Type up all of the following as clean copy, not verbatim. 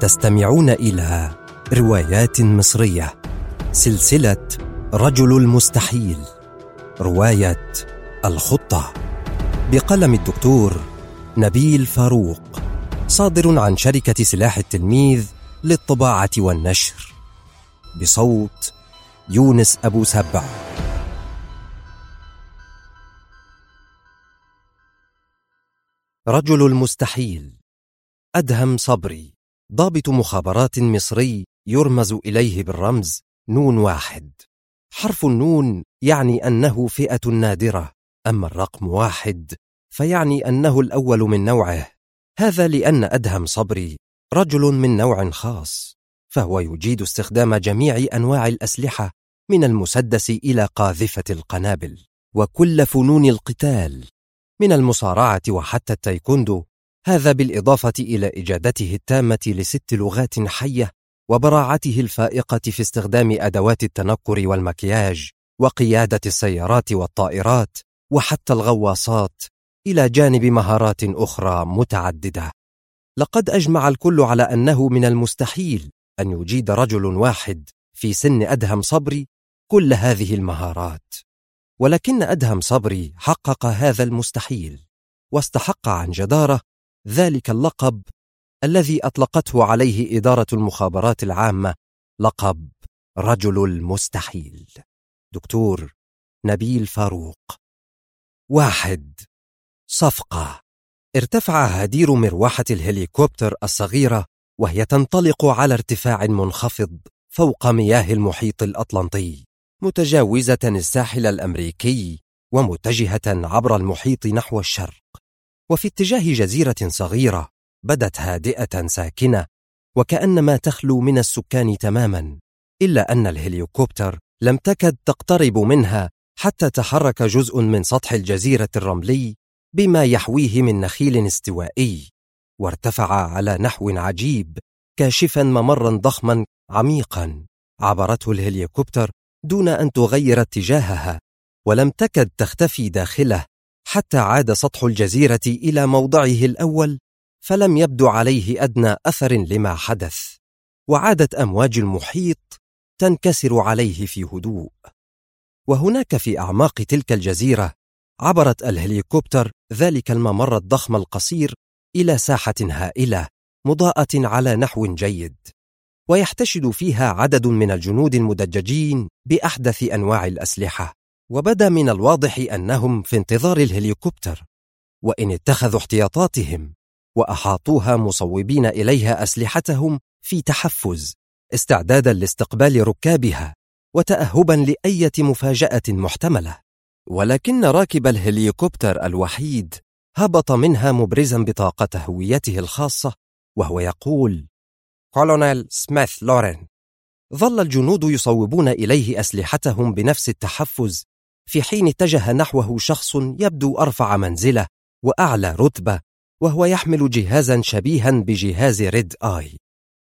تستمعون إلى روايات مصرية، سلسلة رجل المستحيل، رواية الخطة، بقلم الدكتور نبيل فاروق، صادر عن شركة سلاح التلميذ للطباعة والنشر، بصوت يونس أبو سبع. رجل المستحيل. أدهم صبري، ضابط مخابرات مصري يرمز إليه بالرمز نون واحد. حرف النون يعني أنه فئة نادرة، أما الرقم واحد فيعني أنه الأول من نوعه. هذا لأن أدهم صبري رجل من نوع خاص، فهو يجيد استخدام جميع أنواع الأسلحة من المسدس إلى قاذفة القنابل، وكل فنون القتال من المصارعة وحتى التايكوندو، هذا بالإضافة إلى إجادته التامة ل6 لغات حية وبراعته الفائقة في استخدام أدوات التنكر والمكياج وقيادة السيارات والطائرات وحتى الغواصات، إلى جانب مهارات أخرى متعددة. لقد أجمع الكل على أنه من المستحيل أن يجيد رجل واحد في سن أدهم صبري كل هذه المهارات، ولكن أدهم صبري حقق هذا المستحيل، واستحق عن جدارة ذلك اللقب الذي أطلقته عليه إدارة المخابرات العامة، لقب رجل المستحيل. دكتور نبيل فاروق. 1. صفقة. ارتفع هدير مروحة الهليكوبتر الصغيرة وهي تنطلق على ارتفاع منخفض فوق مياه المحيط الأطلنطي، متجاوزة الساحل الأمريكي ومتجهة عبر المحيط نحو الشرق، وفي اتجاه جزيرة صغيرة بدت هادئة ساكنة وكأنما تخلو من السكان تماما، إلا أن الهليكوبتر لم تكد تقترب منها حتى تحرك جزء من سطح الجزيرة الرملي بما يحويه من نخيل استوائي، وارتفع على نحو عجيب كاشفا ممرا ضخما عميقا عبرته الهليكوبتر دون أن تغير اتجاهها، ولم تكد تختفي داخله حتى عاد سطح الجزيرة إلى موضعه الأول، فلم يبدو عليه أدنى أثر لما حدث، وعادت أمواج المحيط تنكسر عليه في هدوء. وهناك في أعماق تلك الجزيرة عبرت الهليكوبتر ذلك الممر الضخم القصير إلى ساحة هائلة مضاءة على نحو جيد، ويحتشد فيها عدد من الجنود المدججين بأحدث أنواع الأسلحة، وبدا من الواضح أنهم في انتظار الهليكوبتر، وإن اتخذوا احتياطاتهم وأحاطوها مصوبين إليها أسلحتهم في تحفز، استعدادا لاستقبال ركابها وتأهبا لأية مفاجأة محتملة. ولكن راكب الهليكوبتر الوحيد هبط منها مبرزا بطاقة هويته الخاصة وهو يقول: كولونيل سميث لورين. ظل الجنود يصوبون إليه أسلحتهم بنفس التحفز، في حين اتجه نحوه شخص يبدو أرفع منزلة وأعلى رتبة، وهو يحمل جهازا شبيها بجهاز ريد آي.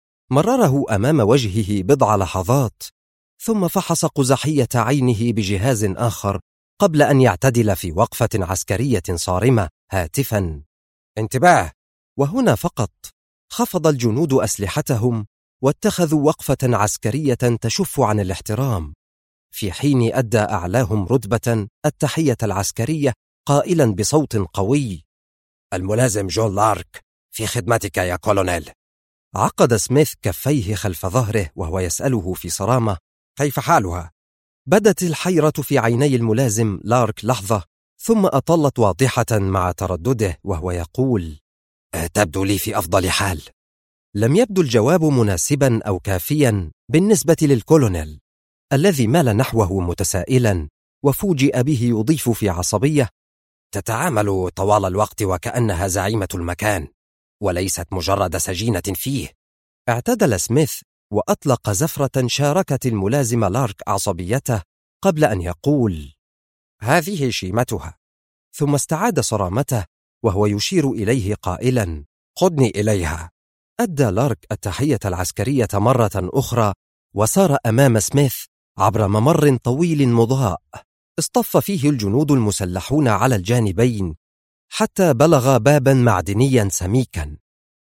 مرره أمام وجهه بضع لحظات، ثم فحص قزحية عينه بجهاز آخر قبل أن يعتدل في وقفة عسكرية صارمة هاتفا: انتباه! وهنا فقط خفض الجنود أسلحتهم واتخذوا وقفة عسكرية تشف عن الاحترام، في حين أدى أعلاهم رتبة التحية العسكرية قائلا بصوت قوي: الملازم جون لارك في خدمتك يا كولونيل. عقد سميث كفيه خلف ظهره وهو يسأله في صرامة: كيف حالها؟ بدت الحيرة في عيني الملازم لارك لحظة، ثم أطلت واضحة مع تردده وهو يقول: تبدو لي في أفضل حال. لم يبدو الجواب مناسبا أو كافيا بالنسبة للكولونيل، الذي مال نحوه متسائلا، وفوجئ به يضيف في عصبية: تتعامل طوال الوقت وكأنها زعيمة المكان وليست مجرد سجينة فيه. اعتدل سميث وأطلق زفرة شاركت الملازم لارك عصبيته قبل أن يقول: هذه شيمتها. ثم استعاد صرامته وهو يشير إليه قائلا: خذني إليها. أدى لارك التحية العسكرية مرة أخرى وسار أمام سميث عبر ممر طويل مضاء اصطف فيه الجنود المسلحون على الجانبين حتى بلغ بابا معدنيا سميكا.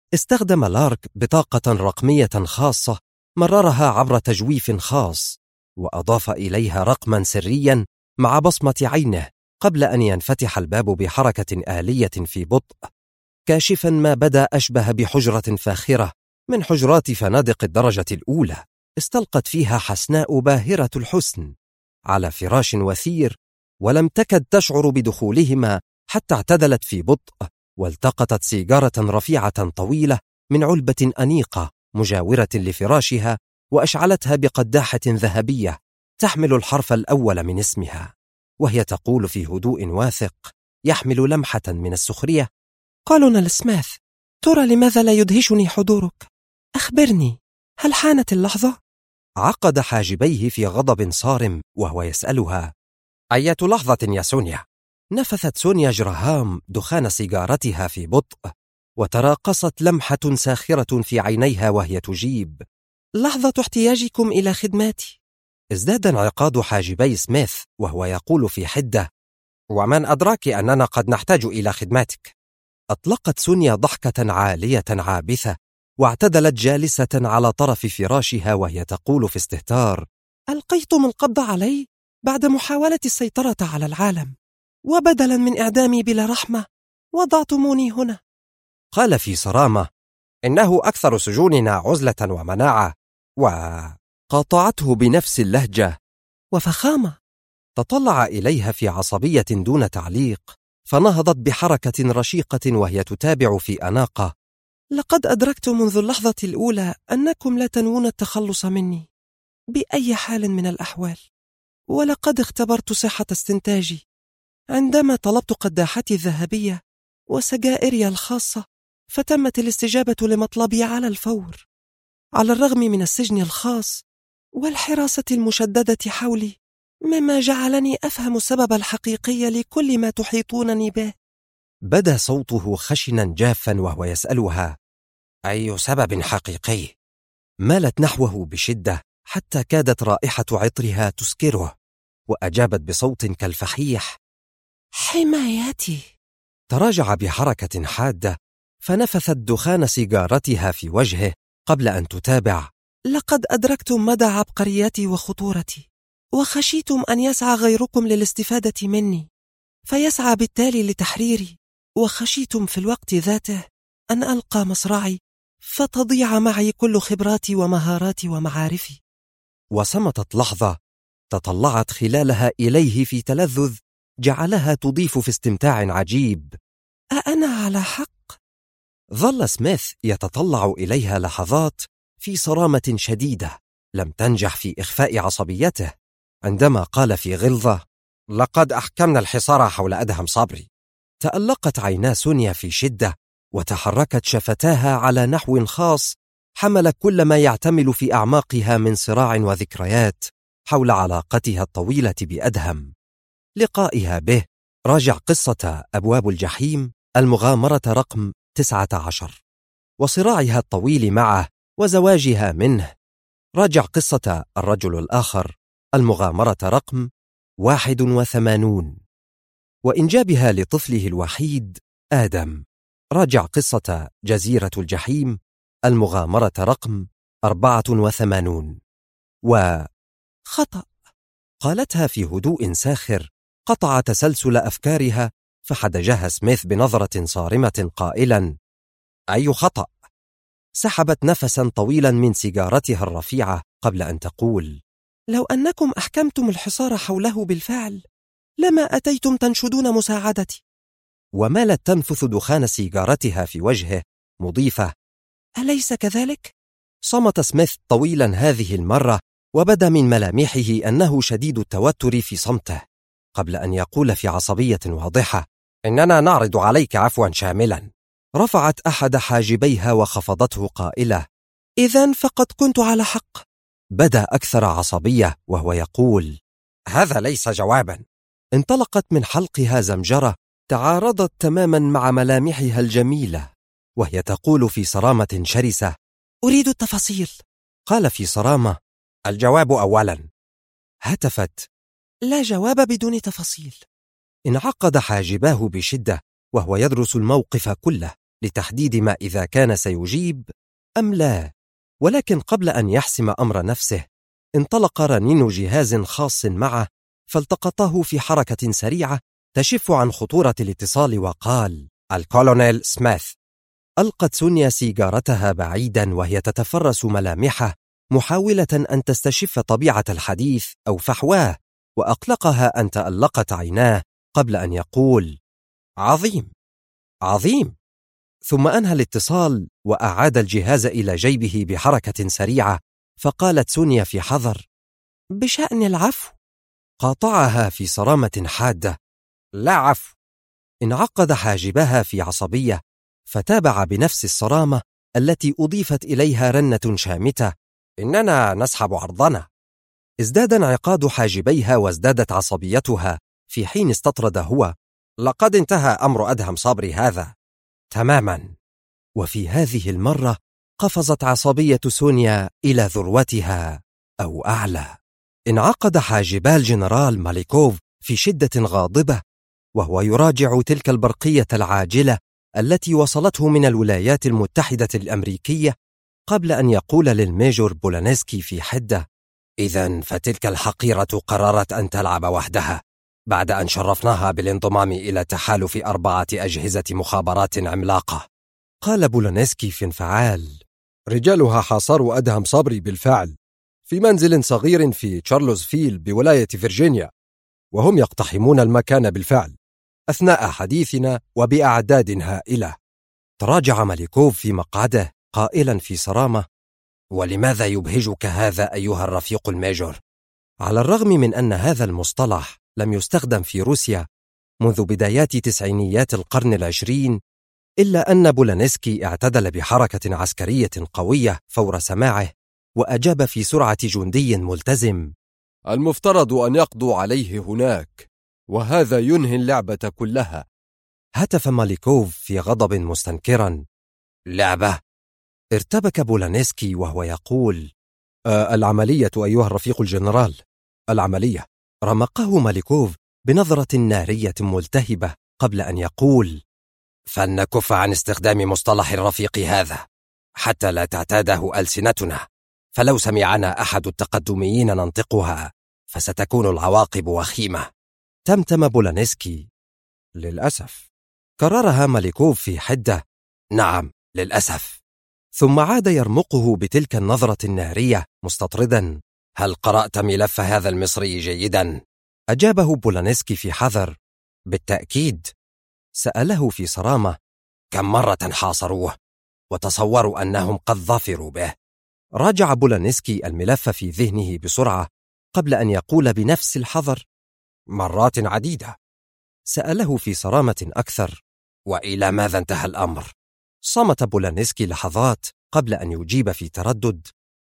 استخدم لارك بطاقة رقمية خاصة مررها عبر تجويف خاص، وأضاف إليها رقما سريا مع بصمة عينه قبل أن ينفتح الباب بحركة آلية في بطء، كاشفا ما بدا أشبه بحجرة فاخرة من حجرات فنادق الدرجة الأولى، استلقت فيها حسناء باهرة الحسن على فراش وثير، ولم تكد تشعر بدخولهما حتى اعتدلت في بطء والتقطت سيجارة رفيعة طويلة من علبة أنيقة مجاورة لفراشها، وأشعلتها بقداحة ذهبية تحمل الحرف الأول من اسمها، وهي تقول في هدوء واثق يحمل لمحة من السخرية: كولونيل سميث، ترى لماذا لا يدهشني حضورك؟ أخبرني، هل حانت اللحظة؟ عقد حاجبيه في غضب صارم وهو يسألها: أية لحظة يا سونيا؟ نفثت سونيا جراهام دخان سيجارتها في بطء، وتراقصت لمحة ساخرة في عينيها وهي تجيب: لحظة احتياجكم إلى خدماتي. ازداد انعقاد حاجبي سميث وهو يقول في حدة: ومن أدراك أننا قد نحتاج إلى خدماتك؟ أطلقت سونيا ضحكة عالية عابثة، واعتدلت جالسة على طرف فراشها وهي تقول في استهتار: ألقيتم القبض علي بعد محاولة السيطرة على العالم، وبدلا من إعدامي بلا رحمة وضعتموني هنا. قال في صرامة: إنه أكثر سجوننا عزلة ومناعة. وقاطعته بنفس اللهجة: وفخامة. تطلع إليها في عصبية دون تعليق، فنهضت بحركة رشيقة وهي تتابع في أناقة: لقد أدركت منذ اللحظة الأولى أنكم لا تنوون التخلص مني بأي حال من الأحوال، ولقد اختبرت صحة استنتاجي عندما طلبت قداحتي الذهبية وسجائري الخاصة، فتمت الاستجابة لمطلبي على الفور، على الرغم من السجن الخاص والحراسة المشددة حولي، مما جعلني أفهم السبب الحقيقي لكل ما تحيطونني به. بدا صوته خشنا جافا وهو يسألها: أي سبب حقيقي؟ مالت نحوه بشدة حتى كادت رائحة عطرها تسكره، وأجابت بصوت كالفحيح: حمايتي. تراجع بحركة حادة، فنفثت دخان سيجارتها في وجهه قبل أن تتابع: لقد أدركتم مدى عبقريتي وخطورتي، وخشيتم أن يسعى غيركم للاستفادة مني فيسعى بالتالي لتحريري، وخشيتم في الوقت ذاته أن ألقى مصرعي فتضيع معي كل خبراتي ومهاراتي ومعارفي. وصمتت لحظة، تطلعت خلالها إليه في تلذذ جعلها تضيف في استمتاع عجيب: أأنا على حق؟ ظل سميث يتطلع إليها لحظات في صرامة شديدة لم تنجح في إخفاء عصبيته، عندما قال في غلظة: لقد أحكمنا الحصار حول أدهم صبري. تألقت عينا سونيا في شدة، وتحركت شفتاها على نحو خاص حمل كل ما يعتمل في أعماقها من صراع وذكريات حول علاقتها الطويلة بأدهم. لقائها به، راجع قصة أبواب الجحيم المغامرة رقم 19، وصراعها الطويل معه وزواجها منه. راجع قصة الرجل الآخر المغامرة رقم 81، وإنجابها لطفله الوحيد آدم. راجع قصة جزيرة الجحيم المغامرة رقم 84. خطأ، قالتها في هدوء ساخر قطع تسلسل أفكارها، فحدجها سميث بنظرة صارمة قائلا: أي خطأ؟ سحبت نفسا طويلا من سيجارتها الرفيعة قبل أن تقول: لو أنكم أحكمتم الحصار حوله بالفعل لما أتيتم تنشدون مساعدتي. ومالت تنفث دخان سيجارتها في وجهه مضيفة: أليس كذلك؟ صمت سميث طويلا هذه المرة، وبدا من ملامحه أنه شديد التوتر في صمته، قبل أن يقول في عصبية واضحة: إننا نعرض عليك عفوا شاملا. رفعت أحد حاجبيها وخفضته قائلة: إذن فقد كنت على حق. بدا أكثر عصبية وهو يقول: هذا ليس جوابا. انطلقت من حلقها زمجرة تعارضت تماما مع ملامحها الجميلة، وهي تقول في صرامة شرسة: أريد التفاصيل. قال في صرامة: الجواب أولا. هتفت: لا جواب بدون تفاصيل. انعقد حاجباه بشدة وهو يدرس الموقف كله، لتحديد ما إذا كان سيجيب أم لا، ولكن قبل أن يحسم أمر نفسه انطلق رنين جهاز خاص معه فالتقطه في حركة سريعة تشف عن خطورة الاتصال وقال: الكولونيل سميث. ألقت سونيا سيجارتها بعيدا وهي تتفرس ملامحه محاولة أن تستشف طبيعة الحديث أو فحواه، وأقلقها أن تألقت عيناه قبل أن يقول: عظيم عظيم. ثم أنهى الاتصال وأعاد الجهاز إلى جيبه بحركة سريعة، فقالت سونيا في حذر: بشأن العفو. قاطعها في صرامة حادة: لا عفو. انعقد حاجبها في عصبية، فتابع بنفس الصرامة التي أضيفت إليها رنة شامتة: إننا نسحب عرضنا. ازداد انعقاد حاجبيها وازدادت عصبيتها، في حين استطرد هو: لقد انتهى أمر أدهم صبري هذا تماما. وفي هذه المرة قفزت عصبية سونيا إلى ذروتها أو أعلى. انعقد حاجبا الجنرال ماليكوف في شدة غاضبة، وهو يراجع تلك البرقية العاجلة التي وصلته من الولايات المتحدة الأمريكية، قبل أن يقول للميجور بولانسكي في حدة: إذن فتلك الحقيرة قررت أن تلعب وحدها بعد أن شرفناها بالانضمام إلى تحالف 4 أجهزة مخابرات عملاقة. قال بولانسكي في انفعال: رجالها حاصروا أدهم صبري بالفعل في منزل صغير في تشارلوزفيل بولاية فيرجينيا، وهم يقتحمون المكان بالفعل أثناء حديثنا وبأعداد هائلة. تراجع ماليكوف في مقعده قائلا في صرامة: ولماذا يبهجك هذا أيها الرفيق الميجور؟ على الرغم من أن هذا المصطلح لم يستخدم في روسيا منذ بدايات تسعينيات القرن العشرين، إلا أن بولانسكي اعتدل بحركة عسكرية قوية فور سماعه، وأجاب في سرعة جندي ملتزم: المفترض أن يقضوا عليه هناك، وهذا ينهي اللعبة كلها. هتف ماليكوف في غضب مستنكرا: لعبة؟ ارتبك بولانسكي وهو يقول: العملية أيها الرفيق الجنرال، العملية. رمقه ماليكوف بنظرة نارية ملتهبة قبل أن يقول: فلنكف عن استخدام مصطلح الرفيق هذا حتى لا تعتاده ألسنتنا، فلو سمعنا أحد التقدميين ننطقها فستكون العواقب وخيمة. تمتم بولانسكي: للأسف. كررها ماليكوف في حدة: نعم للأسف. ثم عاد يرمقه بتلك النظرة النارية مستطردا: هل قرأت ملف هذا المصري جيدا؟ أجابه بولانسكي في حذر: بالتأكيد. سأله في صرامة: كم مرة حاصروه وتصوروا أنهم قد ظفروا به؟ راجع بولانسكي الملف في ذهنه بسرعة قبل أن يقول بنفس الحذر: مرات عديدة. سأله في صرامة أكثر: وإلى ماذا انتهى الأمر؟ صمت بولانسكي لحظات قبل أن يجيب في تردد: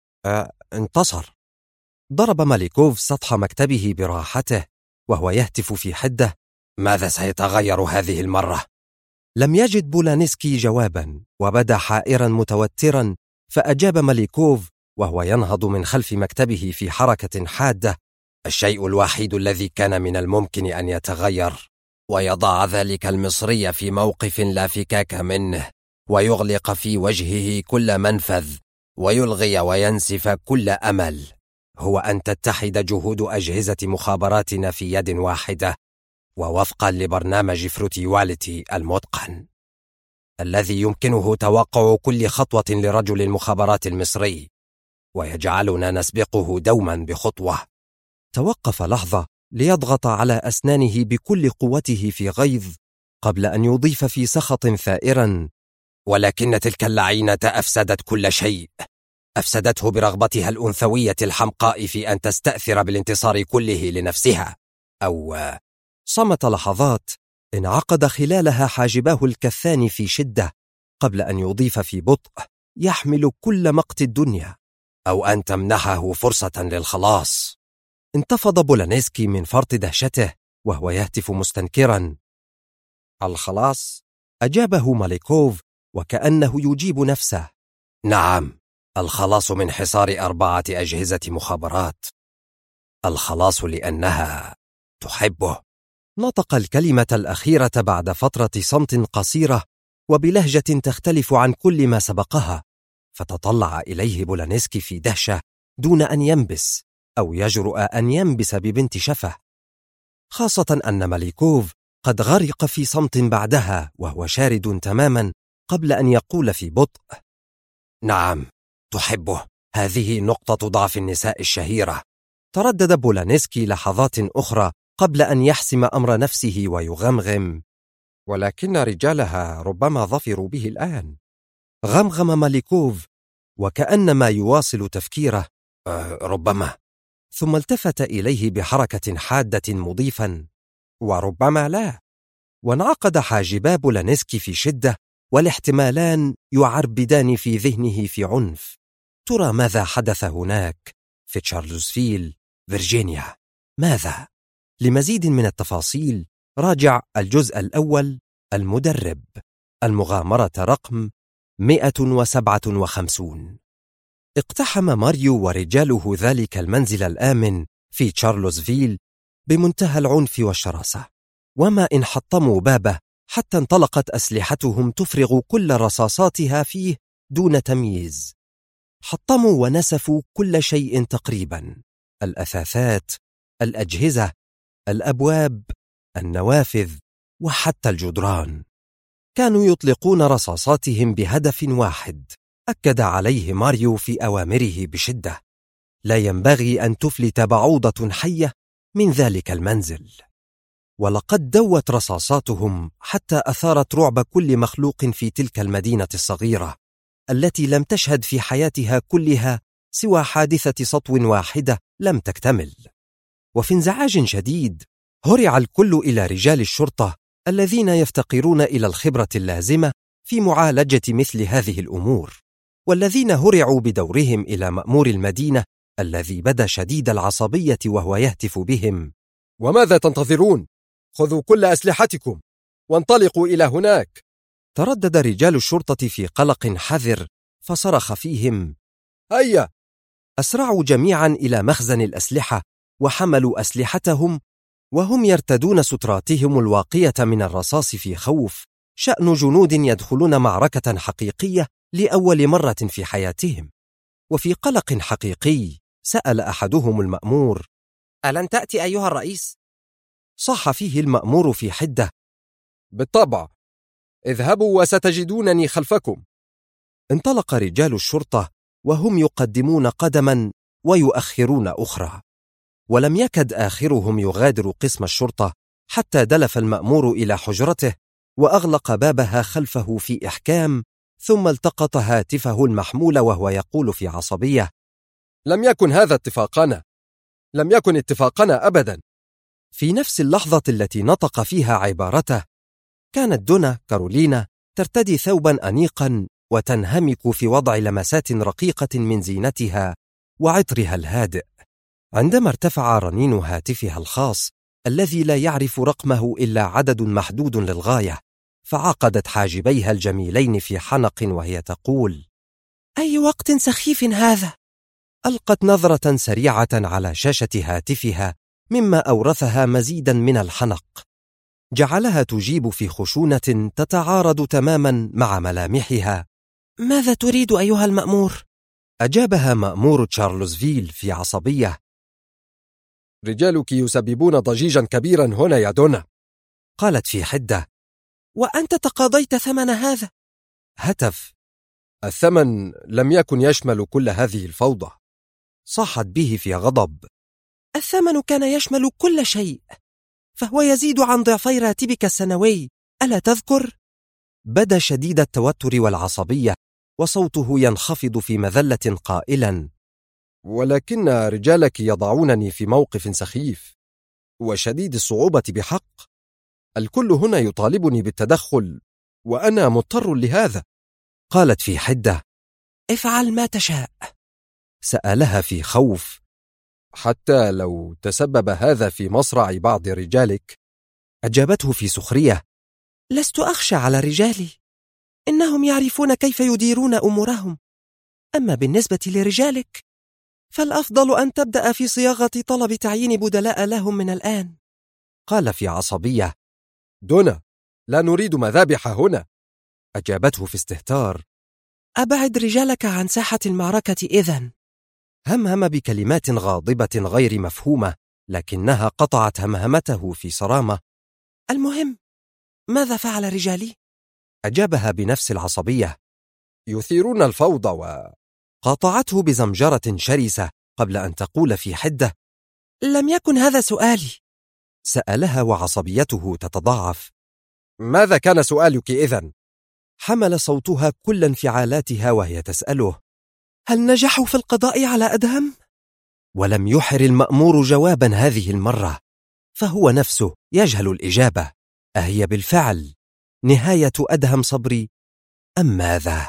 انتصر. ضرب ماليكوف سطح مكتبه براحته وهو يهتف في حدة: ماذا سيتغير هذه المرة؟ لم يجد بولانسكي جوابا، وبدا حائرا متوترا، فأجاب ماليكوف وهو ينهض من خلف مكتبه في حركة حادة: الشيء الوحيد الذي كان من الممكن أن يتغير ويضع ذلك المصري في موقف لا فكاك منه، ويغلق في وجهه كل منفذ، ويلغي وينسف كل أمل، هو أن تتحد جهود أجهزة مخابراتنا في يد واحدة، ووفقا لبرنامج فروتيواليتي المتقن الذي يمكنه توقع كل خطوة لرجل المخابرات المصري ويجعلنا نسبقه دوما بخطوة. توقف لحظة ليضغط على أسنانه بكل قوته في غيظ قبل أن يضيف في سخط ثائرا: ولكن تلك اللعينة أفسدت كل شيء، أفسدته برغبتها الأنثوية الحمقاء في أن تستأثر بالانتصار كله لنفسها. أو صمت لحظات انعقد خلالها حاجباه الكثان في شدة قبل أن يضيف في بطء: يحمل كل مقت الدنيا، أو أن تمنحه فرصة للخلاص. انتفض بولانسكي من فرط دهشته وهو يهتف مستنكرا: الخلاص؟ أجابه ماليكوف وكأنه يجيب نفسه: نعم، الخلاص من حصار 4 أجهزة مخابرات. الخلاص لأنها تحبه. نطق الكلمة الأخيرة بعد فترة صمت قصيرة وبلهجة تختلف عن كل ما سبقها، فتطلع إليه بولانسكي في دهشة دون أن ينبس أو يجرؤ أن ينبس ببنت شفه، خاصة أن ماليكوف قد غرق في صمت بعدها وهو شارد تماما قبل أن يقول في بطء: نعم، تحبه، هذه نقطة ضعف النساء الشهيرة. تردد بولانسكي لحظات أخرى قبل أن يحسم أمر نفسه ويغمغم: ولكن رجالها ربما ظفروا به الآن. غمغم ماليكوف وكأنما يواصل تفكيره: ربما. ثم التفت إليه بحركة حادة مضيفا: وربما لا. وانعقد حاجبا بولانسكي في شدة، والاحتمالان يعربدان في ذهنه في عنف. ترى ماذا حدث هناك في تشارلزفيل، فيرجينيا؟ ماذا؟ لمزيد من التفاصيل راجع الجزء الأول، المدرب، المغامرة رقم 157. اقتحم ماريو ورجاله ذلك المنزل الآمن في تشارلزفيل بمنتهى العنف والشراسة، وما إن حطموا بابه حتى انطلقت أسلحتهم تفرغ كل رصاصاتها فيه دون تمييز. حطموا ونسفوا كل شيء تقريبا: الأثاثات، الأجهزة، الأبواب، النوافذ، وحتى الجدران. كانوا يطلقون رصاصاتهم بهدف واحد أكد عليه ماريو في أوامره بشدة: لا ينبغي أن تفلت بعوضة حية من ذلك المنزل. ولقد دوت رصاصاتهم حتى أثارت رعب كل مخلوق في تلك المدينة الصغيرة التي لم تشهد في حياتها كلها سوى حادثة سطو واحدة لم تكتمل. وفي انزعاج شديد هرع الكل إلى رجال الشرطة الذين يفتقرون إلى الخبرة اللازمة في معالجة مثل هذه الأمور، والذين هرعوا بدورهم إلى مأمور المدينة الذي بدا شديد العصبية وهو يهتف بهم: وماذا تنتظرون؟ خذوا كل أسلحتكم وانطلقوا إلى هناك. تردد رجال الشرطة في قلق حذر، فصرخ فيهم: هيا! أسرعوا جميعا إلى مخزن الأسلحة وحملوا أسلحتهم، وهم يرتدون ستراتهم الواقية من الرصاص في خوف، شأن جنود يدخلون معركة حقيقية لأول مرة في حياتهم. وفي قلق حقيقي سأل أحدهم المأمور: ألن تأتي أيها الرئيس؟ صاح فيه المأمور في حدة: بالطبع، اذهبوا وستجدونني خلفكم. انطلق رجال الشرطة وهم يقدمون قدما ويؤخرون أخرى، ولم يكد آخرهم يغادر قسم الشرطة حتى دلف المأمور إلى حجرته وأغلق بابها خلفه في إحكام، ثم التقط هاتفه المحمول وهو يقول في عصبية: لم يكن هذا اتفاقنا، لم يكن اتفاقنا أبدا. في نفس اللحظة التي نطق فيها عبارته كانت دونا كارولينا ترتدي ثوبا أنيقا وتنهمك في وضع لمسات رقيقة من زينتها وعطرها الهادئ، عندما ارتفع رنين هاتفها الخاص الذي لا يعرف رقمه إلا عدد محدود للغاية، فعقدت حاجبيها الجميلين في حنق وهي تقول: أي وقت سخيف هذا؟ ألقت نظرة سريعة على شاشة هاتفها مما أورثها مزيدا من الحنق، جعلها تجيب في خشونة تتعارض تماما مع ملامحها: ماذا تريد أيها المأمور؟ أجابها مأمور تشارلزفيل في عصبية: رجالك يسببون ضجيجا كبيرا هنا يا دونا. قالت في حدة: وأنت تقاضيت ثمن هذا؟ هتف: الثمن لم يكن يشمل كل هذه الفوضى. صاحت به في غضب: الثمن كان يشمل كل شيء، فهو يزيد عن ضعفي راتبك السنوي، ألا تذكر؟ بدا شديد التوتر والعصبية وصوته ينخفض في مذلة قائلا: ولكن رجالك يضعونني في موقف سخيف وشديد الصعوبة بحق. الكل هنا يطالبني بالتدخل وأنا مضطر لهذا. قالت في حدة: افعل ما تشاء. سألها في خوف: حتى لو تسبب هذا في مصرع بعض رجالك؟ أجابته في سخرية: لست أخشى على رجالي، إنهم يعرفون كيف يديرون أمورهم. أما بالنسبة لرجالك فالأفضل أن تبدأ في صياغة طلب تعيين بدلاء لهم من الآن. قال في عصبية: دونا، لا نريد مذابح هنا. أجابته في استهتار. أبعد رجالك عن ساحة المعركة إذن. همهم بكلمات غاضبة غير مفهومة، لكنها قطعت همهمته في صرامة. المهم، ماذا فعل رجالي؟ أجابها بنفس العصبية. يثيرون الفوضى قاطعته بزمجرة شرسة قبل أن تقول في حدة: لم يكن هذا سؤالي. سألها وعصبيته تتضاعف. ماذا كان سؤالك إذن؟ حمل صوتها كل انفعالاتها وهي تسأله: هل نجحوا في القضاء على أدهم؟ ولم يحر المأمور جوابا هذه المرة، فهو نفسه يجهل الإجابة. أهي بالفعل نهاية أدهم صبري أم ماذا؟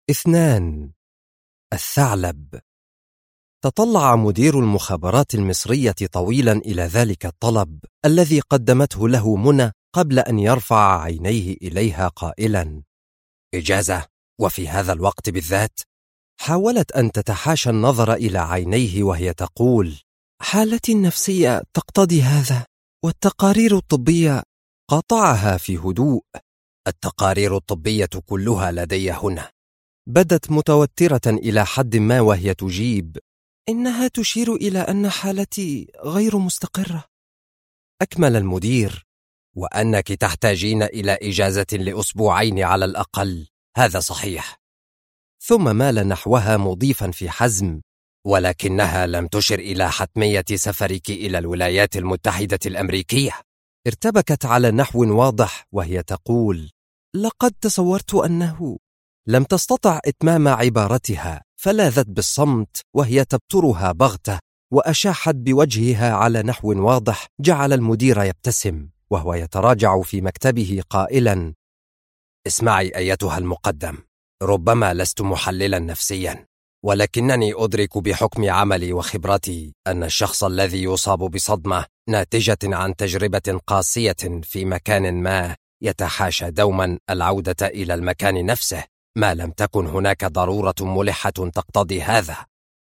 2. الثعلب. تطلع مدير المخابرات المصرية طويلا إلى ذلك الطلب الذي قدمته له منى قبل أن يرفع عينيه إليها قائلا: إجازة؟ وفي هذا الوقت بالذات؟ حاولت أن تتحاشى النظر إلى عينيه وهي تقول: حالتي النفسية تقتضي هذا، والتقارير الطبية. قاطعها في هدوء: التقارير الطبية كلها لدي هنا. بدت متوترة إلى حد ما وهي تجيب: إنها تشير إلى أن حالتي غير مستقرة. أكمل المدير: وأنك تحتاجين إلى إجازة لأسبوعين على الأقل، هذا صحيح. ثم مال نحوها مضيفا في حزم: ولكنها لم تشر إلى حتمية سفرك إلى الولايات المتحدة الأمريكية. ارتبكت على نحو واضح وهي تقول: لقد تصورت أنه. لم تستطع إتمام عبارتها، فلاذت بالصمت وهي تبترها بغتة، وأشاحت بوجهها على نحو واضح جعل المدير يبتسم وهو يتراجع في مكتبه قائلا: اسمعي أيتها المقدم، ربما لست محللا نفسيا، ولكنني أدرك بحكم عملي وخبرتي أن الشخص الذي يصاب بصدمة ناتجة عن تجربة قاسية في مكان ما يتحاشى دوما العودة إلى المكان نفسه، ما لم تكن هناك ضرورة ملحة تقتضي هذا.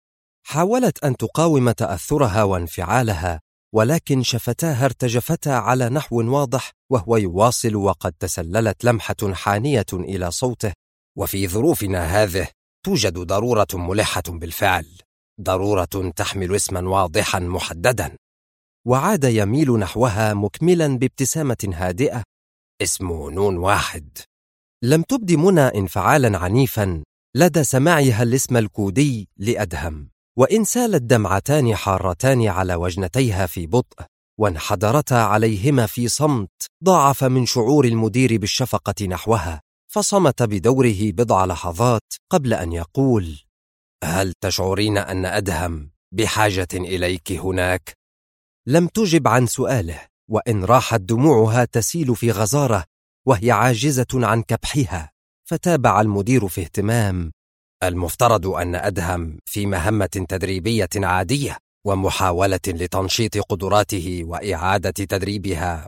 حاولت أن تقاوم تأثرها وانفعالها، ولكن شفتاها ارتجفتا على نحو واضح وهو يواصل وقد تسللت لمحة حانية إلى صوته: وفي ظروفنا هذه توجد ضرورة ملحة بالفعل، ضرورة تحمل اسما واضحا محددا. وعاد يميل نحوها مكملا بابتسامة هادئة: اسمه نون واحد. لم تبد منى انفعالا عنيفا لدى سماعها الاسم الكودي لأدهم، وإن سالت دمعتان حارتان على وجنتيها في بطء وانحدرتا عليهما في صمت ضاعف من شعور المدير بالشفقة نحوها، فصمت بدوره بضع لحظات قبل أن يقول: هل تشعرين أن أدهم بحاجة إليك هناك؟ لم تجب عن سؤاله، وإن راحت دموعها تسيل في غزارة وهي عاجزة عن كبحها، فتابع المدير في اهتمام: المفترض أن أدهم في مهمة تدريبية عادية ومحاولة لتنشيط قدراته وإعادة تدريبها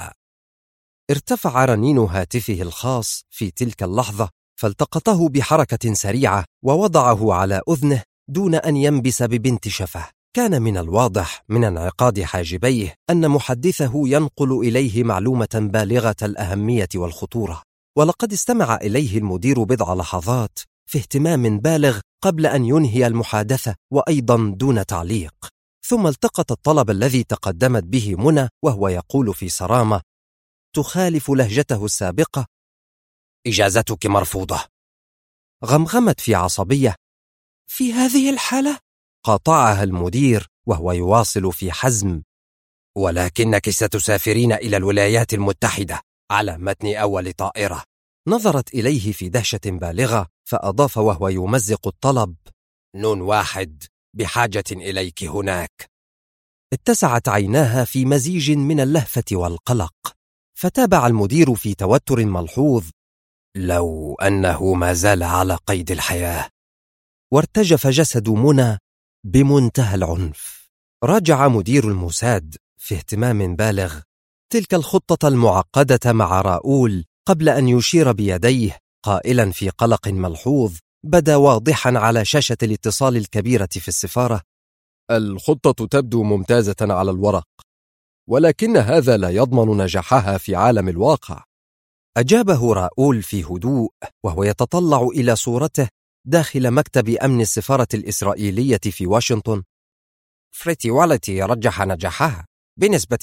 ارتفع رنين هاتفه الخاص في تلك اللحظة، فالتقطه بحركة سريعة ووضعه على أذنه دون أن ينبس ببنت شفه. كان من الواضح من انعقاد حاجبيه أن محدثه ينقل إليه معلومة بالغة الأهمية والخطورة، ولقد استمع إليه المدير بضع لحظات في اهتمام بالغ قبل أن ينهي المحادثة، وأيضا دون تعليق. ثم التقط الطلب الذي تقدمت به منى وهو يقول في صرامة تخالف لهجته السابقة: إجازتك مرفوضة. غمغمت في عصبية: في هذه الحالة؟ قاطعها المدير وهو يواصل في حزم: ولكنك ستسافرين إلى الولايات المتحدة على متن أول طائرة. نظرت إليه في دهشة بالغة، فأضاف وهو يمزق الطلب: نون واحد بحاجة إليك هناك. اتسعت عيناها في مزيج من اللهفة والقلق، فتابع المدير في توتر ملحوظ: لو أنه ما زال على قيد الحياة. وارتجف جسد منى بمنتهى العنف. راجع مدير الموساد في اهتمام بالغ تلك الخطة المعقدة مع راؤول قبل أن يشير بيديه، قائلا في قلق ملحوظ بدا واضحا على شاشة الاتصال الكبيرة في السفارة: الخطة تبدو ممتازة على الورق، ولكن هذا لا يضمن نجاحها في عالم الواقع. أجابه راؤول في هدوء وهو يتطلع إلى صورته داخل مكتب أمن السفارة الإسرائيلية في واشنطن. فريتيواليتي رجح نجاحها بنسبة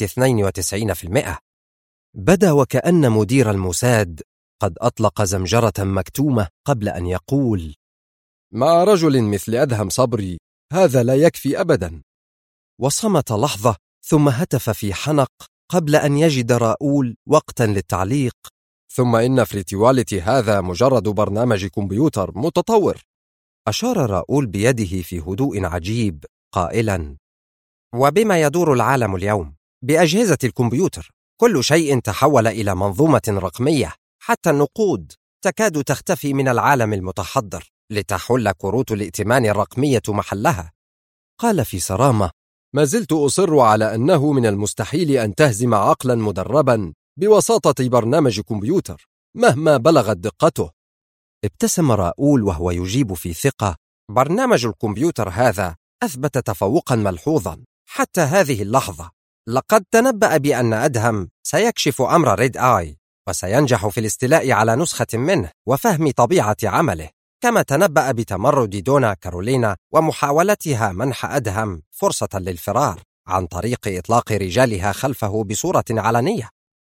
92%. بدا وكأن مدير الموساد قد أطلق زمجرة مكتومة قبل أن يقول: مع رجل مثل أدهم صبري هذا لا يكفي أبدا. وصمت لحظة ثم هتف في حنق قبل أن يجد راؤول وقتا للتعليق: ثم إن فريتيواليتي هذا مجرد برنامج كمبيوتر متطور. أشار راؤول بيده في هدوء عجيب قائلا: وبما يدور العالم اليوم؟ بأجهزة الكمبيوتر. كل شيء تحول إلى منظومة رقمية، حتى النقود تكاد تختفي من العالم المتحضر لتحل كروت الائتمان الرقمية محلها. قال في صرامة: ما زلت أصر على أنه من المستحيل أن تهزم عقلا مدربا بوساطة برنامج كمبيوتر مهما بلغت دقته. ابتسم راؤول وهو يجيب في ثقة: برنامج الكمبيوتر هذا أثبت تفوقا ملحوظا حتى هذه اللحظة. لقد تنبأ بأن أدهم سيكشف أمر ريد آي وسينجح في الاستيلاء على نسخة منه وفهم طبيعة عمله، كما تنبأ بتمرد دونا كارولينا ومحاولتها منح أدهم فرصة للفرار عن طريق إطلاق رجالها خلفه بصورة علنية.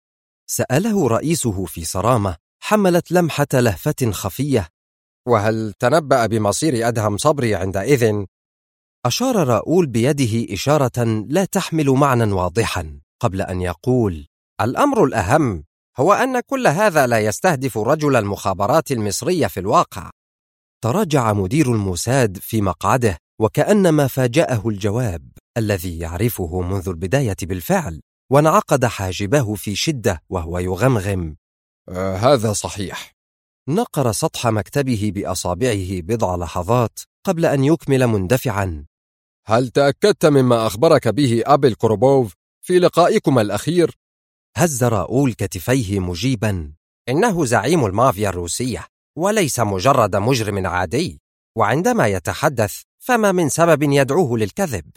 سأله رئيسه في صرامة حملت لمحة لهفة خفية: وهل تنبأ بمصير أدهم صبري عندئذ؟ أشار راؤول بيده إشارة لا تحمل معنى واضحا قبل أن يقول: الأمر الأهم هو أن كل هذا لا يستهدف رجل المخابرات المصرية في الواقع. تراجع مدير الموساد في مقعده وكأنما فاجأه الجواب الذي يعرفه منذ البداية بالفعل، وانعقد حاجباه في شدة وهو يغمغم: هذا صحيح. نقر سطح مكتبه بأصابعه بضع لحظات قبل أن يكمل مندفعا: هل تأكدت مما أخبرك به أبل كروبوف في لقائكما الأخير؟ هز راؤول كتفيه مجيبا: إنه زعيم المافيا الروسية وليس مجرد مجرم عادي، وعندما يتحدث فما من سبب يدعوه للكذب.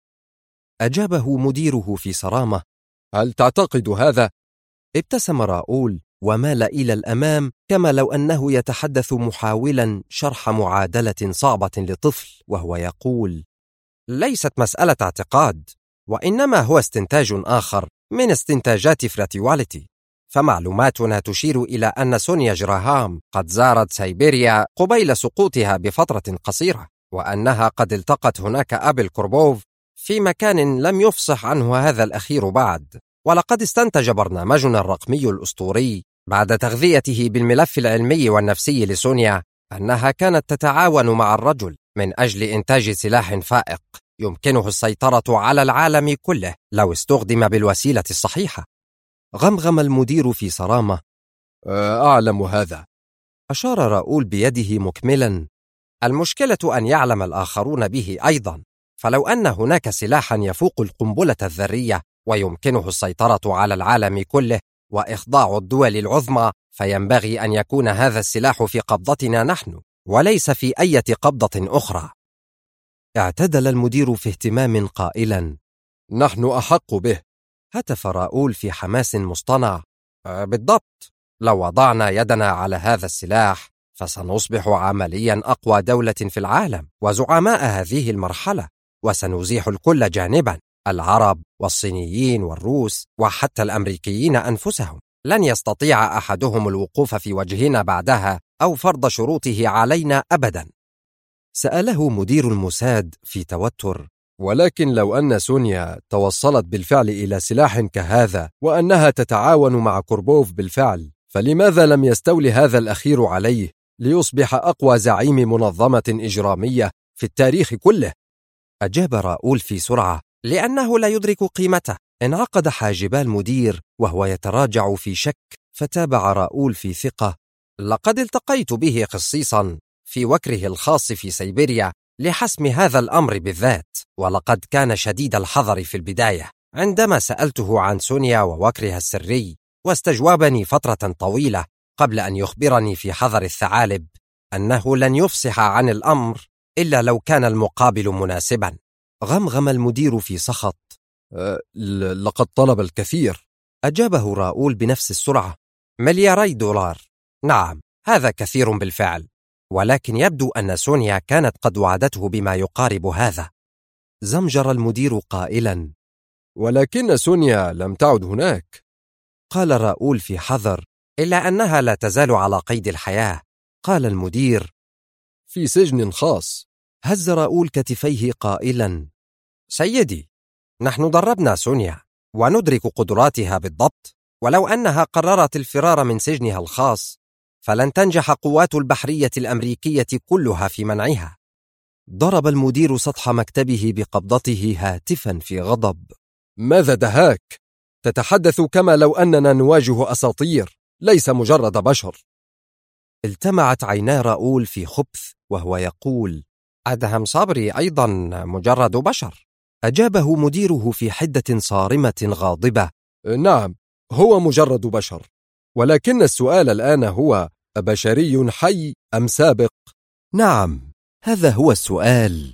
أجابه مديره في صرامة: هل تعتقد هذا؟ ابتسم راؤول ومال إلى الأمام كما لو أنه يتحدث محاولا شرح معادلة صعبة لطفل وهو يقول: ليست مسألة اعتقاد، وإنما هو استنتاج آخر من استنتاجات فريتيواليتي. فمعلوماتنا تشير إلى أن سونيا جراهام قد زارت سيبيريا قبيل سقوطها بفترة قصيرة، وأنها قد التقت هناك أبل كروبوف في مكان لم يفصح عنه هذا الأخير بعد. ولقد استنتج برنامجنا الرقمي الأسطوري بعد تغذيته بالملف العلمي والنفسي لسونيا أنها كانت تتعاون مع الرجل من أجل إنتاج سلاح فائق يمكنه السيطرة على العالم كله لو استخدم بالوسيلة الصحيحة. غمغم المدير في صرامة: أعلم هذا. أشار راؤول بيده مكملا: المشكلة أن يعلم الآخرون به أيضا. فلو أن هناك سلاحا يفوق القنبلة الذرية ويمكنه السيطرة على العالم كله وإخضاع الدول العظمى، فينبغي أن يكون هذا السلاح في قبضتنا نحن وليس في أي قبضة أخرى. اعتدل المدير في اهتمام قائلا: نحن أحق به. هتف راؤول في حماس مصطنع: بالضبط. لو وضعنا يدنا على هذا السلاح فسنصبح عمليا أقوى دولة في العالم وزعماء هذه المرحلة، وسنزيح الكل جانبا: العرب والصينيين والروس وحتى الأمريكيين أنفسهم. لن يستطيع أحدهم الوقوف في وجهنا بعدها أو فرض شروطه علينا أبدا. سأله مدير الموساد في توتر: ولكن لو أن سونيا توصلت بالفعل إلى سلاح كهذا وأنها تتعاون مع كوربوف بالفعل، فلماذا لم يستولي هذا الأخير عليه ليصبح أقوى زعيم منظمة إجرامية في التاريخ كله؟ أجاب راؤول في سرعة: لأنه لا يدرك قيمته. انعقد حاجبا المدير وهو يتراجع في شك، فتابع راؤول في ثقة: لقد التقيت به خصيصا في وكره الخاص في سيبيريا لحسم هذا الأمر بالذات، ولقد كان شديد الحذر في البداية عندما سألته عن سونيا ووكرها السري، واستجوابني فترة طويلة قبل أن يخبرني في حذر الثعالب أنه لن يفصح عن الأمر إلا لو كان المقابل مناسبا. غمغم المدير في سخط: لقد طلب الكثير. أجابه راؤول بنفس السرعة: $2,000,000. نعم، هذا كثير بالفعل، ولكن يبدو أن سونيا كانت قد وعدته بما يقارب هذا. زمجر المدير قائلا: ولكن سونيا لم تعد هناك. قال راؤول في حذر: إلا أنها لا تزال على قيد الحياة. قال المدير: في سجن خاص. هز راؤول كتفيه قائلا: سيدي، نحن دربنا سونيا وندرك قدراتها بالضبط، ولو أنها قررت الفرار من سجنها الخاص فلن تنجح قوات البحرية الأمريكية كلها في منعها. ضرب المدير سطح مكتبه بقبضته هاتفا في غضب: ماذا دهاك؟ تتحدث كما لو أننا نواجه أساطير، ليس مجرد بشر. التمعت عينا راؤول في خبث وهو يقول: أدهم صبري أيضا مجرد بشر. أجابه مديره في حدة صارمة غاضبة: نعم، هو مجرد بشر، ولكن السؤال الآن هو: أبشري حي أم سابق؟ نعم، هذا هو السؤال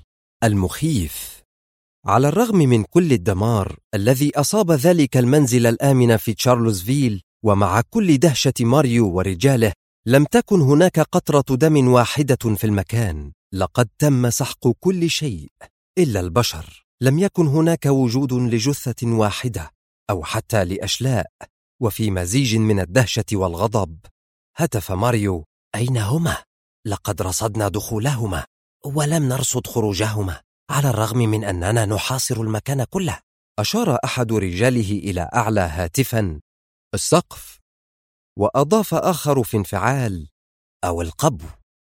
المخيف. على الرغم من كل الدمار الذي أصاب ذلك المنزل الآمن في تشارلزفيل، ومع كل دهشة ماريو ورجاله، لم تكن هناك قطرة دم واحدة في المكان. لقد تم سحق كل شيء إلا البشر. لم يكن هناك وجود لجثة واحدة أو حتى لأشلاء. وفي مزيج من الدهشة والغضب هتف ماريو: أين هما؟ لقد رصدنا دخولهما ولم نرصد خروجهما، على الرغم من أننا نحاصر المكان كله. أشار أحد رجاله إلى أعلى هاتفا: السقف. وأضاف آخر في انفعال: أو القبو.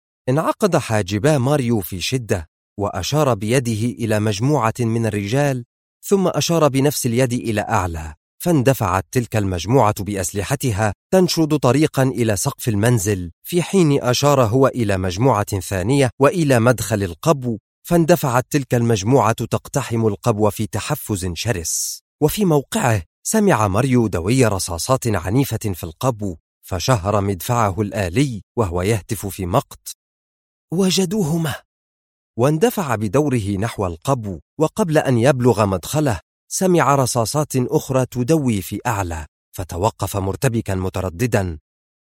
انعقد حاجبا ماريو في شدة، وأشار بيده إلى مجموعة من الرجال، ثم أشار بنفس اليد إلى أعلى، فاندفعت تلك المجموعة بأسلحتها تنشد طريقا إلى سقف المنزل، في حين أشار هو إلى مجموعة ثانية وإلى مدخل القبو، فاندفعت تلك المجموعة تقتحم القبو في تحفز شرس. وفي موقعه سمع ماريو دوي رصاصات عنيفة في القبو، فشهر مدفعه الآلي وهو يهتف في مقت: وجدوهما. واندفع بدوره نحو القبو، وقبل أن يبلغ مدخله سمع رصاصات أخرى تدوي في أعلى، فتوقف مرتبكا مترددا: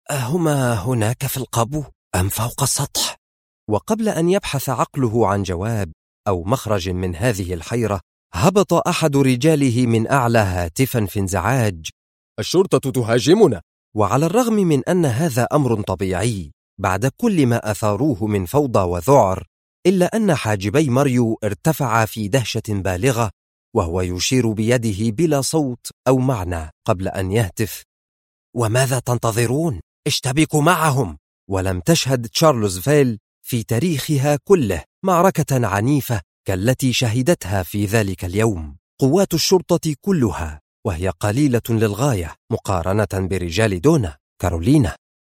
أهما هناك في القبو أم فوق السطح؟ وقبل أن يبحث عقله عن جواب أو مخرج من هذه الحيرة، هبط أحد رجاله من أعلى هاتفا في انزعاج: الشرطة تهاجمنا. وعلى الرغم من أن هذا أمر طبيعي بعد كل ما أثاروه من فوضى وذعر، إلا أن حاجبي ماريو ارتفعا في دهشة بالغة، وهو يشير بيده بلا صوت أو معنى قبل أن يهتف: وماذا تنتظرون؟ اشتبكوا معهم. ولم تشهد تشارلزفيل في تاريخها كله معركة عنيفة كالتي شهدتها في ذلك اليوم. قوات الشرطة كلها، وهي قليلة للغاية مقارنة برجال دونا كارولينا،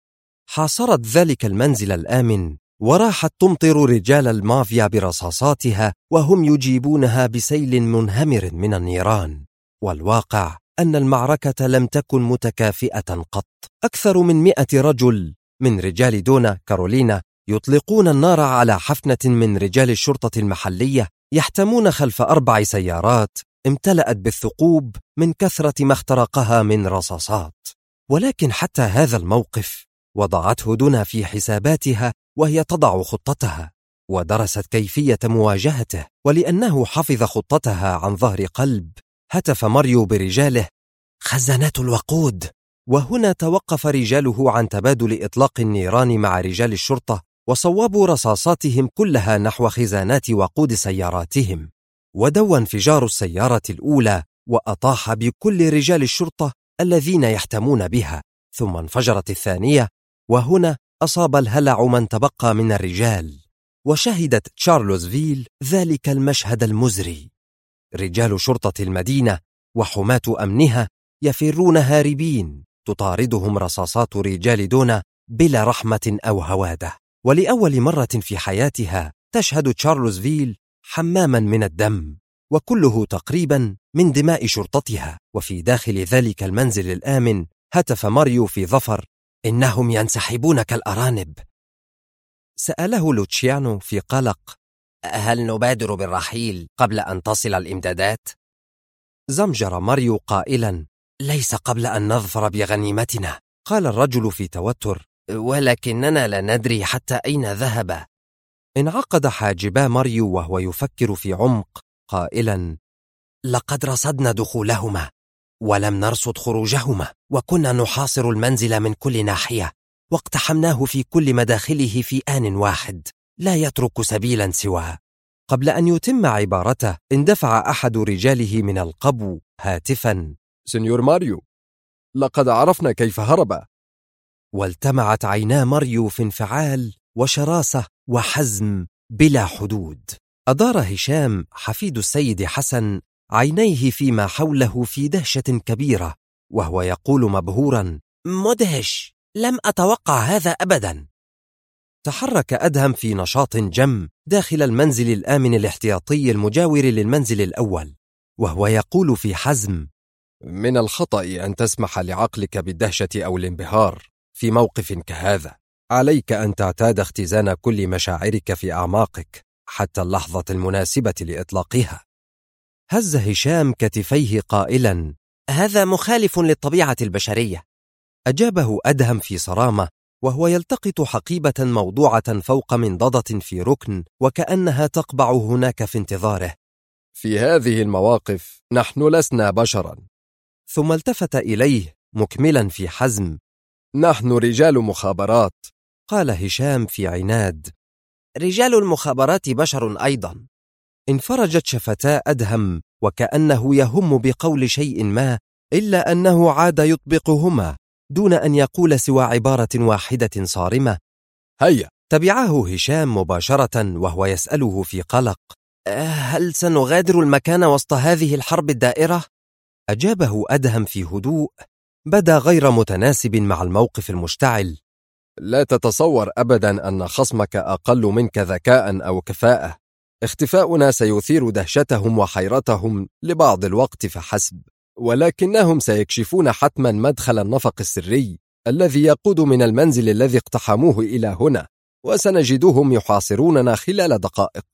حاصرت ذلك المنزل الآمن، وراحت تمطر رجال المافيا برصاصاتها، وهم يجيبونها بسيل منهمر من النيران. والواقع أن المعركة لم تكن متكافئة قط. أكثر من 100 رجل من رجال دونا كارولينا يطلقون النار على حفنة من رجال الشرطة المحلية، يحتمون خلف 4 سيارات امتلأت بالثقوب من كثرة ما اخترقها من رصاصات. ولكن حتى هذا الموقف وضعته دونا في حساباتها وهي تضع خطتها، ودرست كيفية مواجهته. ولأنه حفظ خطتها عن ظهر قلب، هتف ماريو برجاله: خزانات الوقود. وهنا توقف رجاله عن تبادل إطلاق النيران مع رجال الشرطة، وصوبوا رصاصاتهم كلها نحو خزانات وقود سياراتهم. ودوى انفجار السيارة الأولى وأطاح بكل رجال الشرطة الذين يحتمون بها، ثم انفجرت الثانية، وهنا أصاب الهلع من تبقى من الرجال. وشهدت تشارلزفيل ذلك المشهد المزري: رجال شرطة المدينة وحماة أمنها يفرون هاربين، تطاردهم رصاصات رجال دونا بلا رحمة أو هوادة. ولأول مرة في حياتها تشهد تشارلزفيل حماما من الدم، وكله تقريبا من دماء شرطتها. وفي داخل ذلك المنزل الآمن هتف ماريو في ظفر: إنهم ينسحبون كالأرانب. سأله لوتشيانو في قلق: هل نبادر بالرحيل قبل أن تصل الإمدادات؟ زمجر ماريو قائلا: ليس قبل أن نظفر بغنيمتنا. قال الرجل في توتر: ولكننا لا ندري حتى أين ذهب. انعقد حاجبا ماريو وهو يفكر في عمق قائلا: لقد رصدنا دخولهما ولم نرصد خروجهما، وكنا نحاصر المنزل من كل ناحية واقتحمناه في كل مداخله في آن واحد، لا يترك سبيلا سواه. قبل أن يتم عبارته اندفع أحد رجاله من القبو هاتفا: سنيور ماريو، لقد عرفنا كيف هرب. والتمعت عينا ماريو في انفعال وشراسة وحزم بلا حدود. أدار هشام حفيد السيد حسن عينيه فيما حوله في دهشة كبيرة، وهو يقول مبهورا: مدهش، لم أتوقع هذا أبدا. تحرك أدهم في نشاط جم داخل المنزل الآمن الاحتياطي المجاور للمنزل الأول، وهو يقول في حزم: من الخطأ أن تسمح لعقلك بالدهشة أو الانبهار في موقف كهذا. عليك أن تعتاد اختزان كل مشاعرك في أعماقك حتى اللحظة المناسبة لإطلاقها. هز هشام كتفيه قائلا: هذا مخالف للطبيعة البشرية. أجابه أدهم في صرامة وهو يلتقط حقيبة موضوعة فوق منضدة في ركن وكأنها تقبع هناك في انتظاره: في هذه المواقف نحن لسنا بشرا. ثم التفت إليه مكملا في حزم: نحن رجال مخابرات. قال هشام في عناد: رجال المخابرات بشر أيضا. انفرجت شفتا أدهم وكأنه يهم بقول شيء ما، إلا أنه عاد يطبقهما دون أن يقول سوى عبارة واحدة صارمة: هيا. تبعه هشام مباشرة وهو يسأله في قلق: هل سنغادر المكان وسط هذه الحرب الدائرة؟ أجابه أدهم في هدوء بدا غير متناسب مع الموقف المشتعل: لا تتصور أبدا أن خصمك أقل منك ذكاء أو كفاءة. اختفاؤنا سيثير دهشتهم وحيرتهم لبعض الوقت فحسب، ولكنهم سيكشفون حتما مدخل النفق السري الذي يقود من المنزل الذي اقتحموه إلى هنا، وسنجدهم يحاصروننا خلال دقائق.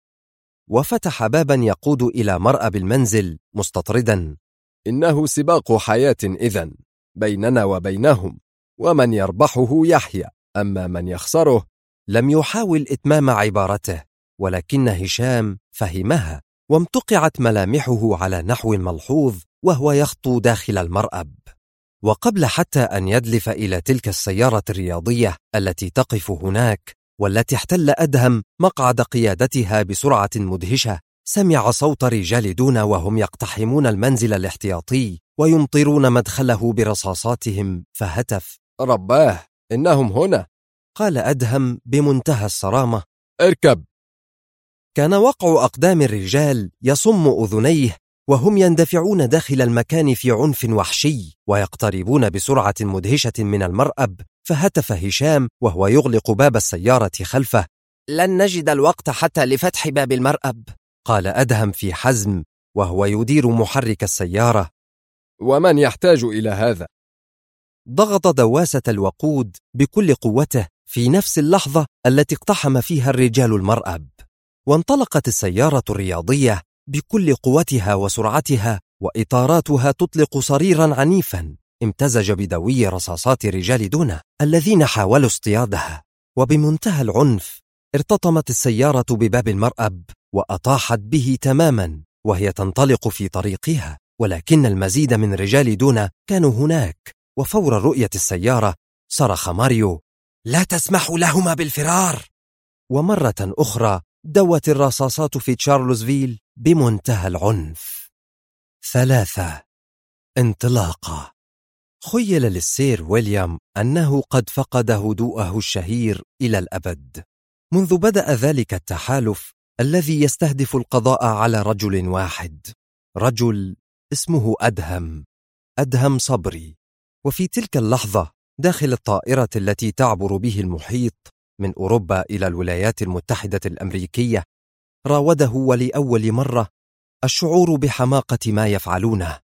وفتح بابا يقود إلى مرأب المنزل مستطردا: إنه سباق حياة إذن بيننا وبينهم، ومن يربحه يحيا، أما من يخسره. لم يحاول إتمام عبارته، ولكن هشام فهمها وامتقعت ملامحه على نحو ملحوظ وهو يخطو داخل المرأب. وقبل حتى أن يدلف إلى تلك السيارة الرياضية التي تقف هناك والتي احتل أدهم مقعد قيادتها بسرعة مدهشة، سمع صوت رجال دون وهم يقتحمون المنزل الاحتياطي ويمطرون مدخله برصاصاتهم، فهتف: رباه، إنهم هنا. قال أدهم بمنتهى الصرامة: اركب. كان وقع أقدام الرجال يصم أذنيه وهم يندفعون داخل المكان في عنف وحشي ويقتربون بسرعة مدهشة من المرأب، فهتف هشام وهو يغلق باب السيارة خلفه: لن نجد الوقت حتى لفتح باب المرأب. قال أدهم في حزم وهو يدير محرك السيارة: ومن يحتاج إلى هذا؟ ضغط دواسة الوقود بكل قوته في نفس اللحظة التي اقتحم فيها الرجال المرأب، وانطلقت السيارة الرياضية بكل قوتها وسرعتها، وإطاراتها تطلق صريرا عنيفا امتزج بدوي رصاصات رجال دون الذين حاولوا اصطيادها. وبمنتهى العنف ارتطمت السيارة بباب المرأب وأطاحت به تماما وهي تنطلق في طريقها، ولكن المزيد من رجال دون كانوا هناك. وفور رؤية السيارة صرخ ماريو: لا تسمحوا لهما بالفرار. ومرة أخرى دوت الرصاصات في تشارلزفيل بمنتهى العنف. 3. انطلاقة. خيل للسير ويليام أنه قد فقد هدوءه الشهير إلى الأبد منذ بدأ ذلك التحالف الذي يستهدف القضاء على رجل واحد، رجل اسمه أدهم صبري. وفي تلك اللحظة داخل الطائرة التي تعبر به المحيط من أوروبا إلى الولايات المتحدة الأمريكية، راوده ولأول مرة الشعور بحماقة ما يفعلونه.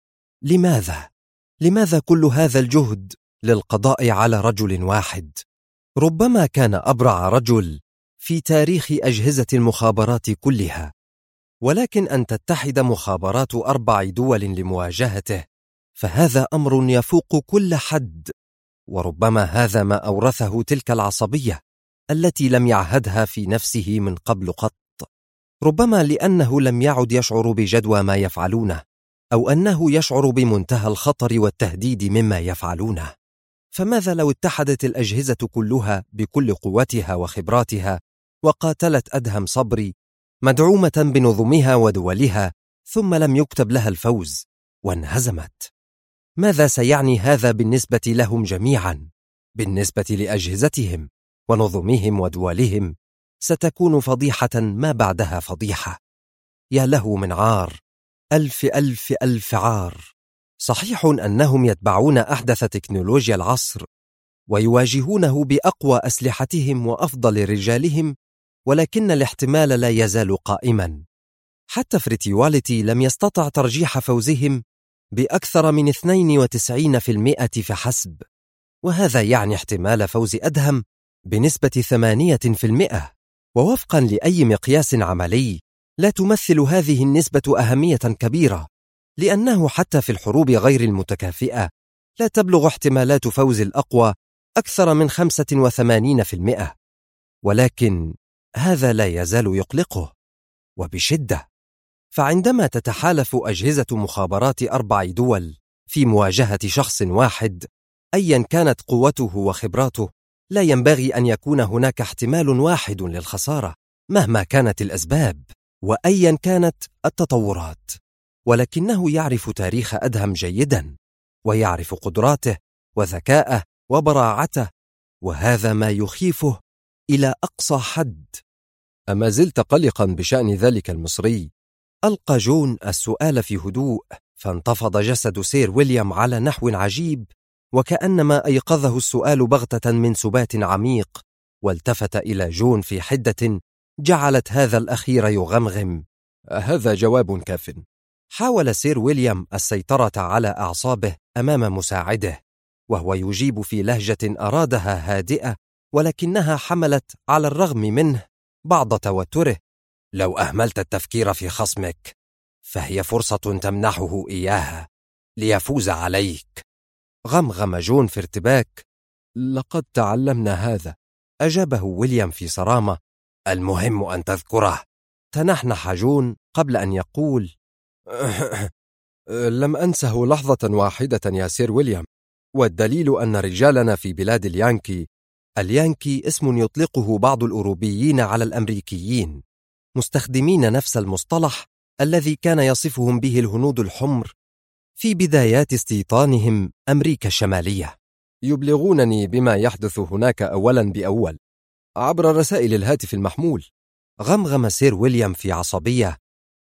لماذا كل هذا الجهد للقضاء على رجل واحد؟ ربما كان أبرع رجل في تاريخ أجهزة المخابرات كلها، ولكن أن تتحد مخابرات 4 دول لمواجهته فهذا أمر يفوق كل حد. وربما هذا ما أورثه تلك العصبية التي لم يعهدها في نفسه من قبل قط. ربما لأنه لم يعد يشعر بجدوى ما يفعلونه، أو أنه يشعر بمنتهى الخطر والتهديد مما يفعلونه. فماذا لو اتحدت الأجهزة كلها بكل قوتها وخبراتها وقاتلت أدهم صبري مدعومة بنظمها ودولها، ثم لم يكتب لها الفوز وانهزمت؟ ماذا سيعني هذا بالنسبة لهم جميعا؟ بالنسبة لأجهزتهم ونظمهم ودولهم ستكون فضيحة ما بعدها فضيحة. يا له من عار، ألف ألف ألف عار. صحيح أنهم يتبعون أحدث تكنولوجيا العصر ويواجهونه بأقوى أسلحتهم وأفضل رجالهم، ولكن الاحتمال لا يزال قائما. حتى فريتيواليتي لم يستطع ترجيح فوزهم بأكثر من 92% فحسب، وهذا يعني احتمال فوز أدهم بنسبة 8%. ووفقا لأي مقياس عملي لا تمثل هذه النسبة أهمية كبيرة، لأنه حتى في الحروب غير المتكافئة لا تبلغ احتمالات فوز الأقوى أكثر من 85%. ولكن هذا لا يزال يقلقه وبشدة. فعندما تتحالف أجهزة مخابرات 4 دول في مواجهة شخص واحد أيا كانت قوته وخبراته، لا ينبغي أن يكون هناك احتمال واحد للخسارة مهما كانت الأسباب وأيا كانت التطورات. ولكنه يعرف تاريخ أدهم جيدا، ويعرف قدراته وذكاءه وبراعته، وهذا ما يخيفه إلى أقصى حد. أما زلت قلقا بشأن ذلك المصري؟ ألقى جون السؤال في هدوء، فانتفض جسد سير ويليام على نحو عجيب، وكأنما أيقظه السؤال بغتة من سبات عميق، والتفت إلى جون في حدة جعلت هذا الأخير يغمغم. هذا جواب كاف. حاول سير ويليام السيطرة على أعصابه أمام مساعده، وهو يجيب في لهجة أرادها هادئة، ولكنها حملت على الرغم منه بعض توتره. لو أهملت التفكير في خصمك فهي فرصة تمنحه إياها ليفوز عليك. غمغم جون في ارتباك. لقد تعلمنا هذا، أجابه ويليام في صرامة. المهم أن تذكره. تنحنح جون قبل أن يقول لم أنسه لحظة واحدة يا سير ويليام، والدليل أن رجالنا في بلاد اليانكي اسم يطلقه بعض الأوروبيين على الأمريكيين، مستخدمين نفس المصطلح الذي كان يصفهم به الهنود الحمر في بدايات استيطانهم أمريكا الشمالية. يبلغونني بما يحدث هناك أولا بأول عبر رسائل الهاتف المحمول. غمغم سير ويليام في عصبية.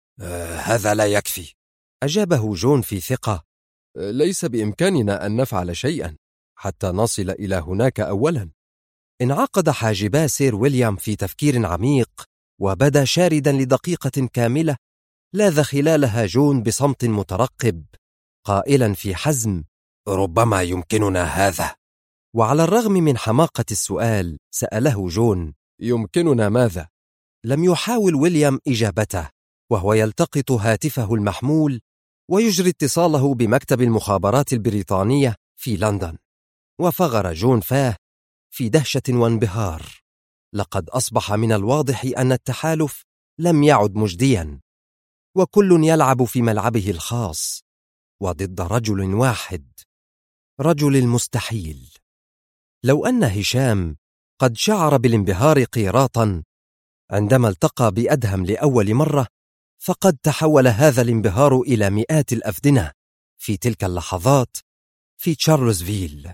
هذا لا يكفي، أجابه جون في ثقة. ليس بإمكاننا أن نفعل شيئا حتى نصل إلى هناك أولا. انعقد حاجبا سير ويليام في تفكير عميق، وبدا شاردا لدقيقة كاملة لاذ خلالها جون بصمت مترقب، قائلا في حزم: ربما يمكننا هذا. وعلى الرغم من حماقة السؤال سأله جون: يمكننا ماذا؟ لم يحاول ويليام إجابته، وهو يلتقط هاتفه المحمول ويجري اتصاله بمكتب المخابرات البريطانية في لندن. وفغر جون فاه في دهشة وانبهار. لقد أصبح من الواضح أن التحالف لم يعد مجديا، وكل يلعب في ملعبه الخاص وضد رجل واحد، رجل المستحيل. لو أن هشام قد شعر بالانبهار قيراطا عندما التقى بأدهم لأول مرة، فقد تحول هذا الانبهار إلى مئات الأفدنة في تلك اللحظات في تشارلزفيل.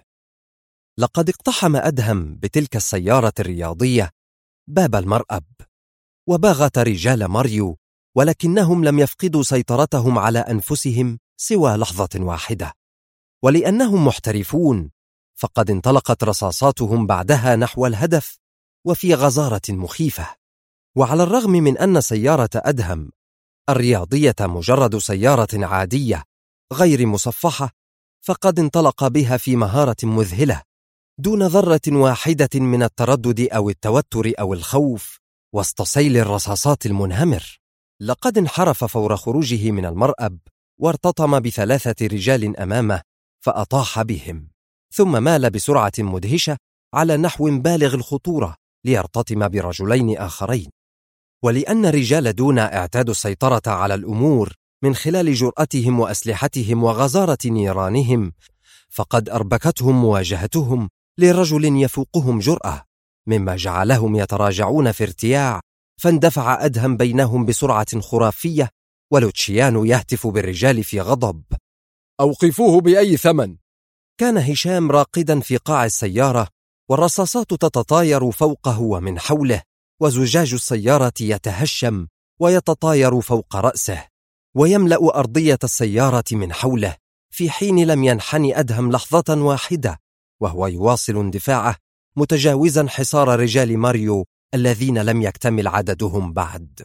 لقد اقتحم أدهم بتلك السيارة الرياضية باب المرأب، وباغت رجال ماريو، ولكنهم لم يفقدوا سيطرتهم على أنفسهم سوى لحظة واحدة. ولأنهم محترفون فقد انطلقت رصاصاتهم بعدها نحو الهدف وفي غزارة مخيفة. وعلى الرغم من أن سيارة أدهم الرياضية مجرد سيارة عادية غير مصفحة، فقد انطلق بها في مهارة مذهلة دون ذرة واحدة من التردد أو التوتر أو الخوف وسط سيل الرصاصات المنهمر. لقد انحرف فور خروجه من المرأب وارتطم ب3 رجال أمامه فأطاح بهم، ثم مال بسرعة مدهشة على نحو بالغ الخطورة ليرتطم برجلين آخرين. ولأن رجال دونا اعتادوا السيطرة على الأمور من خلال جرأتهم وأسلحتهم وغزارة نيرانهم، فقد أربكتهم مواجهتهم لرجل يفوقهم جرأة، مما جعلهم يتراجعون في ارتياع، فاندفع أدهم بينهم بسرعة خرافية، ولوتشيانو يهتف بالرجال في غضب: أوقفوه بأي ثمن! كان هشام راقدا في قاع السيارة، والرصاصات تتطاير فوقه ومن حوله، وزجاج السيارة يتهشم ويتطاير فوق رأسه، ويملأ أرضية السيارة من حوله، في حين لم ينحني أدهم لحظة واحدة، وهو يواصل اندفاعه متجاوزا حصار رجال ماريو الذين لم يكتمل عددهم بعد.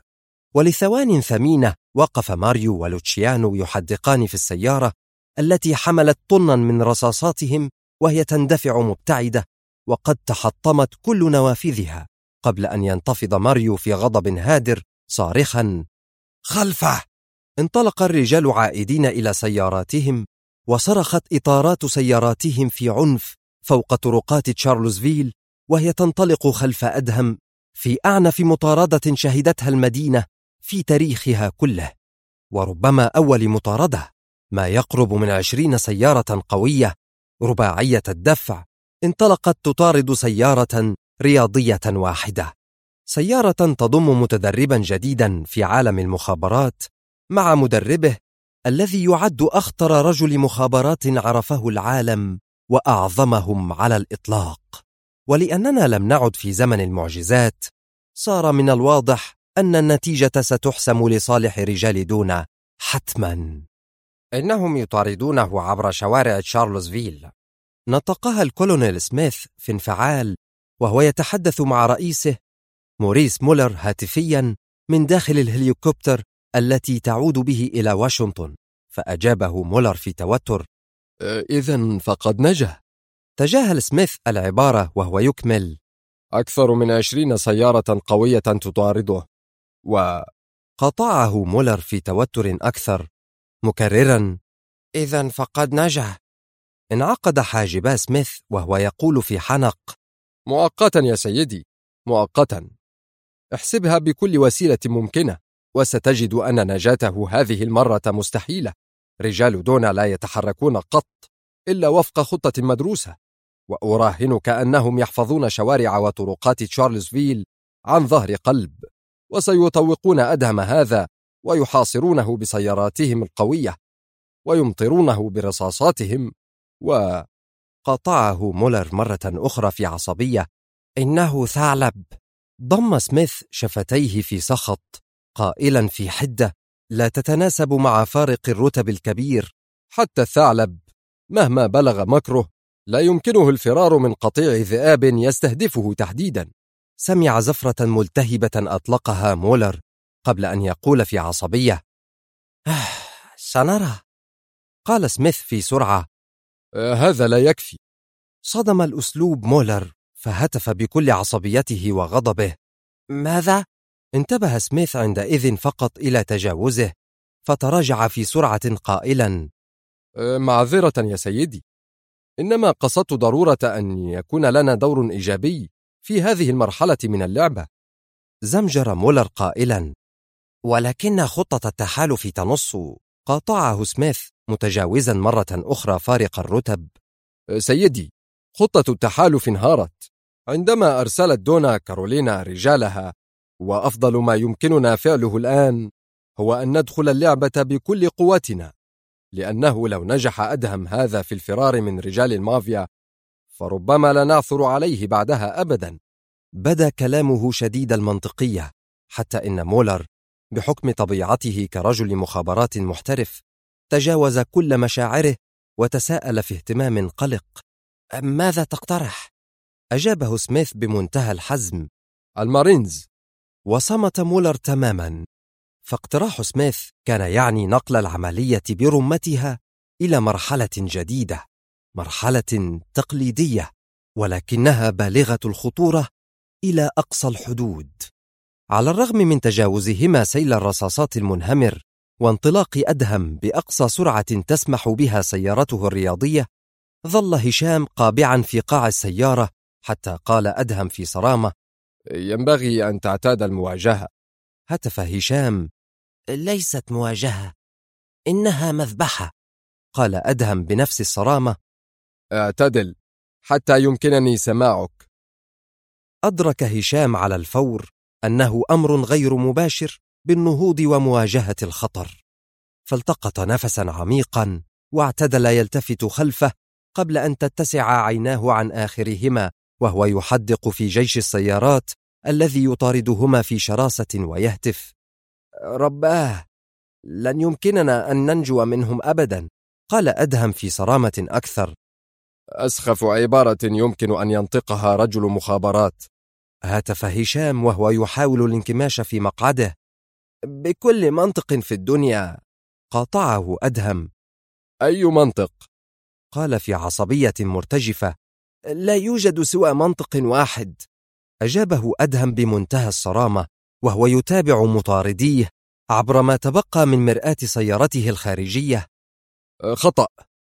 ولثوان ثمينة وقف ماريو ولوتشيانو يحدقان في السيارة التي حملت طنا من رصاصاتهم، وهي تندفع مبتعدة وقد تحطمت كل نوافذها، قبل أن ينتفض ماريو في غضب هادر صارخا: خلفه! انطلق الرجال عائدين إلى سياراتهم، وصرخت إطارات سياراتهم في عنف فوق طرقات تشارلزفيل، وهي تنطلق خلف أدهم في أعنف مطاردة شهدتها المدينة في تاريخها كله، وربما أول مطاردة. ما يقرب من 20 سيارة قوية رباعية الدفع انطلقت تطارد سيارة رياضية واحدة، سيارة تضم متدربا جديدا في عالم المخابرات مع مدربه الذي يعد أخطر رجل مخابرات عرفه العالم وأعظمهم على الإطلاق. ولأننا لم نعد في زمن المعجزات، صار من الواضح أن النتيجة ستحسم لصالح رجال دونا حتما. إنهم يطاردونه عبر شوارع تشارلزفيل، نطقها الكولونيل سميث في انفعال وهو يتحدث مع رئيسه موريس مولر هاتفيا من داخل الهليكوبتر التي تعود به إلى واشنطن. فأجابه مولر في توتر: إذن فقد نجا. تجاهل سميث العبارة وهو يكمل: أكثر من 20 سيارة قوية تطارده. وقطعه مولر في توتر أكثر مكررا: إذن فقد نجا. انعقد حاجبا سميث وهو يقول في حنق: مؤقتا يا سيدي، مؤقتا. احسبها بكل وسيلة ممكنة، وستجد أن نجاته هذه المرة مستحيلة. رجال دونا لا يتحركون قط إلا وفق خطة مدروسة، وأراهنك أنهم يحفظون شوارع وطرقات تشارلزفيل عن ظهر قلب، وسيطوقون أدهم هذا ويحاصرونه بسياراتهم القوية ويمطرونه برصاصاتهم. وقطعه مولر مرة أخرى في عصبية: إنه ثعلب. ضم سميث شفتيه في سخط قائلا في حدة لا تتناسب مع فارق الرتب الكبير: حتى الثعلب مهما بلغ مكره لا يمكنه الفرار من قطيع ذئاب يستهدفه تحديدا. سمع زفرة ملتهبة أطلقها مولر قبل أن يقول في عصبية: سنرى. قال سميث في سرعة: هذا لا يكفي. صدم الأسلوب مولر فهتف بكل عصبيته وغضبه: ماذا؟ انتبه سميث عندئذ فقط إلى تجاوزه، فتراجع في سرعة قائلا: معذرة يا سيدي، إنما قصدت ضرورة أن يكون لنا دور إيجابي في هذه المرحلة من اللعبة. زمجر مولر قائلا: ولكن خطة التحالف تنص. قاطعه سميث متجاوزا مرة أخرى فارق الرتب: سيدي، خطة التحالف انهارت عندما أرسلت دونا كارولينا رجالها، وأفضل ما يمكننا فعله الآن هو أن ندخل اللعبة بكل قوتنا، لأنه لو نجح أدهم هذا في الفرار من رجال المافيا فربما لا نعثر عليه بعدها أبدا. بدا كلامه شديد المنطقية، حتى إن مولر بحكم طبيعته كرجل مخابرات محترف تجاوز كل مشاعره وتساءل في اهتمام قلق: ماذا تقترح؟ أجابه سميث بمنتهى الحزم: المارينز. وصمت مولر تماما، فاقتراح سميث كان يعني نقل العملية برمتها إلى مرحلة جديدة، مرحلة تقليدية ولكنها بالغة الخطورة إلى أقصى الحدود. على الرغم من تجاوزهما سيل الرصاصات المنهمر وانطلاق أدهم بأقصى سرعة تسمح بها سيارته الرياضية، ظل هشام قابعا في قاع السيارة حتى قال أدهم في صرامة: ينبغي أن تعتاد المواجهة. هتف هشام: ليست مواجهة، إنها مذبحة. قال أدهم بنفس الصرامة: اعتدل حتى يمكنني سماعك. أدرك هشام على الفور أنه أمر غير مباشر بالنهوض ومواجهة الخطر، فالتقط نفسا عميقا واعتدل يلتفت خلفه قبل أن تتسع عيناه عن آخرهما وهو يحدق في جيش السيارات الذي يطاردهما في شراسة ويهتف: رباه، لن يمكننا أن ننجو منهم أبدا. قال أدهم في صرامة أكثر: أسخف عبارة يمكن أن ينطقها رجل مخابرات. هتف هشام وهو يحاول الانكماش في مقعده: بكل منطق في الدنيا. قاطعه أدهم: أي منطق؟ قال في عصبية مرتجفة: لا يوجد سوى منطق واحد. أجابه أدهم بمنتهى الصرامة وهو يتابع مطارديه عبر ما تبقى من مرآة سيارته الخارجية: خطأ،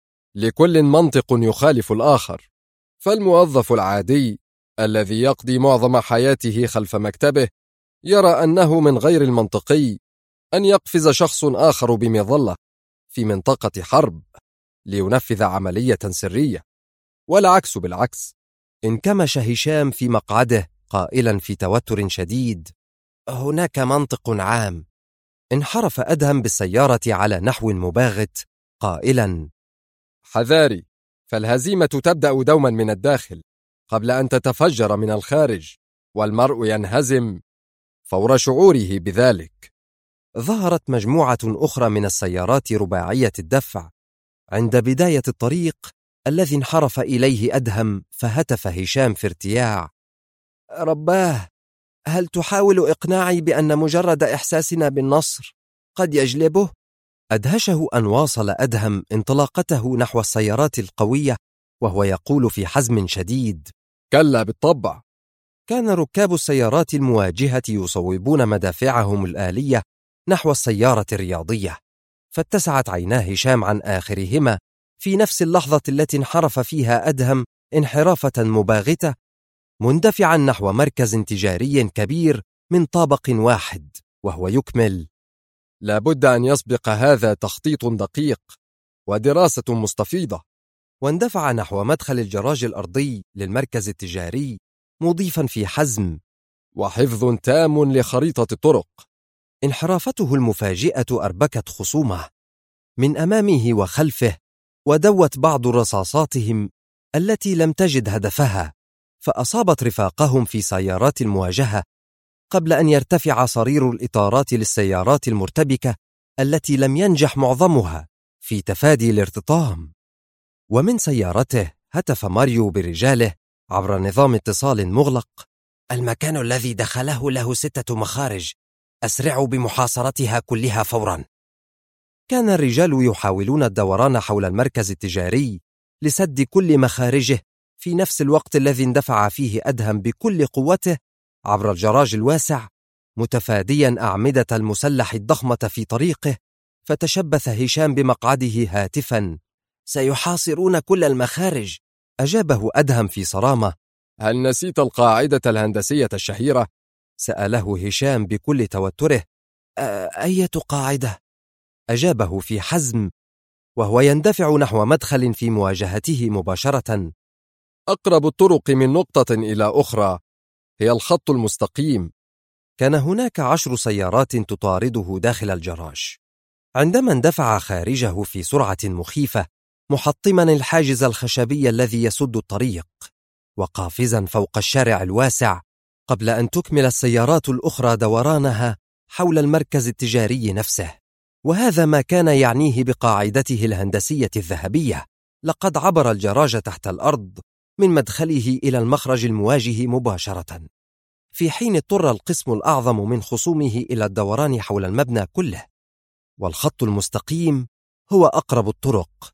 لكل منطق يخالف الآخر. فالموظف العادي الذي يقضي معظم حياته خلف مكتبه يرى أنه من غير المنطقي أن يقفز شخص آخر بمظلة في منطقة حرب لينفذ عملية سرية، والعكس بالعكس. انكمش هشام في مقعده قائلا في توتر شديد: هناك منطق عام. انحرف أدهم بالسيارة على نحو مباغت قائلا: حذاري، فالهزيمة تبدأ دوما من الداخل قبل أن تتفجر من الخارج، والمرء ينهزم فور شعوره بذلك. ظهرت مجموعة أخرى من السيارات رباعية الدفع عند بداية الطريق الذي انحرف إليه أدهم، فهتف هشام في ارتياع: رباه، هل تحاول إقناعي بأن مجرد إحساسنا بالنصر قد يجلبه؟ أدهشه أن واصل أدهم انطلاقته نحو السيارات القوية وهو يقول في حزم شديد: كلا بالطبع. كان ركاب السيارات المواجهة يصوبون مدافعهم الآلية نحو السيارة الرياضية، فاتسعت عينا هشام عن آخرهما في نفس اللحظة التي انحرف فيها أدهم انحرافة مباغتة، مندفعا نحو مركز تجاري كبير من طابق واحد، وهو يكمل: لابد أن يسبق هذا تخطيط دقيق ودراسة مستفيضة. واندفع نحو مدخل الجراج الأرضي للمركز التجاري مضيفا في حزم: وحفظ تام لخريطة الطرق. انحرافته المفاجئة أربكت خصومه من أمامه وخلفه، ودوت بعض رصاصاتهم التي لم تجد هدفها، فأصابت رفاقهم في سيارات المواجهة قبل أن يرتفع صرير الإطارات للسيارات المرتبكة التي لم ينجح معظمها في تفادي الارتطام. ومن سيارته هتف ماريو برجاله عبر نظام اتصال مغلق: المكان الذي دخله له 6 مخارج، أسرعوا بمحاصرتها كلها فورا. كان الرجال يحاولون الدوران حول المركز التجاري لسد كل مخارجه في نفس الوقت الذي اندفع فيه أدهم بكل قوته عبر الجراج الواسع، متفاديا أعمدة المسلح الضخمة في طريقه. فتشبث هشام بمقعده هاتفا: سيحاصرون كل المخارج. أجابه أدهم في صرامة: هل نسيت القاعدة الهندسية الشهيرة؟ سأله هشام بكل توتره. أية قاعدة؟ أجابه في حزم وهو يندفع نحو مدخل في مواجهته مباشرة. أقرب الطرق من نقطة إلى أخرى هي الخط المستقيم. كان هناك 10 سيارات تطارده داخل الجراج. عندما اندفع خارجه في سرعة مخيفة، محطما الحاجز الخشبي الذي يسد الطريق، وقافزا فوق الشارع الواسع، قبل أن تكمل السيارات الأخرى دورانها حول المركز التجاري نفسه. وهذا ما كان يعنيه بقاعدته الهندسية الذهبية. لقد عبر الجراج تحت الأرض من مدخله إلى المخرج المواجه مباشرة، في حين اضطر القسم الأعظم من خصومه إلى الدوران حول المبنى كله. والخط المستقيم هو أقرب الطرق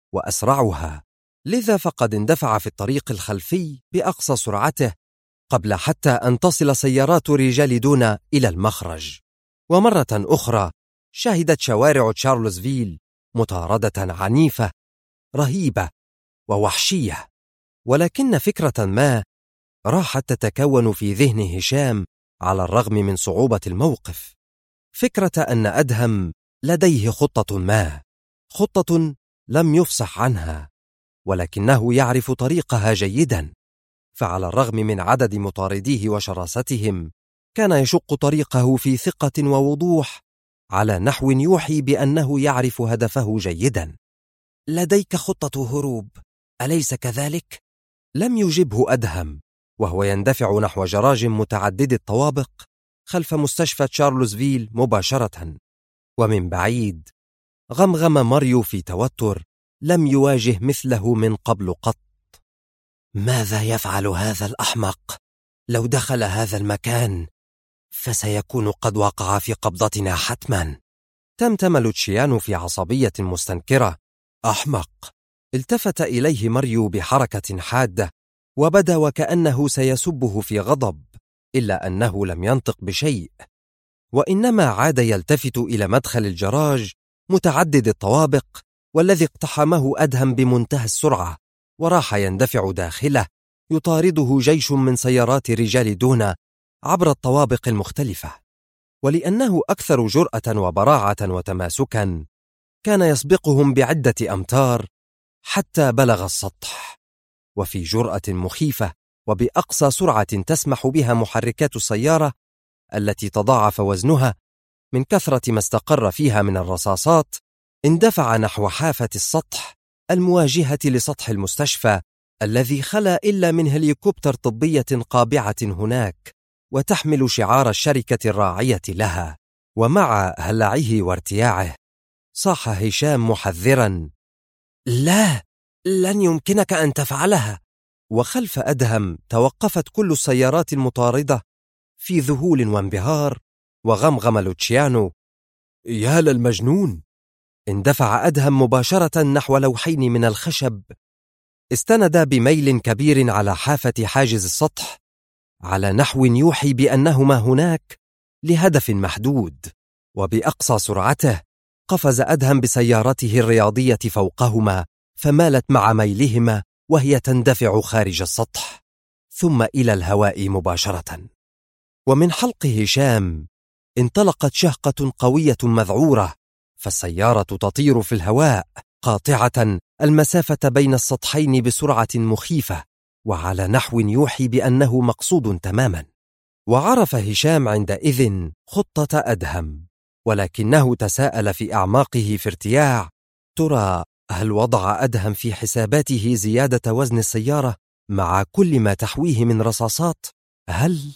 وأسرعها، لذا فقد اندفع في الطريق الخلفي بأقصى سرعته قبل حتى أن تصل سيارات رجال دونا إلى المخرج. ومرة أخرى شهدت شوارع تشارلزفيل مطاردة عنيفة رهيبة ووحشية. ولكن فكرة ما راحت تتكون في ذهن هشام على الرغم من صعوبة الموقف، فكرة أن أدهم لديه خطة ما، خطة لم يفصح عنها، ولكنه يعرف طريقها جيدا. فعلى الرغم من عدد مطارديه وشراستهم، كان يشق طريقه في ثقة ووضوح على نحو يوحي بأنه يعرف هدفه جيدا. لديك خطة هروب، أليس كذلك؟ لم يجبه أدهم، وهو يندفع نحو جراج متعدد الطوابق خلف مستشفى تشارلزفيل مباشرة. ومن بعيد غمغم ماريو في توتر لم يواجه مثله من قبل قط. ماذا يفعل هذا الأحمق؟ لو دخل هذا المكان فسيكون قد وقع في قبضتنا حتما. تمتم لوتشيانو في عصبية مستنكرة. أحمق! التفت إليه ماريو بحركة حادة، وبدا وكأنه سيسبه في غضب، إلا أنه لم ينطق بشيء، وإنما عاد يلتفت إلى مدخل الجراج متعدد الطوابق، والذي اقتحمه أدهم بمنتهى السرعة، وراح يندفع داخله يطارده جيش من سيارات رجال دونا عبر الطوابق المختلفة. ولأنه أكثر جرأة وبراعة وتماسكا، كان يسبقهم بعدة أمتار حتى بلغ السطح. وفي جرأة مخيفة وبأقصى سرعة تسمح بها محركات السيارة التي تضاعف وزنها من كثرة ما استقر فيها من الرصاصات، اندفع نحو حافة السطح المواجهة لسطح المستشفى، الذي خلا إلا من هليكوبتر طبية قابعة هناك وتحمل شعار الشركة الراعية لها. ومع هلعه وارتياعه صاح هشام محذرا: لا، لن يمكنك أن تفعلها. وخلف أدهم توقفت كل السيارات المطاردة في ذهول وانبهار، وغمغم لوتشيانو: يا للمجنون! اندفع أدهم مباشرة نحو لوحين من الخشب استند بميل كبير على حافة حاجز السطح على نحو يوحي بأنهما هناك لهدف محدود. وبأقصى سرعته قفز أدهم بسيارته الرياضية فوقهما، فمالت مع ميلهما وهي تندفع خارج السطح ثم إلى الهواء مباشرة. ومن حلق هشام انطلقت شهقة قوية مذعورة، فالسيارة تطير في الهواء قاطعة المسافة بين السطحين بسرعة مخيفة وعلى نحو يوحي بأنه مقصود تماما. وعرف هشام عندئذ خطة أدهم، ولكنه تساءل في أعماقه في ارتياع: ترى هل وضع أدهم في حساباته زيادة وزن السيارة مع كل ما تحويه من رصاصات؟ هل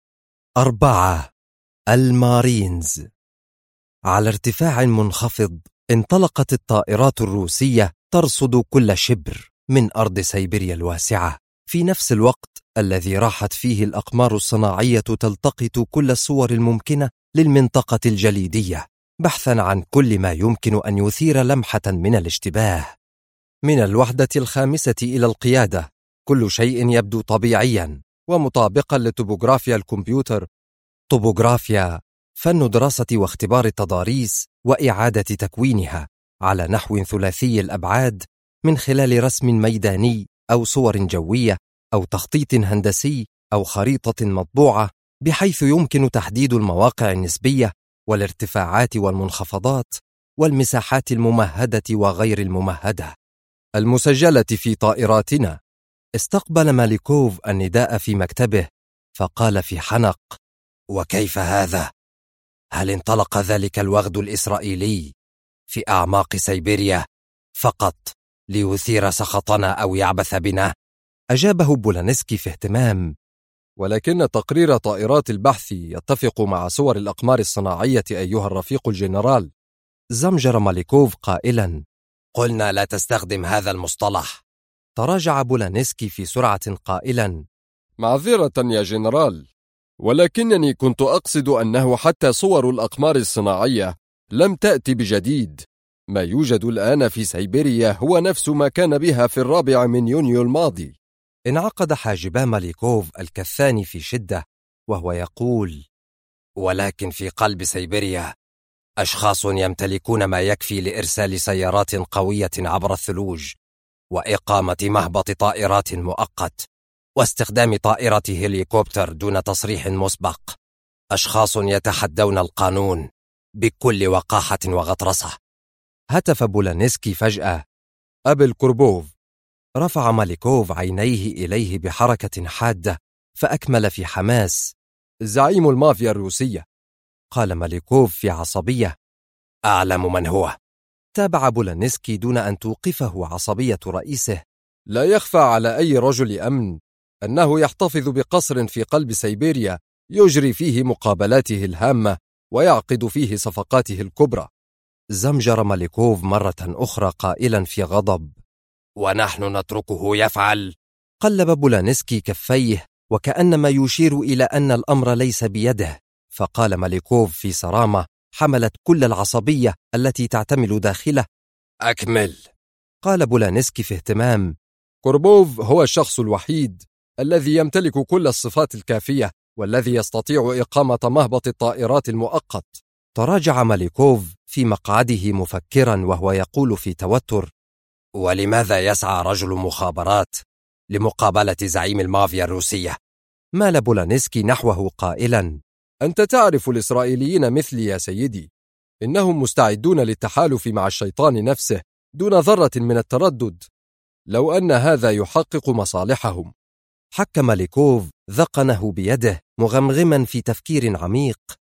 4. المارينز. على ارتفاع منخفض انطلقت الطائرات الروسية ترصد كل شبر من أرض سيبيريا الواسعة، في نفس الوقت الذي راحت فيه الأقمار الصناعية تلتقط كل الصور الممكنة للمنطقة الجليدية، بحثا عن كل ما يمكن أن يثير لمحة من الاشتباه. من الوحدة الخامسة إلى القيادة كل شيء يبدو طبيعيا ومطابقا لتوبوغرافيا الكمبيوتر. طوبوغرافيا فن دراسة واختبار التضاريس وإعادة تكوينها على نحو ثلاثي الأبعاد من خلال رسم ميداني أو صور جوية أو تخطيط هندسي أو خريطة مطبوعة، بحيث يمكن تحديد المواقع النسبية والارتفاعات والمنخفضات والمساحات الممهدة وغير الممهدة المسجلة في طائراتنا. استقبل ماليكوف النداء في مكتبه فقال في حنق: وكيف هذا؟ هل انطلق ذلك الوغد الإسرائيلي في أعماق سيبيريا فقط ليثير سخطنا أو يعبث بنا؟ أجابه بولانسكي في اهتمام: ولكن تقرير طائرات البحث يتفق مع صور الأقمار الصناعية أيها الرفيق الجنرال. زمجر ماليكوف قائلا: قلنا لا تستخدم هذا المصطلح. تراجع بولانسكي في سرعة قائلا: معذرة يا جنرال، ولكنني كنت أقصد أنه حتى صور الأقمار الصناعية لم تأتي بجديد. ما يوجد الآن في سيبيريا هو نفس ما كان بها في 4 يونيو الماضي. انعقد حاجبا ماليكوف الكثان في شدة وهو يقول: ولكن في قلب سيبيريا أشخاص يمتلكون ما يكفي لإرسال سيارات قوية عبر الثلوج وإقامة مهبط طائرات مؤقت، واستخدام طائرة هليكوبتر دون تصريح مسبق. أشخاص يتحدون القانون بكل وقاحة وغطرسة. هتف بولانسكي فجأة: أبل كوربوف. رفع ماليكوف عينيه إليه بحركة حادة، فأكمل في حماس: زعيم المافيا الروسية. قال ماليكوف في عصبية: أعلم من هو. تابع بولانسكي دون أن توقفه عصبية رئيسه: لا يخفى على أي رجل أمن أنه يحتفظ بقصر في قلب سيبيريا يجري فيه مقابلاته الهامة ويعقد فيه صفقاته الكبرى. زمجر ماليكوف مرة أخرى قائلا في غضب: ونحن نتركه يفعل؟ قلب بولانسكي كفيه وكأنما يشير إلى أن الأمر ليس بيده، فقال ماليكوف في صرامة حملت كل العصبية التي تعتمل داخله: أكمل. قال بولانسكي في اهتمام: كوربوف هو الشخص الوحيد الذي يمتلك كل الصفات الكافية والذي يستطيع إقامة مهبط الطائرات المؤقت. تراجع ماليكوف في مقعده مفكرا وهو يقول في توتر: ولماذا يسعى رجل مخابرات لمقابلة زعيم المافيا الروسية؟ مال بولانسكي نحوه قائلا: أنت تعرف الإسرائيليين مثلي يا سيدي، إنهم مستعدون للتحالف مع الشيطان نفسه دون ذرة من التردد، لو أن هذا يحقق مصالحهم. حك ماليكوف ذقنه بيده مغمغما في تفكير عميق: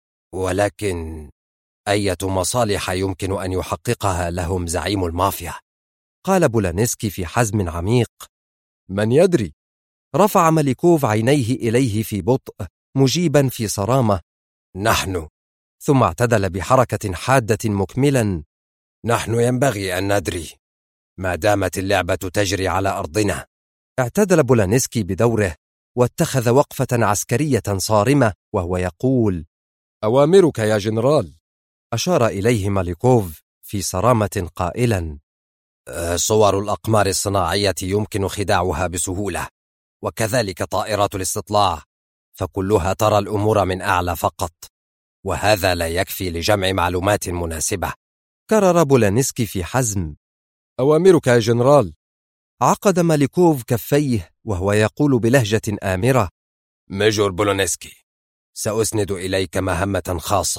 ولكن أية مصالح يمكن أن يحققها لهم زعيم المافيا؟ قال بولانسكي في حزم عميق: من يدري؟ رفع ماليكوف عينيه إليه في بطء مجيبا في صرامة: نحن. ثم اعتدل بحركة حادة مكملا: نحن ينبغي أن ندري ما دامت اللعبة تجري على أرضنا. اعتدل بولانسكي بدوره واتخذ وقفة عسكرية صارمة وهو يقول: أوامرك يا جنرال. أشار إليه ماليكوف في صرامة قائلا: صور الأقمار الصناعية يمكن خداعها بسهولة، وكذلك طائرات الاستطلاع، فكلها ترى الأمور من أعلى فقط، وهذا لا يكفي لجمع معلومات مناسبة. كرر بولانسكي في حزم: أوامرك يا جنرال. عقد ماليكوف كفيه وهو يقول بلهجة آمرة: ميجور بولانسكي، سأسند إليك مهمة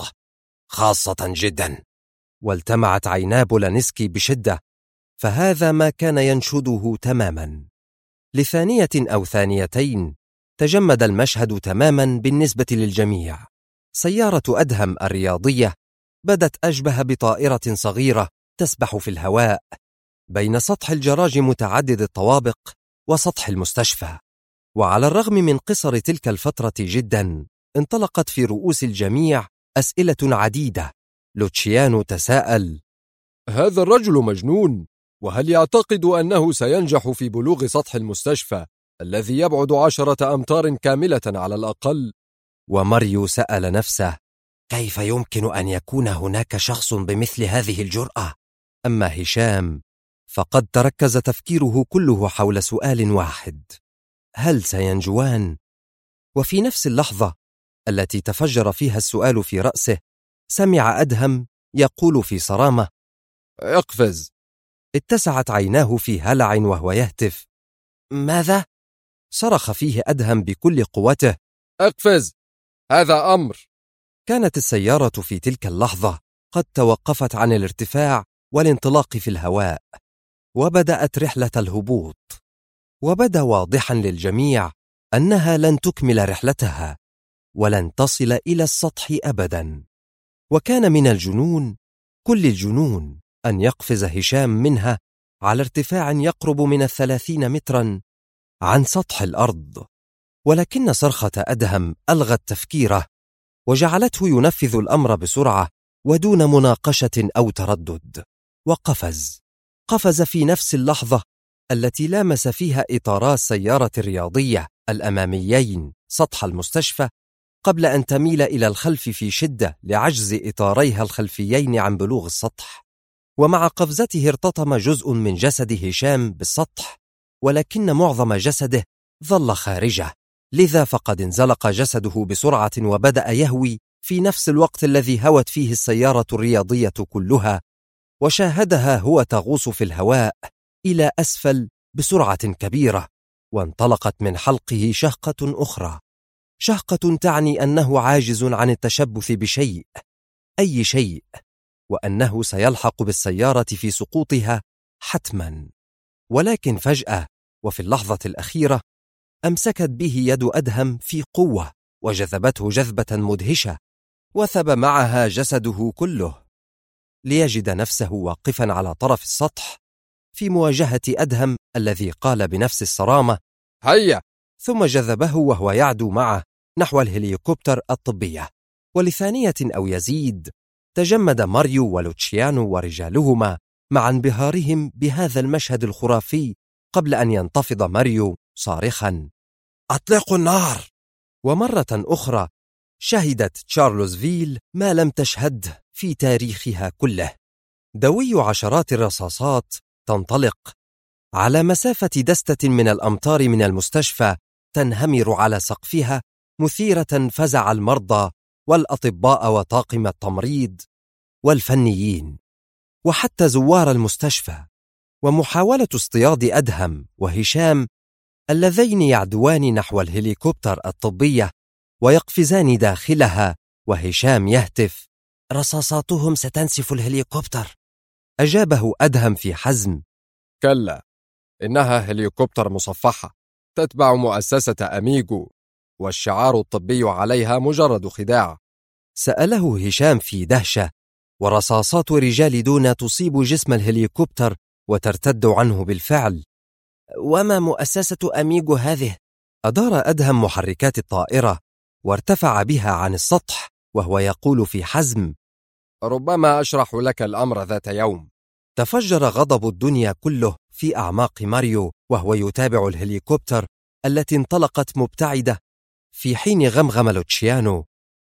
خاصة جدا. والتمعت عينا بولانسكي بشدة، فهذا ما كان ينشده تماما. لثانية أو ثانيتين تجمد المشهد تماما بالنسبة للجميع. سيارة أدهم الرياضية بدت أشبه بطائرة صغيرة تسبح في الهواء بين سطح الجراج متعدد الطوابق وسطح المستشفى. وعلى الرغم من قصر تلك الفترة جدا، انطلقت في رؤوس الجميع أسئلة عديدة. لوتشيانو تساءل: هذا الرجل مجنون، وهل يعتقد أنه سينجح في بلوغ سطح المستشفى الذي يبعد 10 أمتار كاملة على الأقل؟ وماريو سأل نفسه: كيف يمكن أن يكون هناك شخص بمثل هذه الجرأة؟ أما هشام فقد تركز تفكيره كله حول سؤال واحد: هل سينجوان؟ وفي نفس اللحظة التي تفجر فيها السؤال في رأسه، سمع أدهم يقول في صرامة: اقفز. اتسعت عيناه في هلع وهو يهتف: ماذا؟ صرخ فيه أدهم بكل قوته: اقفز، هذا أمر. كانت السيارة في تلك اللحظة قد توقفت عن الارتفاع والانطلاق في الهواء، وبدأت رحلة الهبوط. وبدا واضحا للجميع أنها لن تكمل رحلتها ولن تصل إلى السطح أبدا. وكان من الجنون، كل الجنون، أن يقفز هشام منها على ارتفاع يقرب من 30 مترا عن سطح الأرض. ولكن صرخة أدهم ألغت تفكيره وجعلته ينفذ الأمر بسرعة ودون مناقشة أو تردد، قفز في نفس اللحظة التي لامس فيها إطارا السيارة الرياضية الأماميين سطح المستشفى، قبل أن تميل إلى الخلف في شدة لعجز إطاريها الخلفيين عن بلوغ السطح. ومع قفزته ارتطم جزء من جسد هشام بالسطح، ولكن معظم جسده ظل خارجه، لذا فقد انزلق جسده بسرعة وبدأ يهوي في نفس الوقت الذي هوت فيه السيارة الرياضية كلها، وشاهدها هو تغوص في الهواء إلى أسفل بسرعة كبيرة، وانطلقت من حلقه شهقة أخرى، شهقة تعني أنه عاجز عن التشبث بشيء، أي شيء، وأنه سيلحق بالسيارة في سقوطها حتما. ولكن فجأة وفي اللحظة الأخيرة أمسكت به يد أدهم في قوة وجذبته جذبة مدهشة، وثب معها جسده كله ليجد نفسه واقفا على طرف السطح في مواجهة أدهم الذي قال بنفس الصرامة: هيا! ثم جذبه وهو يعدو معه نحو الهليكوبتر الطبية. ولثانية أو يزيد تجمد ماريو ولوتشيانو ورجالهما مع انبهارهم بهذا المشهد الخرافي قبل أن ينتفض ماريو صارخا: أطلقوا النار! ومرة أخرى شهدت تشارلوزفيل ما لم تشهده في تاريخها كله: دوي عشرات الرصاصات تنطلق على مسافة دستة من الأمتار من المستشفى، تنهمر على سقفها مثيرة فزع المرضى والأطباء وطاقم التمريض والفنيين وحتى زوار المستشفى. ومحاولة اصطياد أدهم وهشام اللذين يعدوان نحو الهليكوبتر الطبية ويقفزان داخلها، وهشام يهتف: رصاصاتهم ستنسف الهليكوبتر. أجابه أدهم في حزم: كلا، إنها هليكوبتر مصفحة تتبع مؤسسة أميغو، والشعار الطبي عليها مجرد خداع. سأله هشام في دهشة، ورصاصات رجال دون تصيب جسم الهليكوبتر وترتد عنه بالفعل. وما مؤسسة أميغو هذه؟ أدار أدهم محركات الطائرة وارتفع بها عن السطح وهو يقول في حزم: ربما أشرح لك الأمر ذات يوم. تفجر غضب الدنيا كله في أعماق ماريو وهو يتابع الهليكوبتر التي انطلقت مبتعدة، في حين غمغم لوتشيانو: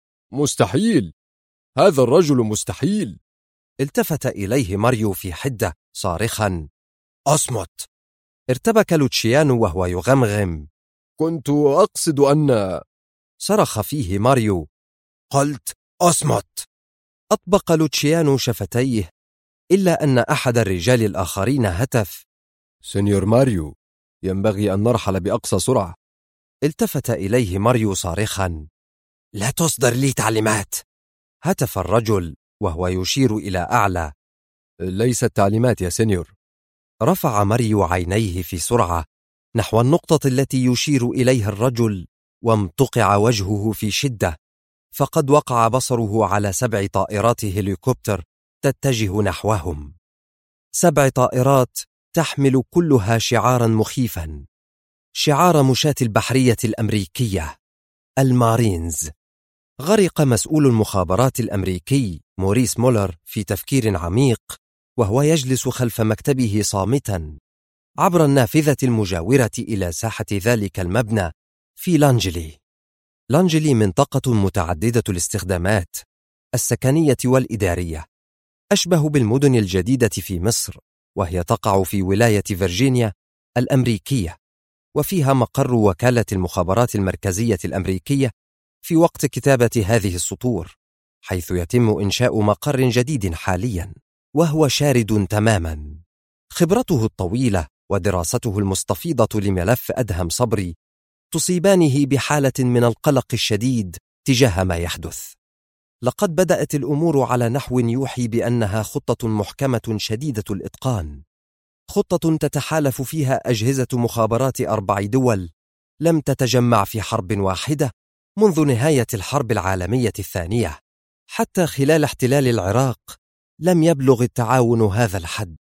مستحيل، هذا الرجل مستحيل. التفت إليه ماريو في حدة صارخا: أصمت! ارتبك لوتشيانو وهو يغمغم: كنت أقصد أن... صرخ فيه ماريو: قلت أصمت! أطبق لوتشيانو شفتيه، إلا أن أحد الرجال الآخرين هتف: سينيور ماريو، ينبغي أن نرحل بأقصى سرعة. التفت إليه ماريو صارخا: لا تصدر لي تعليمات! هتف الرجل وهو يشير إلى أعلى: ليست تعليمات يا سينيور. رفع ماريو عينيه في سرعة نحو النقطة التي يشير إليها الرجل، وامتقع وجهه في شدة، فقد وقع بصره على 7 طائرات هليكوبتر تتجه نحوهم. 7 طائرات تحمل كلها شعارا مخيفا، شعار مشاة البحرية الأمريكية، المارينز. غرق مسؤول المخابرات الأمريكي موريس مولر في تفكير عميق وهو يجلس خلف مكتبه صامتا عبر النافذة المجاورة إلى ساحة ذلك المبنى في لانجلي. لانجلي منطقة متعددة الاستخدامات السكنية والإدارية، أشبه بالمدن الجديدة في مصر، وهي تقع في ولاية فرجينيا الأمريكية، وفيها مقر وكالة المخابرات المركزية الأمريكية في وقت كتابة هذه السطور، حيث يتم إنشاء مقر جديد حاليا، وهو شارد تماما. خبرته الطويلة ودراسته المستفيضة لملف أدهم صبري تصيبانه بحالة من القلق الشديد تجاه ما يحدث. لقد بدأت الأمور على نحو يوحي بأنها خطة محكمة شديدة الإتقان، خطة تتحالف فيها أجهزة مخابرات 4 دول لم تتجمع في حرب واحدة منذ نهاية الحرب العالمية الثانية. حتى خلال احتلال العراق لم يبلغ التعاون هذا الحد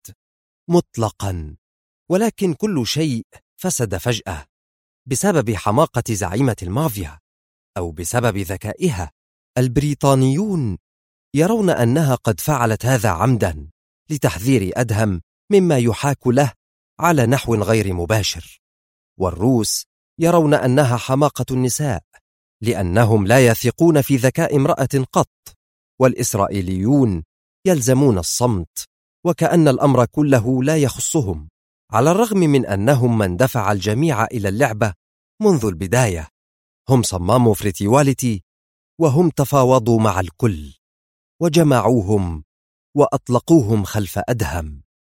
مطلقا، ولكن كل شيء فسد فجأة بسبب حماقة زعيمة المافيا أو بسبب ذكائها. البريطانيون يرون أنها قد فعلت هذا عمدا لتحذير أدهم مما يحاك له على نحو غير مباشر، والروس يرون أنها حماقة النساء لأنهم لا يثقون في ذكاء امرأة قط، والإسرائيليون يلزمون الصمت وكأن الأمر كله لا يخصهم، على الرغم من أنهم من دفع الجميع إلى اللعبة منذ البداية. هم صمموا فريتيواليتي، وهم تفاوضوا مع الكل وجمعوهم وأطلقوهم خلف أدهم.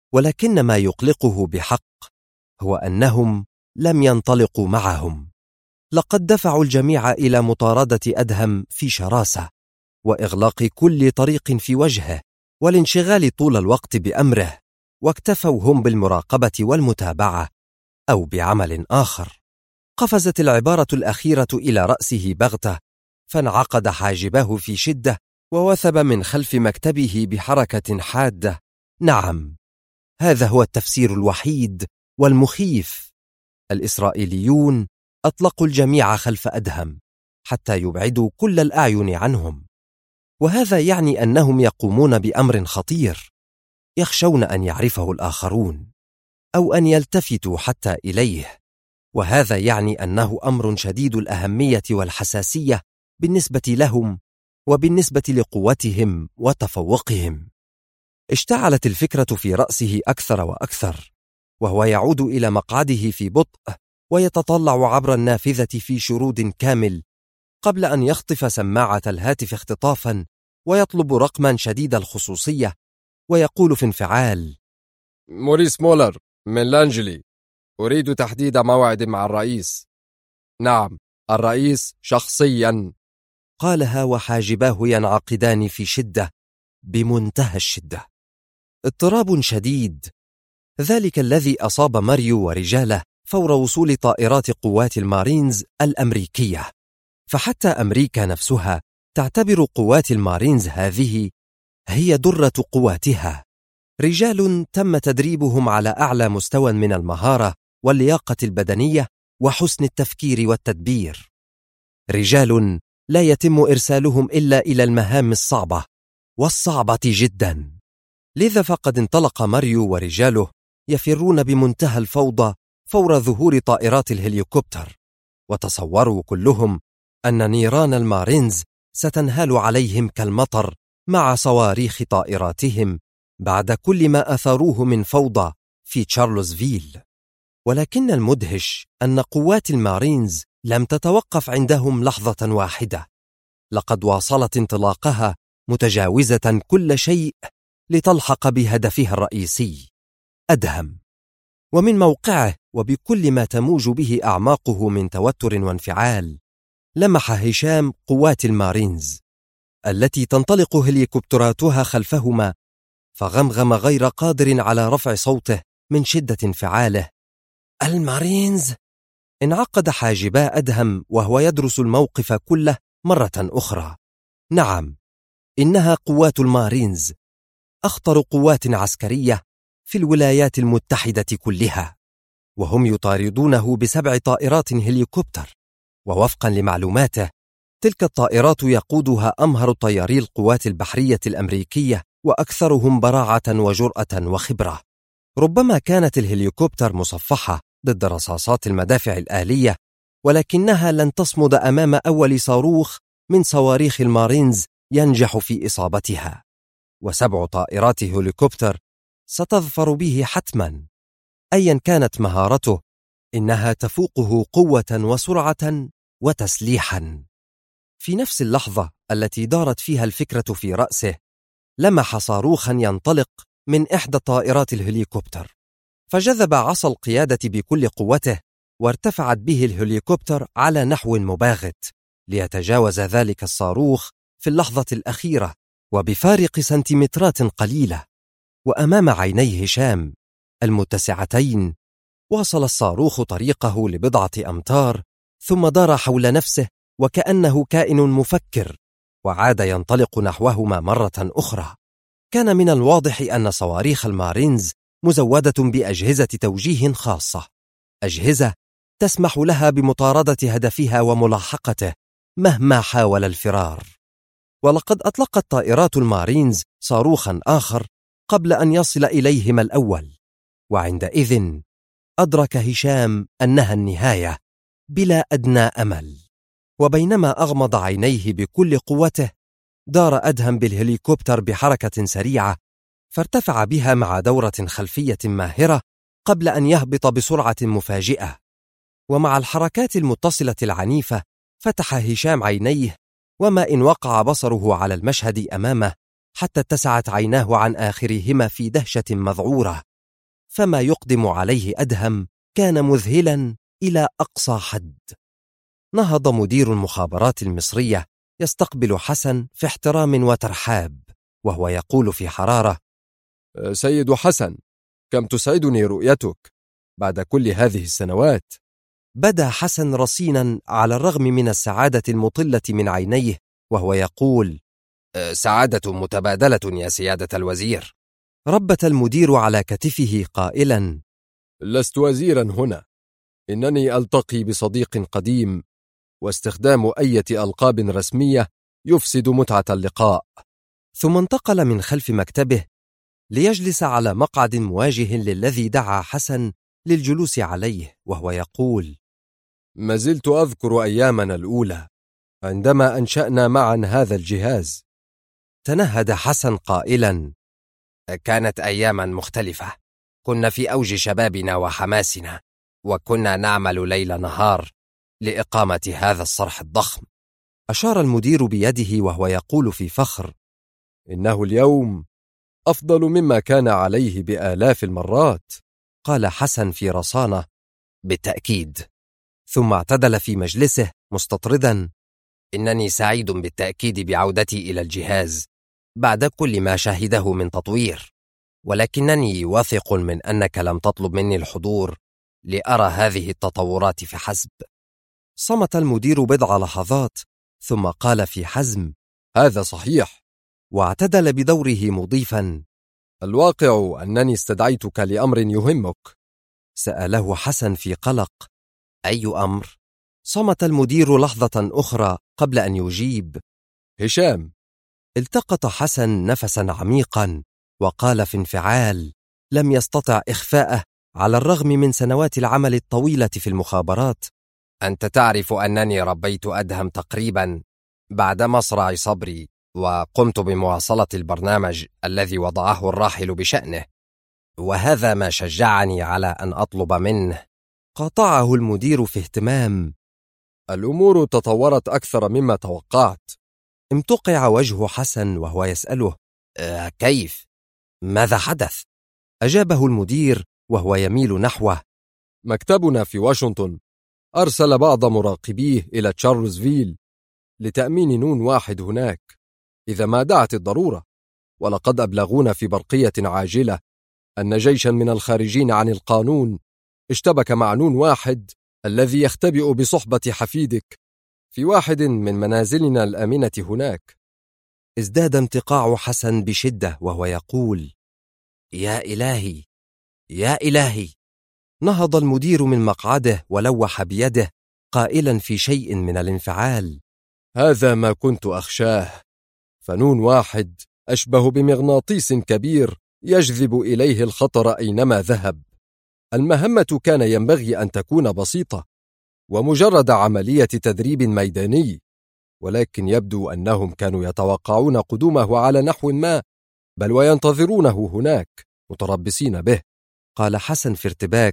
ولكن ما يقلقه بحق هو أنهم لم ينطلقوا معهم. لقد دفعوا الجميع إلى مطاردة أدهم في شراسة، وإغلاق كل طريق في وجهه، والانشغال طول الوقت بأمره، واكتفوا هم بالمراقبة والمتابعة أو بعمل آخر. قفزت العبارة الأخيرة إلى رأسه بغتة، فانعقد حاجباه في شدة، ووثب من خلف مكتبه بحركة حادة. نعم، هذا هو التفسير الوحيد والمخيف. الإسرائيليون أطلقوا الجميع خلف أدهم حتى يبعدوا كل الأعين عنهم، وهذا يعني أنهم يقومون بأمر خطير، يخشون أن يعرفه الآخرون أو أن يلتفتوا حتى إليه، وهذا يعني أنه أمر شديد الأهمية والحساسية بالنسبة لهم وبالنسبة لقوتهم وتفوقهم. اشتعلت الفكرة في رأسه أكثر وأكثر، وهو يعود إلى مقعده في بطء ويتطلع عبر النافذة في شرود كامل، قبل أن يخطف سماعة الهاتف اختطافا ويطلب رقما شديد الخصوصية، ويقول في انفعال: موريس مولر من لانجلي، أريد تحديد موعد مع الرئيس. نعم، الرئيس شخصيا. قالها وحاجباه ينعقدان في شدة، بمنتهى الشدة. اضطراب شديد، ذلك الذي أصاب ماريو ورجاله فور وصول طائرات قوات المارينز الأمريكية، فحتى أمريكا نفسها تعتبر قوات المارينز هذه هي درة قواتها. رجال تم تدريبهم على أعلى مستوى من المهارة واللياقة البدنية وحسن التفكير والتدبير، رجال لا يتم إرسالهم إلا إلى المهام الصعبة والصعبة جدا. لذا فقد انطلق ماريو ورجاله يفرون بمنتهى الفوضى فور ظهور طائرات الهليكوبتر، وتصوروا كلهم أن نيران المارينز ستنهال عليهم كالمطر مع صواريخ طائراتهم بعد كل ما أثاروه من فوضى في تشارلوزفيل. ولكن المدهش أن قوات المارينز لم تتوقف عندهم لحظة واحدة، لقد واصلت انطلاقها متجاوزة كل شيء لتلحق بهدفها الرئيسي أدهم. ومن موقعه وبكل ما تموج به أعماقه من توتر وانفعال، لمح هشام قوات المارينز التي تنطلق هليكوبتراتها خلفهما، فغمغم غير قادر على رفع صوته من شدة انفعاله: المارينز! انعقد حاجبا أدهم وهو يدرس الموقف كله مرة أخرى. نعم، إنها قوات المارينز، أخطر قوات عسكرية في الولايات المتحدة كلها، وهم يطاردونه ب7 طائرات هليكوبتر. ووفقا لمعلوماته، تلك الطائرات يقودها أمهر طياري القوات البحرية الأمريكية وأكثرهم براعة وجرأة وخبرة. ربما كانت الهليكوبتر مصفحة ضد رصاصات المدافع الآلية، ولكنها لن تصمد أمام أول صاروخ من صواريخ المارينز ينجح في إصابتها، و7 طائرات هليكوبتر ستظفر به حتما. أيا كانت مهارته، إنها تفوقه قوة وسرعة وتسليحا. في نفس اللحظة التي دارت فيها الفكرة في رأسه، لمح صاروخا ينطلق من إحدى طائرات الهليكوبتر، فجذب عصا القيادة بكل قوته، وارتفعت به الهليكوبتر على نحو مباغت ليتجاوز ذلك الصاروخ في اللحظة الأخيرة وبفارق سنتيمترات قليلة. وأمام عيني هشام المتسعتين واصل الصاروخ طريقه لبضعة أمتار، ثم دار حول نفسه وكأنه كائن مفكر، وعاد ينطلق نحوهما مرة أخرى. كان من الواضح أن صواريخ المارينز مزودة بأجهزة توجيه خاصة، أجهزة تسمح لها بمطاردة هدفها وملاحقته مهما حاول الفرار. ولقد أطلقت طائرات المارينز صاروخا آخر قبل أن يصل إليهما الأول، وعندئذ أدرك هشام أنها النهاية بلا أدنى أمل. وبينما أغمض عينيه بكل قوته، دار أدهم بالهليكوبتر بحركة سريعة، فارتفع بها مع دورة خلفية ماهرة قبل أن يهبط بسرعة مفاجئة. ومع الحركات المتصلة العنيفة فتح هشام عينيه، وما إن وقع بصره على المشهد أمامه حتى اتسعت عيناه عن آخرهما في دهشة مذعورة. فما يقدم عليه أدهم كان مذهلا إلى أقصى حد. نهض مدير المخابرات المصرية يستقبل حسن في احترام وترحاب، وهو يقول في حرارة: سيد حسن، كم تسعدني رؤيتك بعد كل هذه السنوات. بدا حسن رصينا على الرغم من السعادة المطلة من عينيه، وهو يقول: سعادة متبادلة يا سيادة الوزير. ربت المدير على كتفه قائلا: لست وزيرا هنا، إنني ألتقي بصديق قديم، واستخدام أي ألقاب رسمية يفسد متعة اللقاء. ثم انتقل من خلف مكتبه ليجلس على مقعد مواجه للذي دعا حسن للجلوس عليه، وهو يقول: ما زلت أذكر أيامنا الأولى عندما أنشأنا معا هذا الجهاز. تنهد حسن قائلا: كانت أياما مختلفة، كنا في أوج شبابنا وحماسنا، وكنا نعمل ليل نهار لإقامة هذا الصرح الضخم. أشار المدير بيده وهو يقول في فخر: إنه اليوم أفضل مما كان عليه بآلاف المرات. قال حسن في رصانة: بالتأكيد. ثم اعتدل في مجلسه مستطردا: إنني سعيد بالتأكيد بعودتي إلى الجهاز بعد كل ما شاهده من تطوير، ولكنني واثق من أنك لم تطلب مني الحضور لأرى هذه التطورات فحسب. صمت المدير بضع لحظات ثم قال في حزم: هذا صحيح. واعتدل بدوره مضيفا: الواقع أنني استدعيتك لأمر يهمك. سأله حسن في قلق: أي أمر؟ صمت المدير لحظة أخرى قبل أن يجيب: هشام. التقط حسن نفسا عميقا وقال في انفعال لم يستطع إخفاءه على الرغم من سنوات العمل الطويلة في المخابرات: أنت تعرف أنني ربيت أدهم تقريبا بعد مصرع صبري، وقمت بمواصلة البرنامج الذي وضعه الراحل بشأنه، وهذا ما شجعني على أن أطلب منه. قاطعه المدير في اهتمام: الأمور تطورت أكثر مما توقعت. امتقع وجه حسن وهو يسأله: كيف؟ ماذا حدث؟ أجابه المدير وهو يميل نحوه: مكتبنا في واشنطن أرسل بعض مراقبيه إلى تشارلزفيل لتأمين نون واحد هناك إذا ما دعت الضرورة، ولقد أبلغونا في برقية عاجلة أن جيشا من الخارجين عن القانون اشتبك مع نون واحد الذي يختبئ بصحبة حفيدك في واحد من منازلنا الآمنة هناك. ازداد امتقاع حسن بشدة وهو يقول: يا إلهي، يا إلهي. نهض المدير من مقعده ولوح بيده قائلا في شيء من الانفعال: هذا ما كنت أخشاه، فنون واحد أشبه بمغناطيس كبير يجذب إليه الخطر أينما ذهب. المهمة كان ينبغي أن تكون بسيطة ومجرد عملية تدريب ميداني، ولكن يبدو أنهم كانوا يتوقعون قدومه على نحو ما، بل وينتظرونه هناك متربصين به. قال حسن في ارتباك: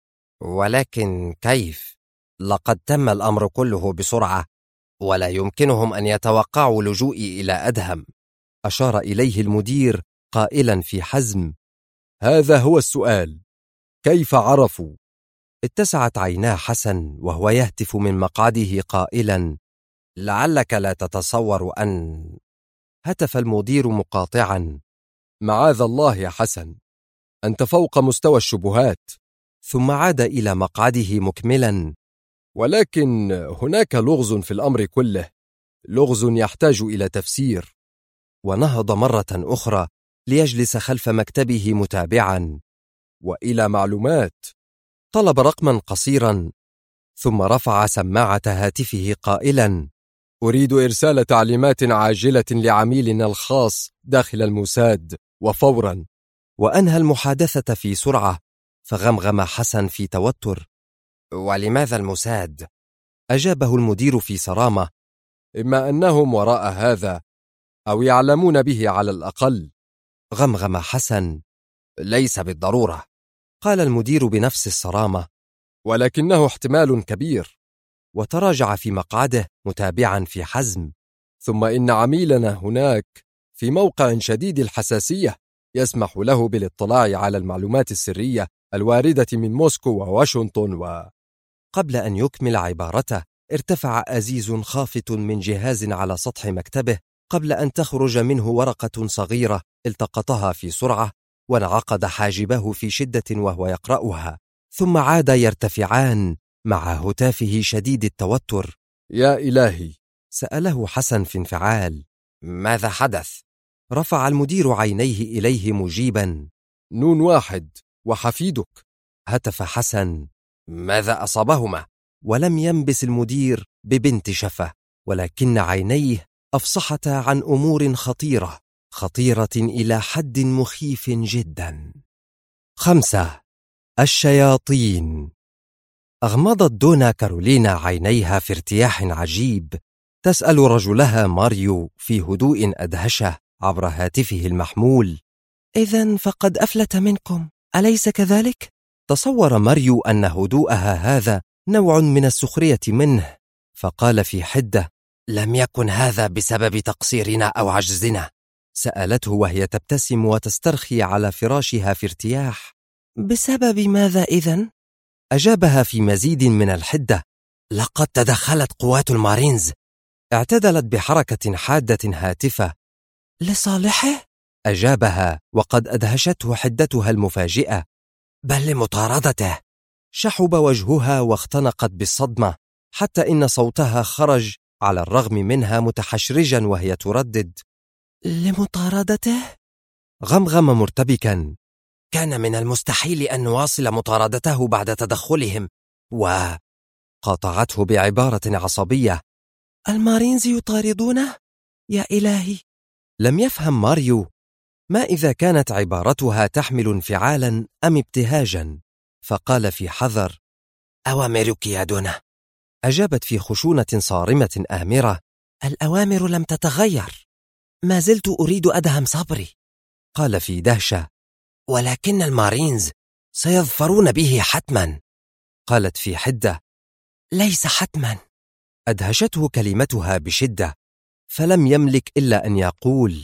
ولكن كيف؟ لقد تم الأمر كله بسرعة، ولا يمكنهم أن يتوقعوا لجوئي إلى أدهم. أشار إليه المدير قائلا في حزم: هذا هو السؤال، كيف عرفوا؟ اتسعت عينا حسن وهو يهتف من مقعده قائلا: لعلك لا تتصور أن... هتف المدير مقاطعا: معاذ الله يا حسن، أنت فوق مستوى الشبهات. ثم عاد إلى مقعده مكملا: ولكن هناك لغز في الأمر كله، لغز يحتاج إلى تفسير. ونهض مرة أخرى ليجلس خلف مكتبه متابعا: وإلى معلومات. طلب رقما قصيرا ثم رفع سماعة هاتفه قائلا: أريد إرسال تعليمات عاجلة لعميلنا الخاص داخل الموساد وفورا. وأنهى المحادثة في سرعة، فغمغم حسن في توتر: ولماذا الموساد؟ أجابه المدير في صرامة: إما أنهم وراء هذا أو يعلمون به على الأقل. غمغم حسن: ليس بالضرورة. قال المدير بنفس الصرامة: ولكنه احتمال كبير. وتراجع في مقعده متابعا في حزم: ثم إن عميلنا هناك في موقع شديد الحساسية يسمح له بالاطلاع على المعلومات السرية الواردة من موسكو وواشنطن قبل أن يكمل عبارته ارتفع أزيز خافت من جهاز على سطح مكتبه قبل أن تخرج منه ورقة صغيرة التقطها في سرعة وانعقد حاجبه في شدة وهو يقرأها، ثم عاد يرتفعان مع هتافه شديد التوتر. يا إلهي! سأله حسن في انفعال. ماذا حدث؟ رفع المدير عينيه إليه مجيبا. 1 وحفيدك. هتف حسن. ماذا أصابهما؟ ولم ينبس المدير ببنت شفة، ولكن عينيه أفصحتا عن أمور خطيرة إلى حد مخيف جدا. 5. الشياطين. أغمضت دونا كارولينا عينيها في ارتياح عجيب، تسأل رجلها ماريو في هدوء أدهشه عبر هاتفه المحمول. إذن فقد أفلت منكم، أليس كذلك؟ تصور ماريو أن هدوءها هذا نوع من السخرية منه، فقال في حدة: لم يكن هذا بسبب تقصيرنا أو عجزنا؟ سألته وهي تبتسم وتسترخي على فراشها في ارتياح. بسبب ماذا إذن؟ أجابها في مزيد من الحدة: لقد تدخلت قوات المارينز. اعتدلت بحركة حادة هاتفة. لصالحه؟ أجابها وقد أدهشته حدتها المفاجئة. بل لمطاردته. شحب وجهها واختنقت بالصدمة، حتى إن صوتها خرج على الرغم منها متحشرجا وهي تردد: لمطاردته؟ غمغم مرتبكا: كان من المستحيل أن نواصل مطاردته بعد تدخلهم. قاطعته بعبارة عصبية: المارينز يطاردونه؟ يا إلهي! لم يفهم ماريو ما إذا كانت عبارتها تحمل انفعالا أم ابتهاجا، فقال في حذر: أوامرك يا دونا. أجابت في خشونة صارمة آمرة: الأوامر لم تتغير، ما زلت أريد أدهم صبري. قال في دهشة: ولكن المارينز سيظفرون به حتما. قالت في حدة: ليس حتما. أدهشته كلمتها بشدة، فلم يملك إلا أن يقول: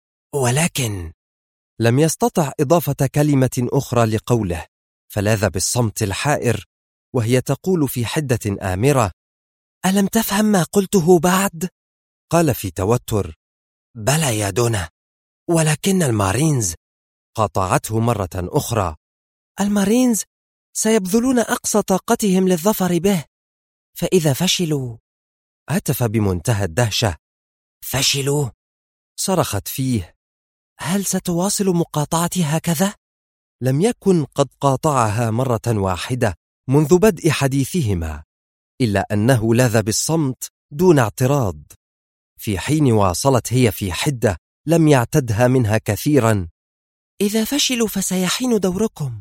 ولكن. لم يستطع إضافة كلمة أخرى لقوله، فلاذ بالصمت الحائر وهي تقول في حدة آمرة: ألم تفهم ما قلته بعد؟ قال في توتر: بلى يا دونا، ولكن المارينز. قاطعته مرة أخرى: المارينز سيبذلون أقصى طاقتهم للظفر به، فإذا فشلوا. هتف بمنتهى الدهشة: فشلوا؟ صرخت فيه: هل ستواصل مقاطعتي هكذا؟ لم يكن قد قاطعها مرة واحدة منذ بدء حديثهما، إلا أنه لاذ بالصمت دون اعتراض. في حين واصلت هي في حدة لم يعتدها منها كثيرا: إذا فشلوا فسيحين دوركم،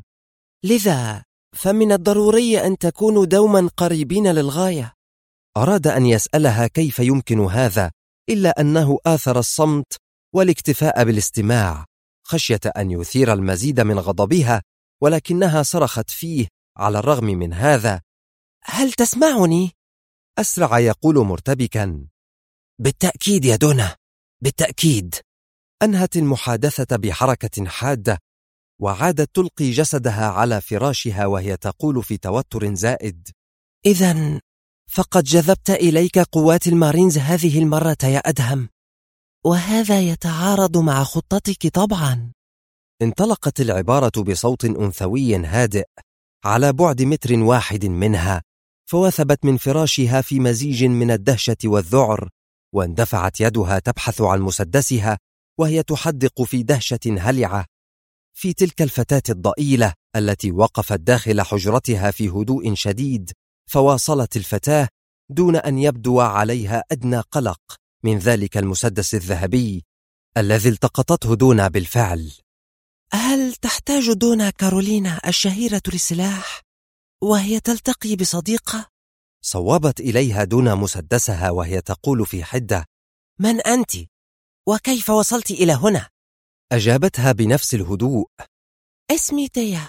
لذا فمن الضروري أن تكونوا دوما قريبين للغاية. أراد أن يسألها كيف يمكن هذا، إلا أنه آثر الصمت والاكتفاء بالاستماع خشية أن يثير المزيد من غضبها، ولكنها صرخت فيه على الرغم من هذا: هل تسمعني؟ أسرع يقول مرتبكا: بالتأكيد يا دونا، بالتأكيد. أنهت المحادثة بحركة حادة، وعادت تلقي جسدها على فراشها وهي تقول في توتر زائد: إذن فقد جذبت إليك قوات المارينز هذه المرة يا أدهم، وهذا يتعارض مع خطتك طبعا. انطلقت العبارة بصوت أنثوي هادئ على بعد 1 متر منها، فوثبت من فراشها في مزيج من الدهشة والذعر، واندفعت يدها تبحث عن مسدسها وهي تحدق في دهشة هلعة في تلك الفتاة الضئيلة التي وقفت داخل حجرتها في هدوء شديد. فواصلت الفتاة دون أن يبدو عليها أدنى قلق من ذلك المسدس الذهبي الذي التقطته دونا بالفعل. هل تحتاج دونا كارولينا الشهيرة للسلاح وهي تلتقي بصديقة؟ صوبت إليها دونا مسدسها وهي تقول في حدة: من أنت؟ وكيف وصلت إلى هنا؟ أجابتها بنفس الهدوء: اسمي تيا،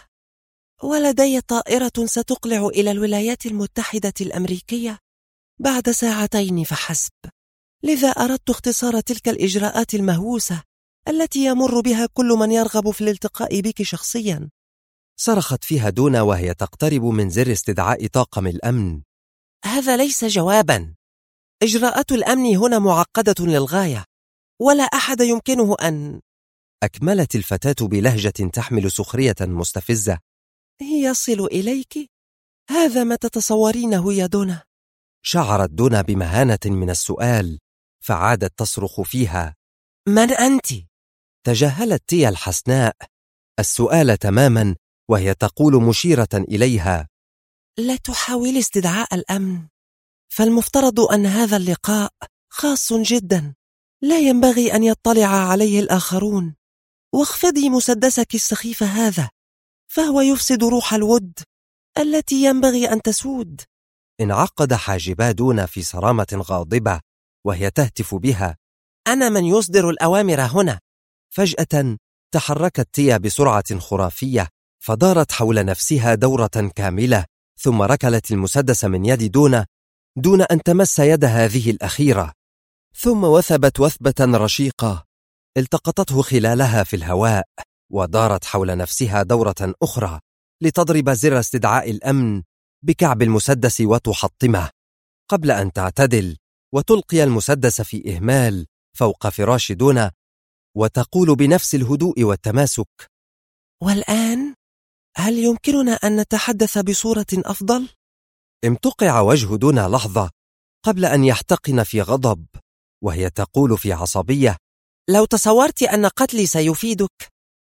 ولدي طائرة ستقلع إلى الولايات المتحدة الأمريكية بعد 2 ساعات فحسب، لذا أردت اختصار تلك الإجراءات المهووسة التي يمر بها كل من يرغب في الالتقاء بك شخصيا. صرخت فيها دونا وهي تقترب من زر استدعاء طاقم الأمن. هذا ليس جوابا. إجراءات الأمن هنا معقدة للغاية، ولا أحد يمكنه أن... أكملت الفتاة بلهجة تحمل سخرية مستفزة. يصل إليك؟ هذا ما تتصورينه يا دونا. شعرت دونا بمهانة من السؤال، فعادت تصرخ فيها. من أنت؟ تجاهلت تيا الحسناء السؤال تماما وهي تقول مشيرة إليها. لا تحاول استدعاء الأمن، فالمفترض أن هذا اللقاء خاص جدا، لا ينبغي أن يطلع عليه الآخرون. واخفضي مسدسك السخيف هذا، فهو يفسد روح الود التي ينبغي أن تسود. انعقد حاجبا دونا في صرامة غاضبة وهي تهتف بها. أنا من يصدر الأوامر هنا. فجأة تحركت تيا بسرعة خرافية، فدارت حول نفسها دورة كاملة، ثم ركلت المسدس من يد دونا دون أن تمس يد هذه الأخيرة، ثم وثبت وثبة رشيقة التقطته خلالها في الهواء، ودارت حول نفسها دورة أخرى لتضرب زر استدعاء الأمن بكعب المسدس وتحطمه، قبل أن تعتدل وتلقي المسدس في إهمال فوق فراش دونا، وتقول بنفس الهدوء والتماسك. والآن هل يمكننا أن نتحدث بصورة أفضل؟ امتقع وجه دونا لحظة قبل أن يحتقن في غضب، وهي تقول في عصبية. لو تصورت أن قتلي سيفيدك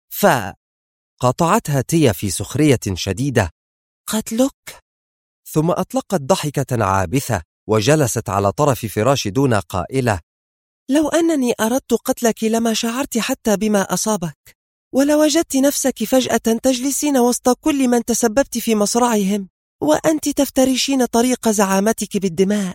قاطعتها تيا في سخرية شديدة. قتلك؟ ثم أطلقت ضحكة عابثة وجلست على طرف فراش دونا قائلة. لو أنني أردت قتلك لما شعرت حتى بما أصابك، ولوجدت نفسك فجأة تجلسين وسط كل من تسببت في مصرعهم، وأنت تفترشين طريق زعامتك بالدماء.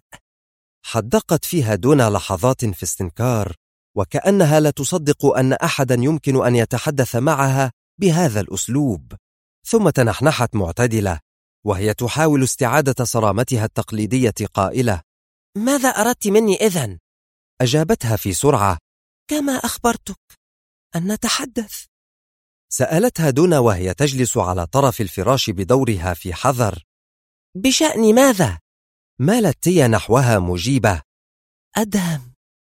حدقت فيها دونا لحظات في استنكار، وكأنها لا تصدق أن أحدا يمكن أن يتحدث معها بهذا الأسلوب، ثم تنحنحت معتدلة وهي تحاول استعادة صرامتها التقليدية قائلة. ماذا أردت مني إذن؟ أجابتها في سرعة. كما أخبرتك، أن نتحدث. سألتها دونا وهي تجلس على طرف الفراش بدورها في حذر. بشأن ماذا؟ مالت تيا نحوها مجيبة. أدهم.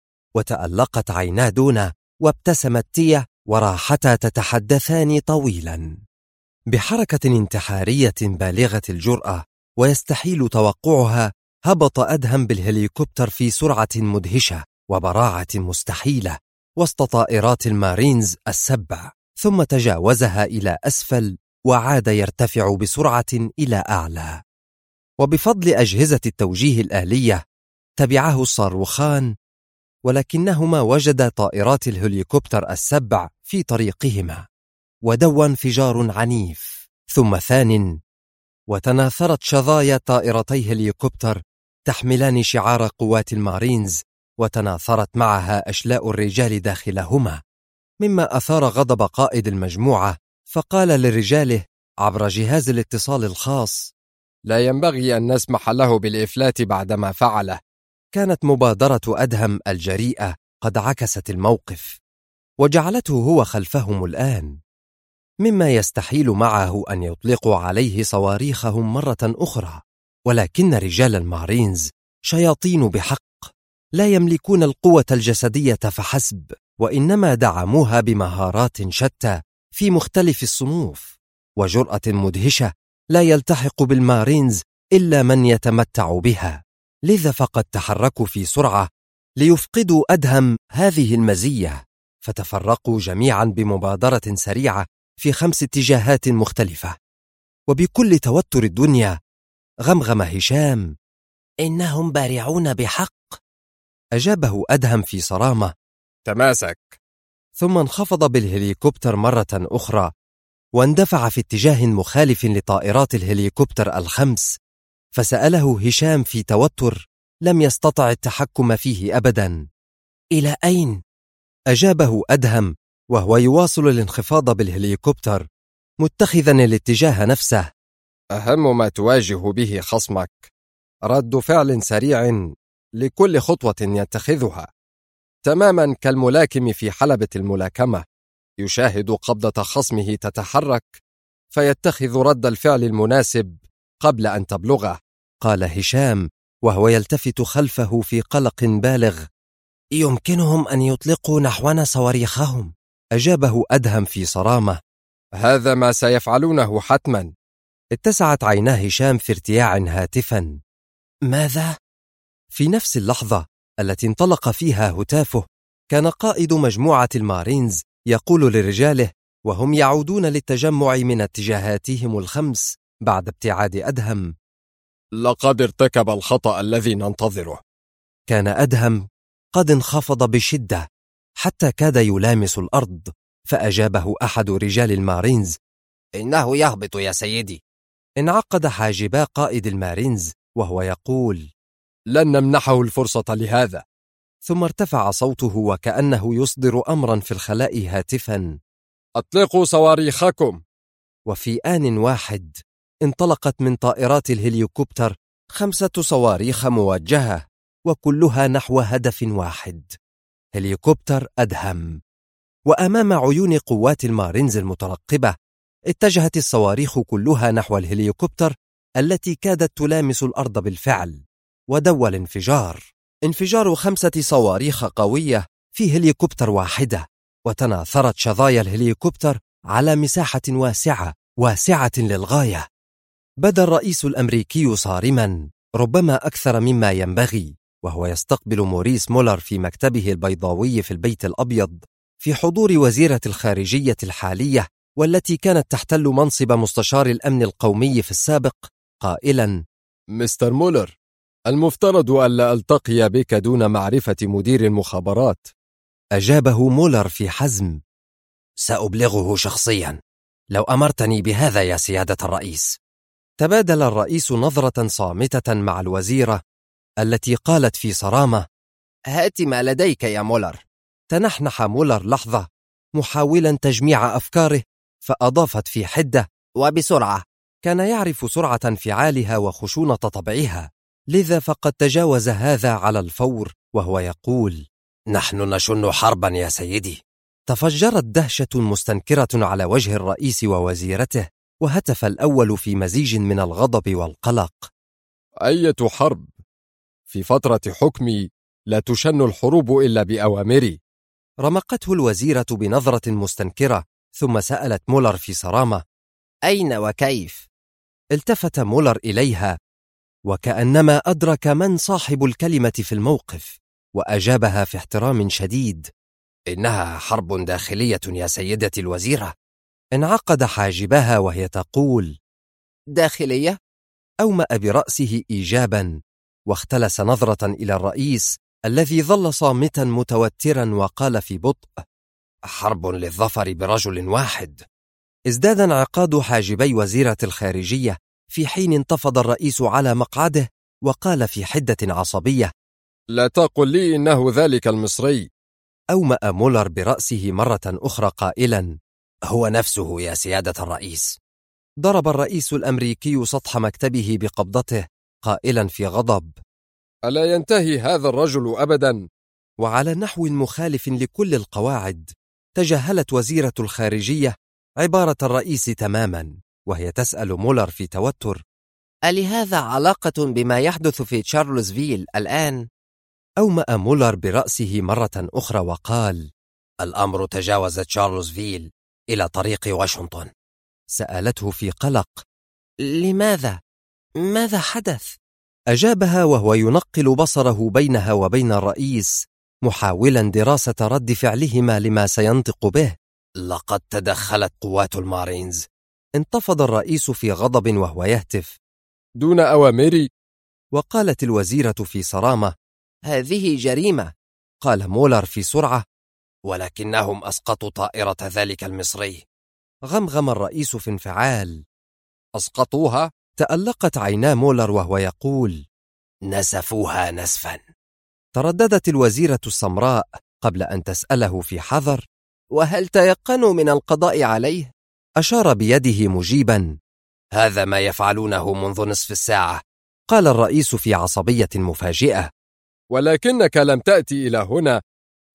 وتألقت عينا دونا، وابتسمت تيا، وراحتا تتحدثان طويلا بحركة انتحارية بالغة الجرأة ويستحيل توقعها. هبط أدهم بالهليكوبتر في سرعة مدهشة وبراعة مستحيلة وسط طائرات المارينز ال7، ثم تجاوزها إلى أسفل وعاد يرتفع بسرعة إلى أعلى، وبفضل أجهزة التوجيه الآلية تبعه الصاروخان، ولكنهما وجدا طائرات الهليكوبتر ال7 في طريقهما، ودوى انفجار عنيف ثم ثان، وتناثرت شظايا طائرتي هليكوبتر تحملان شعار قوات المارينز، وتناثرت معها أشلاء الرجال داخلهما، مما أثار غضب قائد المجموعة، فقال لرجاله عبر جهاز الاتصال الخاص: لا ينبغي أن نسمح له بالإفلات بعدما فعله. كانت مبادرة أدهم الجريئة قد عكست الموقف، وجعلته هو خلفهم الآن، مما يستحيل معه أن يطلقوا عليه صواريخهم مرة أخرى. ولكن رجال المارينز شياطين بحق، لا يملكون القوة الجسدية فحسب، وإنما دعموها بمهارات شتى في مختلف الصنوف وجرأة مدهشة لا يلتحق بالمارينز إلا من يتمتع بها، لذا فقد تحركوا في سرعة ليفقدوا أدهم هذه المزية، فتفرقوا جميعا بمبادرة سريعة في 5 اتجاهات مختلفة. وبكل توتر الدنيا غمغم هشام: إنهم بارعون بحق. أجابه أدهم في صرامة: تماسك. ثم انخفض بالهليكوبتر مرة أخرى واندفع في اتجاه مخالف لطائرات الهليكوبتر ال5، فسأله هشام في توتر لم يستطع التحكم فيه أبدا: إلى أين؟ أجابه أدهم وهو يواصل الانخفاض بالهليكوبتر متخذا الاتجاه نفسه: أهم ما تواجه به خصمك رد فعل سريع لكل خطوة يتخذها. تماما كالملاكم في حلبة الملاكمة، يشاهد قبضة خصمه تتحرك فيتخذ رد الفعل المناسب قبل أن تبلغه. قال هشام وهو يلتفت خلفه في قلق بالغ: يمكنهم أن يطلقوا نحونا صواريخهم. أجابه أدهم في صرامة: هذا ما سيفعلونه حتما. اتسعت عينا هشام في ارتياع هاتفا: ماذا؟ في نفس اللحظة التي انطلق فيها هتافه كان قائد مجموعة المارينز يقول لرجاله وهم يعودون للتجمع من اتجاهاتهم الخمس بعد ابتعاد أدهم: لقد ارتكب الخطأ الذي ننتظره. كان أدهم قد انخفض بشدة حتى كاد يلامس الأرض، فأجابه أحد رجال المارينز: إنه يهبط يا سيدي. انعقد حاجبا قائد المارينز وهو يقول: لن نمنحه الفرصة لهذا. ثم ارتفع صوته وكأنه يصدر أمرا في الخلاء هاتفا: أطلقوا صواريخكم. وفي آن واحد انطلقت من طائرات الهليكوبتر 5 صواريخ موجهة وكلها نحو هدف واحد: هليكوبتر أدهم. وأمام عيون قوات المارينز المترقبة اتجهت الصواريخ كلها نحو الهليكوبتر التي كادت تلامس الأرض بالفعل، ودوى انفجار 5 صواريخ قوية في هليكوبتر واحدة، وتناثرت شظايا الهليكوبتر على مساحة واسعة للغاية. بدا الرئيس الأمريكي صارما ربما أكثر مما ينبغي وهو يستقبل موريس مولر في مكتبه البيضاوي في البيت الأبيض في حضور وزيرة الخارجية الحالية والتي كانت تحتل منصب مستشار الأمن القومي في السابق، قائلا: مستر مولر، المفترض ألا ألتقي بك دون معرفة مدير المخابرات. أجابه مولر في حزم: سأبلغه شخصيا لو أمرتني بهذا يا سيادة الرئيس. تبادل الرئيس نظرة صامتة مع الوزيرة التي قالت في صرامة: هات ما لديك يا مولر. تنحنح مولر لحظة محاولا تجميع أفكاره، فأضافت في حدة: وبسرعة. كان يعرف سرعة انفعالها وخشونة طبعها، لذا فقد تجاوز هذا على الفور وهو يقول: نحن نشن حربا يا سيدي. تفجرت دهشة مستنكرة على وجه الرئيس ووزيرته، وهتف الأول في مزيج من الغضب والقلق: أية حرب؟ في فترة حكمي لا تشن الحروب إلا بأوامري. رمقته الوزيرة بنظرة مستنكرة ثم سألت مولر في صرامة: أين وكيف؟ التفت مولر إليها وكأنما أدرك من صاحب الكلمة في الموقف، وأجابها في احترام شديد: إنها حرب داخلية يا سيدتي الوزيرة. انعقد حاجبها وهي تقول: داخلية؟ أومأ برأسه إيجابا، واختلس نظرة إلى الرئيس الذي ظل صامتا متوترا وقال في بطء: حرب للظفر برجل واحد. ازداد انعقاد حاجبي وزيرة الخارجية في حين انتفض الرئيس على مقعده وقال في حدة عصبية: لا تقل لي إنه ذلك المصري. أومأ مولر برأسه مرة أخرى قائلا: هو نفسه يا سيادة الرئيس. ضرب الرئيس الأمريكي سطح مكتبه بقبضته قائلا في غضب: ألا ينتهي هذا الرجل أبدا؟ وعلى نحو مخالف لكل القواعد تجاهلت وزيرة الخارجية عبارة الرئيس تماما وهي تسأل مولر في توتر: ألهذا علاقة بما يحدث في تشارلزفيل الآن؟ أومأ مولر برأسه مرة أخرى وقال: الأمر تجاوز تشارلزفيل إلى طريق واشنطن. سألته في قلق: لماذا؟ ماذا حدث؟ أجابها وهو ينقل بصره بينها وبين الرئيس محاولا دراسة رد فعلهما لما سينطق به: لقد تدخلت قوات المارينز. انتفض الرئيس في غضب وهو يهتف: دون أوامري. وقالت الوزيرة في صرامة: هذه جريمة. قال مولر في سرعة: ولكنهم أسقطوا طائرة ذلك المصري. غمغم الرئيس في انفعال: أسقطوها؟ تألقت عينا مولر وهو يقول: نسفوها نسفا. ترددت الوزيرة السمراء قبل أن تسأله في حذر: وهل تيقنوا من القضاء عليه؟ أشار بيده مجيبا: هذا ما يفعلونه منذ نصف الساعة. قال الرئيس في عصبية مفاجئة: ولكنك لم تأتي إلى هنا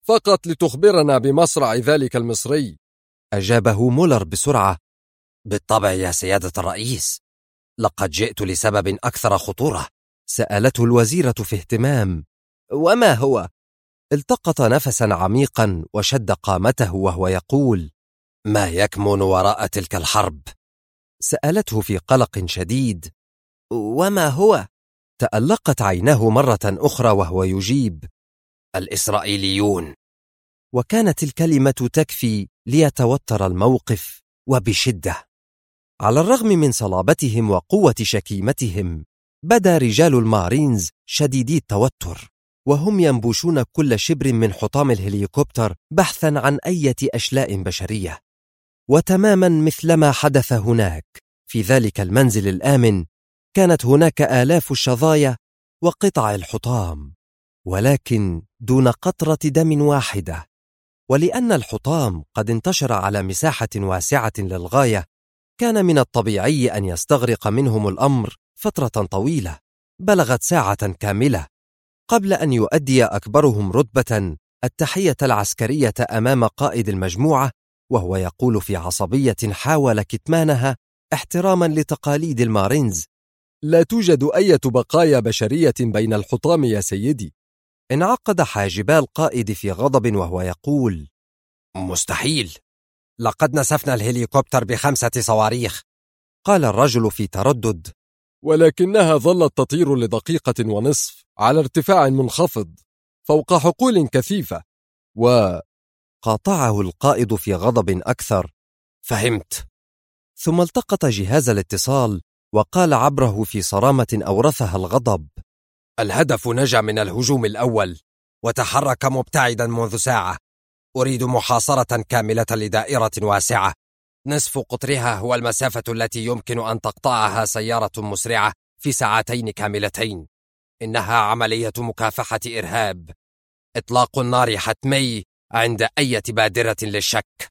فقط لتخبرنا بمصرع ذلك المصري. أجابه مولر بسرعة. بالطبع يا سيادة الرئيس، لقد جئت لسبب أكثر خطورة. سألته الوزيرة في اهتمام. وما هو؟ التقط نفسا عميقا وشد قامته وهو يقول: ما يكمن وراء تلك الحرب؟ سألته في قلق شديد. وما هو؟ تألقت عيناه مرة أخرى وهو يجيب: الإسرائيليون. وكانت الكلمة تكفي ليتوتر الموقف وبشدة. على الرغم من صلابتهم وقوة شكيمتهم، بدا رجال المارينز شديدي التوتر، وهم ينبشون كل شبر من حطام الهليكوبتر بحثا عن أي أشلاء بشرية. وتماما مثلما حدث هناك في ذلك المنزل الآمن، كانت هناك آلاف الشظايا وقطع الحطام، ولكن دون قطرة دم واحدة. ولأن الحطام قد انتشر على مساحة واسعة للغاية، كان من الطبيعي أن يستغرق منهم الأمر فترة طويلة بلغت ساعة كاملة قبل أن يؤدي أكبرهم رتبة التحية العسكرية أمام قائد المجموعة، وهو يقول في عصبية حاول كتمانها احتراما لتقاليد المارينز: لا توجد أي بقايا بشرية بين الحطام يا سيدي. انعقد حاجبا القائد في غضب وهو يقول: مستحيل، لقد نسفنا الهليكوبتر ب5 صواريخ. قال الرجل في تردد: ولكنها ظلت تطير ل1.5 دقيقة على ارتفاع منخفض فوق حقول كثيفة. قاطعه القائد في غضب أكثر: فهمت. ثم التقط جهاز الاتصال وقال عبره في صرامة أورثها الغضب: الهدف نجا من الهجوم الأول وتحرك مبتعدا منذ ساعة. أريد محاصرة كاملة لدائرة واسعة نصف قطرها هو المسافة التي يمكن أن تقطعها سيارة مسرعة في 2 ساعات كاملتين. إنها عملية مكافحة إرهاب. إطلاق النار حتمي عند أي بادرة للشك.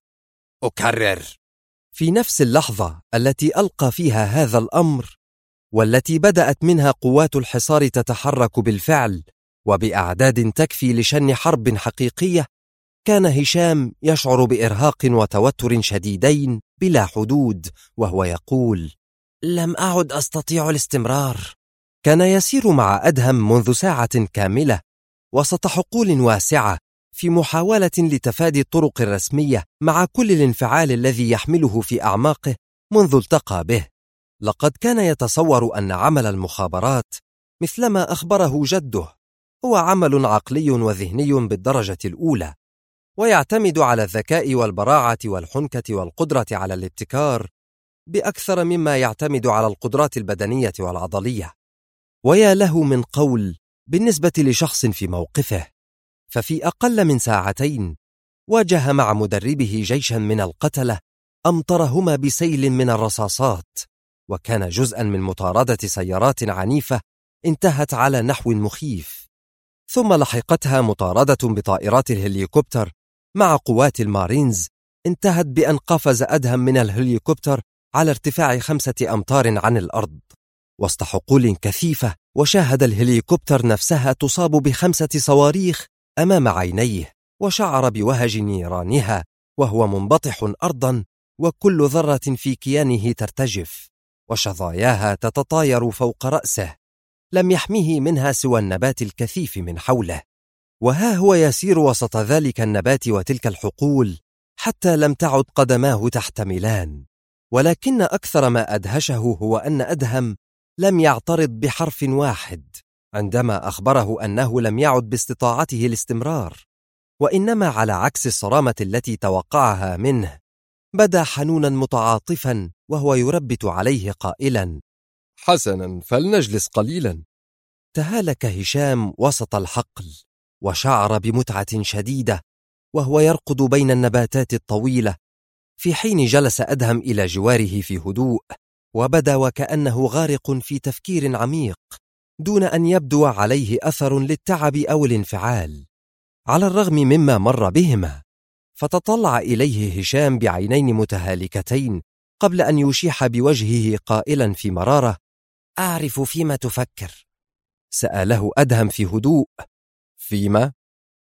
أكرر. في نفس اللحظة التي ألقى فيها هذا الأمر، والتي بدأت منها قوات الحصار تتحرك بالفعل وبأعداد تكفي لشن حرب حقيقية، كان هشام يشعر بإرهاق وتوتر شديدين بلا حدود وهو يقول: لم أعد أستطيع الاستمرار. كان يسير مع أدهم منذ ساعة كاملة وسط حقول واسعة في محاولة لتفادي الطرق الرسمية مع كل الانفعال الذي يحمله في أعماقه منذ التقى به. لقد كان يتصور أن عمل المخابرات مثلما أخبره جده هو عمل عقلي وذهني بالدرجة الأولى، ويعتمد على الذكاء والبراعة والحنكة والقدرة على الابتكار بأكثر مما يعتمد على القدرات البدنية والعضلية. ويا له من قول بالنسبة لشخص في موقفه. ففي أقل من 2 ساعات واجه مع مدربه جيشا من القتلة أمطرهما بسيل من الرصاصات، وكان جزءا من مطاردة سيارات عنيفة انتهت على نحو مخيف، ثم لحقتها مطاردة بطائرات الهليكوبتر مع قوات المارينز انتهت بأن قفز أدهم من الهليكوبتر على ارتفاع 5 أمتار عن الأرض وسط حقول كثيفة، وشاهد الهليكوبتر نفسها تصاب ب5 صواريخ أمام عينيه، وشعر بوهج نيرانها وهو منبطح أرضا، وكل ذرة في كيانه ترتجف وشظاياها تتطاير فوق رأسه. لم يحميه منها سوى النبات الكثيف من حوله، وها هو يسير وسط ذلك النبات وتلك الحقول حتى لم تعد قدماه تحتملان. ولكن أكثر ما أدهشه هو أن أدهم لم يعترض بحرف واحد عندما أخبره أنه لم يعد باستطاعته الاستمرار، وإنما على عكس الصرامة التي توقعها منه بدا حنونا متعاطفا وهو يربت عليه قائلا: حسنا، فلنجلس قليلا. تهالك هشام وسط الحقل وشعر بمتعة شديدة وهو يرقد بين النباتات الطويلة، في حين جلس أدهم إلى جواره في هدوء، وبدا وكأنه غارق في تفكير عميق دون أن يبدو عليه أثر للتعب أو الانفعال على الرغم مما مر بهما. فتطلع إليه هشام بعينين متهالكتين قبل أن يشيح بوجهه قائلا في مرارة: أعرف فيما تفكر. سأله أدهم في هدوء: فيما؟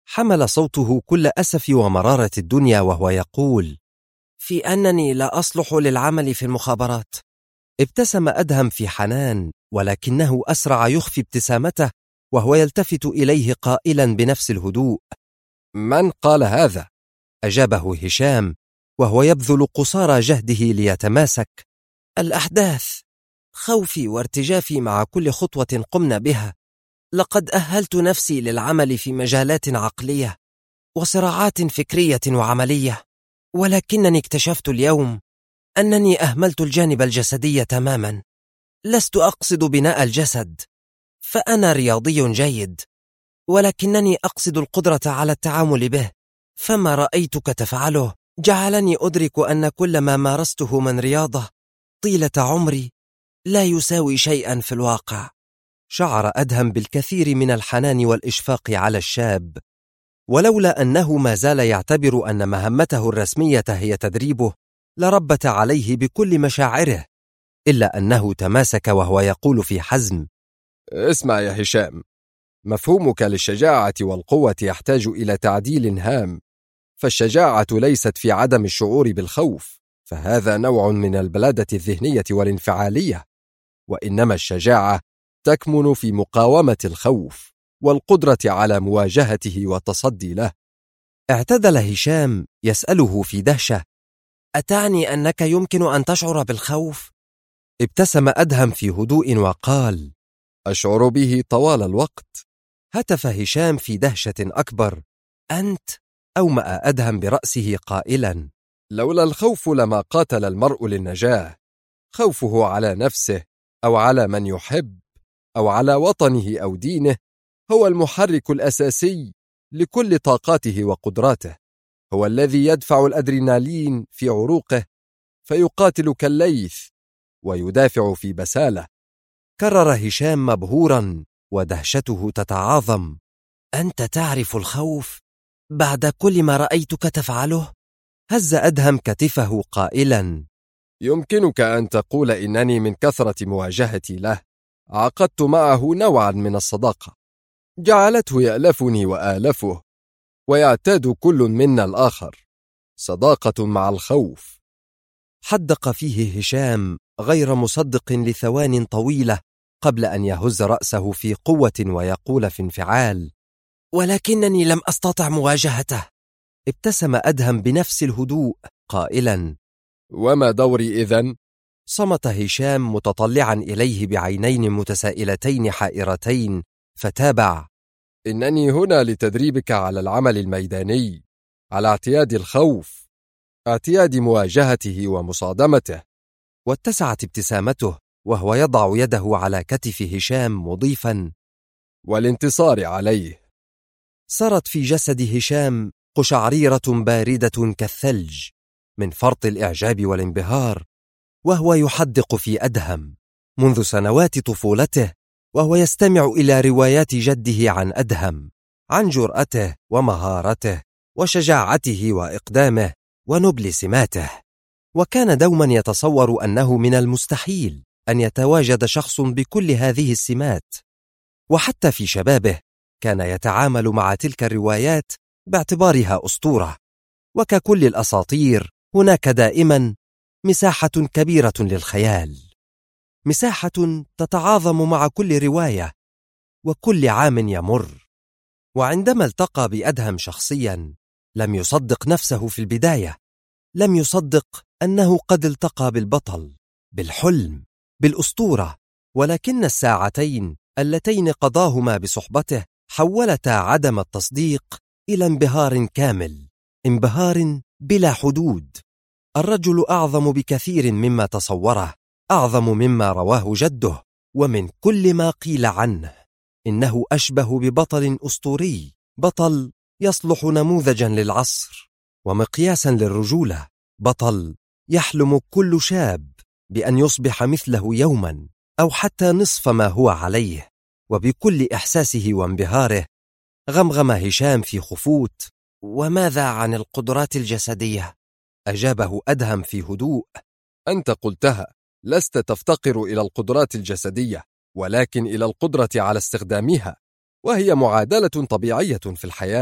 حمل صوته كل أسف ومرارة الدنيا وهو يقول: في أنني لا أصلح للعمل في المخابرات. ابتسم أدهم في حنان، ولكنه أسرع يخفي ابتسامته وهو يلتفت إليه قائلا بنفس الهدوء: من قال هذا؟ أجابه هشام وهو يبذل قصارى جهده ليتماسك: الأحداث، خوفي وارتجافي مع كل خطوة قمنا بها. لقد أهلت نفسي للعمل في مجالات عقلية وصراعات فكرية وعملية، ولكنني اكتشفت اليوم أنني أهملت الجانب الجسدي تماما. لست أقصد بناء الجسد، فأنا رياضي جيد، ولكنني أقصد القدرة على التعامل به. فما رأيتك تفعله جعلني أدرك أن كل ما مارسته من رياضة طيلة عمري لا يساوي شيئا في الواقع. شعر أدهم بالكثير من الحنان والإشفاق على الشاب، ولولا أنه ما زال يعتبر أن مهمته الرسمية هي تدريبه لربت عليه بكل مشاعره، إلا أنه تماسك وهو يقول في حزم: اسمع يا هشام، مفهومك للشجاعة والقوة يحتاج إلى تعديل هام. فالشجاعة ليست في عدم الشعور بالخوف، فهذا نوع من البلادة الذهنية والانفعالية، وإنما الشجاعة تكمن في مقاومة الخوف والقدرة على مواجهته والتصدي له. اعتدل هشام يسأله في دهشة: أتعني أنك يمكن أن تشعر بالخوف؟ ابتسم أدهم في هدوء وقال: أشعر به طوال الوقت. هتف هشام في دهشة أكبر: أنت؟ أومأ أدهم برأسه قائلا: لولا الخوف لما قاتل المرء للنجاة. خوفه على نفسه أو على من يحب أو على وطنه أو دينه هو المحرك الأساسي لكل طاقاته وقدراته، هو الذي يدفع الأدرينالين في عروقه فيقاتل كالليث ويدافع في بسالة. كرر هشام مبهورا ودهشته تتعاظم: أنت تعرف الخوف بعد كل ما رأيتك تفعله؟ هز أدهم كتفه قائلا: يمكنك أن تقول إنني من كثرة مواجهتي له عقدت معه نوعا من الصداقة، جعلته يألفني وآلفه، ويعتاد كل منا الآخر. صداقة مع الخوف. حدق فيه هشام غير مصدق لثوان طويلة قبل أن يهز رأسه في قوة ويقول في انفعال: ولكنني لم أستطع مواجهته. ابتسم أدهم بنفس الهدوء قائلا: وما دوري إذن؟ صمت هشام متطلعا إليه بعينين متسائلتين حائرتين، فتابع: إنني هنا لتدريبك على العمل الميداني، على اعتياد الخوف، اعتياد مواجهته ومصادمته. واتسعت ابتسامته وهو يضع يده على كتف هشام مضيفا: والانتصار عليه. سرت في جسد هشام قشعريرة باردة كالثلج من فرط الإعجاب والانبهار، وهو يحدق في أدهم منذ سنوات طفولته، وهو يستمع إلى روايات جده عن أدهم، عن جرأته ومهارته وشجاعته وإقدامه ونبل سماته. وكان دوما يتصور أنه من المستحيل أن يتواجد شخص بكل هذه السمات، وحتى في شبابه كان يتعامل مع تلك الروايات باعتبارها أسطورة. وككل الأساطير هناك دائما مساحة كبيرة للخيال، مساحة تتعاظم مع كل رواية وكل عام يمر. وعندما التقى بأدهم شخصيا لم يصدق نفسه في البداية، لم يصدق أنه قد التقى بالبطل، بالحلم، بالأسطورة. ولكن الساعتين اللتين قضاهما بصحبته حولتا عدم التصديق إلى انبهار كامل، انبهار بلا حدود. الرجل أعظم بكثير مما تصوره، أعظم مما رواه جده، ومن كل ما قيل عنه إنه أشبه ببطل أسطوري، بطل يصلح نموذجا للعصر ومقياسا للرجولة، بطل يحلم كل شاب بأن يصبح مثله يوما أو حتى نصف ما هو عليه. وبكل إحساسه وانبهاره غمغم هشام في خفوت: وماذا عن القدرات الجسدية؟ أجابه أدهم في هدوء: أنت قلتها، لست تفتقر إلى القدرات الجسدية، ولكن إلى القدرة على استخدامها، وهي معادلة طبيعية في الحياة.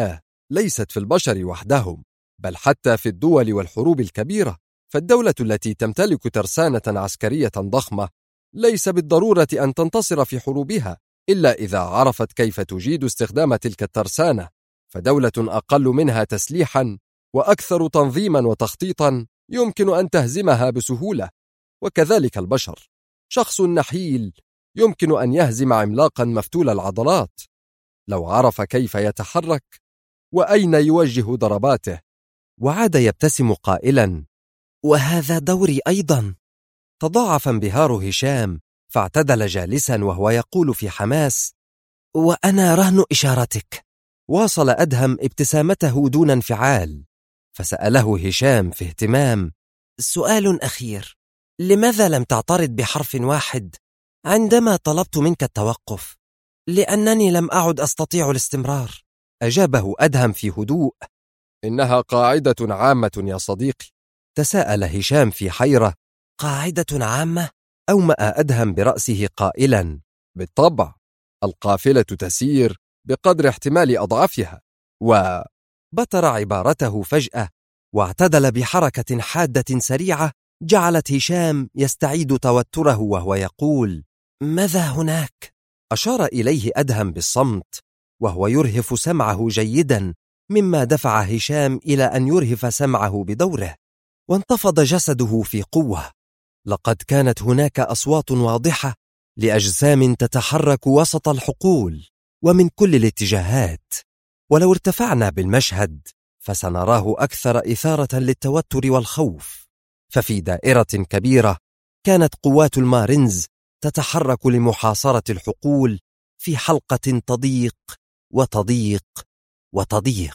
ليست في البشر وحدهم، بل حتى في الدول والحروب الكبيرة. فالدولة التي تمتلك ترسانة عسكرية ضخمة ليس بالضرورة أن تنتصر في حروبها إلا إذا عرفت كيف تجيد استخدام تلك الترسانة. فدولة أقل منها تسليحا وأكثر تنظيما وتخطيطا يمكن أن تهزمها بسهولة. وكذلك البشر، شخص نحيل يمكن أن يهزم عملاقا مفتول العضلات لو عرف كيف يتحرك وأين يوجه ضرباته. وعاد يبتسم قائلا: وهذا دوري أيضا. تضاعف انبهار هشام، فاعتدل جالسا وهو يقول في حماس: وأنا رهن إشارتك. واصل أدهم ابتسامته دون انفعال، فسأله هشام في اهتمام: سؤال أخير، لماذا لم تعترض بحرف واحد عندما طلبت منك التوقف؟ لأنني لم أعد أستطيع الاستمرار. أجابه أدهم في هدوء: إنها قاعدة عامة يا صديقي. تساءل هشام في حيرة: قاعدة عامة؟ أومأ أدهم برأسه قائلا: بالطبع، القافلة تسير بقدر احتمال أضعافها. بطر عبارته فجأة، واعتدل بحركة حادة سريعة جعلت هشام يستعيد توتره وهو يقول: ماذا هناك؟ أشار إليه أدهم بالصمت وهو يرهف سمعه جيدا، مما دفع هشام إلى أن يرهف سمعه بدوره، وانتفض جسده في قوة. لقد كانت هناك أصوات واضحة لأجسام تتحرك وسط الحقول ومن كل الاتجاهات، ولو ارتفعنا بالمشهد فسنراه أكثر إثارة للتوتر والخوف. ففي دائرة كبيرة كانت قوات المارينز تتحرك لمحاصرة الحقول في حلقة تضيق وتضيق وتضيق.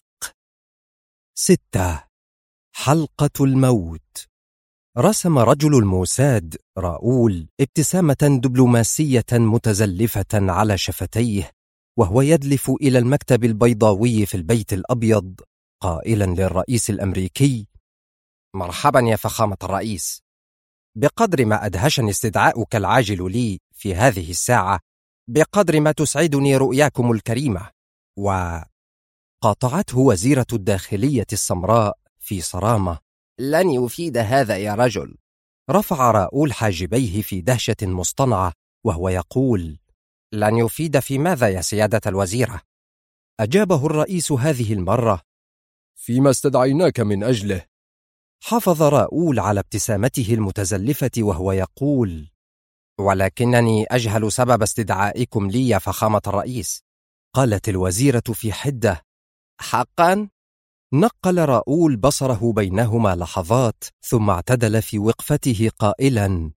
6. حلقة الموت. رسم رجل الموساد راؤول ابتسامة دبلوماسية متزلفة على شفتيه وهو يدلف إلى المكتب البيضاوي في البيت الأبيض، قائلا للرئيس الأمريكي: مرحبا يا فخامة الرئيس، بقدر ما أدهشني استدعاؤك العاجل لي في هذه الساعة، بقدر ما تسعدني رؤياكم الكريمة. وقاطعته وزيرة الداخلية السمراء في صرامة: لن يفيد هذا يا رجل. رفع راؤول حاجبيه في دهشة مصطنعة وهو يقول: لن يفيد في ماذا يا سيادة الوزيرة؟ أجابه الرئيس هذه المرة: فيما استدعيناك من أجله. حافظ راؤول على ابتسامته المتزلفة وهو يقول: ولكنني أجهل سبب استدعائكم لي يا فخامة الرئيس. قالت الوزيرة في حدة: حقا؟ نقل راؤول بصره بينهما لحظات ثم اعتدل في وقفته قائلا: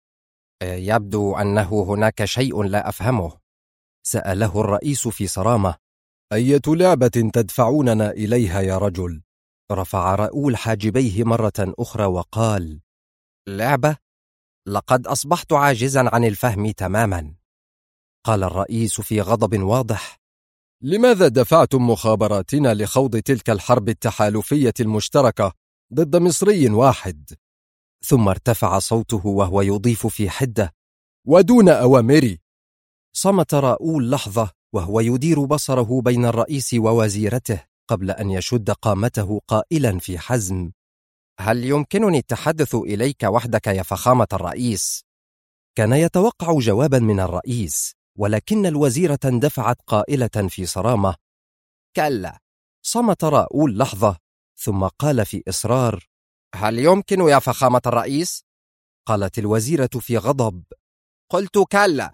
يبدو أنه هناك شيء لا أفهمه. سأله الرئيس في صرامة: أية لعبة تدفعوننا إليها يا رجل؟ رفع راؤول حاجبيه مرة أخرى وقال: لعبة؟ لقد أصبحت عاجزا عن الفهم تماما. قال الرئيس في غضب واضح: لماذا دفعتم مخابراتنا لخوض تلك الحرب التحالفية المشتركة ضد مصري واحد؟ ثم ارتفع صوته وهو يضيف في حدة: ودون أوامري. صمت راؤول لحظة وهو يدير بصره بين الرئيس ووزيرته قبل أن يشد قامته قائلا في حزم: هل يمكنني التحدث إليك وحدك يا فخامة الرئيس؟ كان يتوقع جوابا من الرئيس، ولكن الوزيرة اندفعت قائلة في صرامة: كلا. صمت راؤول لحظة ثم قال في إصرار: هل يمكن يا فخامة الرئيس؟ قالت الوزيرة في غضب: قلت كلا.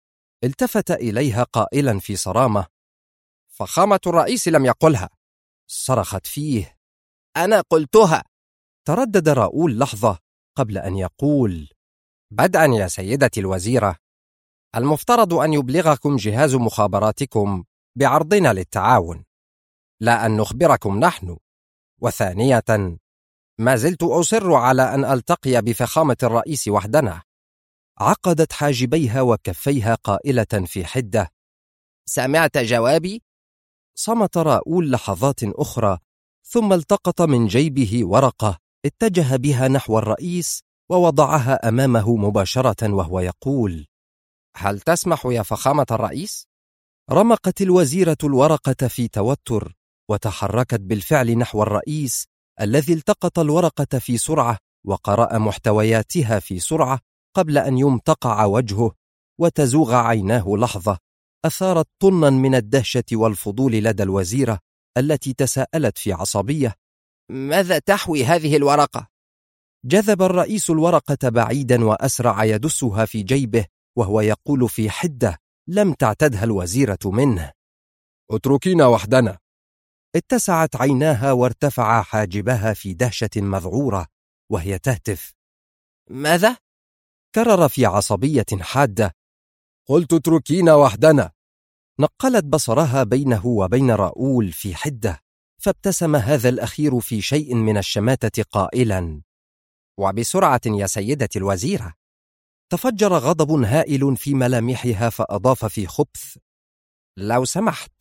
التفت إليها قائلا في صرامة: فخامة الرئيس لم يقلها. صرخت فيه: أنا قلتها. تردد راؤول لحظة قبل أن يقول: بدءا يا سيدتي الوزيرة، المفترض أن يبلغكم جهاز مخابراتكم بعرضنا للتعاون، لا أن نخبركم نحن. وثانية، ما زلت أصر على أن ألتقي بفخامة الرئيس وحدنا. عقدت حاجبيها وكفيها قائلة في حدة: سمعت جوابي؟ صمت راؤول لحظات أخرى ثم التقط من جيبه ورقة اتجه بها نحو الرئيس ووضعها أمامه مباشرة وهو يقول: هل تسمح يا فخامة الرئيس؟ رمقت الوزيرة الورقة في توتر وتحركت بالفعل نحو الرئيس الذي التقط الورقة في سرعة وقرأ محتوياتها في سرعة قبل أن يمتقع وجهه وتزوغ عيناه لحظة أثارت طنا من الدهشة والفضول لدى الوزيرة التي تساءلت في عصبية: ماذا تحوي هذه الورقة؟ جذب الرئيس الورقة بعيدا وأسرع يدسها في جيبه وهو يقول في حدة لم تعتدها الوزيرة منه: اتركينا وحدنا. اتسعت عيناها وارتفع حاجبها في دهشة مذعورة وهي تهتف: ماذا؟ كرر في عصبية حادة: قلت اتركينا وحدنا. نقلت بصرها بينه وبين راؤول في حدة، فابتسم هذا الأخير في شيء من الشماتة قائلا: وبسرعة يا سيدتي الوزيرة. تفجر غضب هائل في ملامحها فأضاف في خبث: لو سمحت.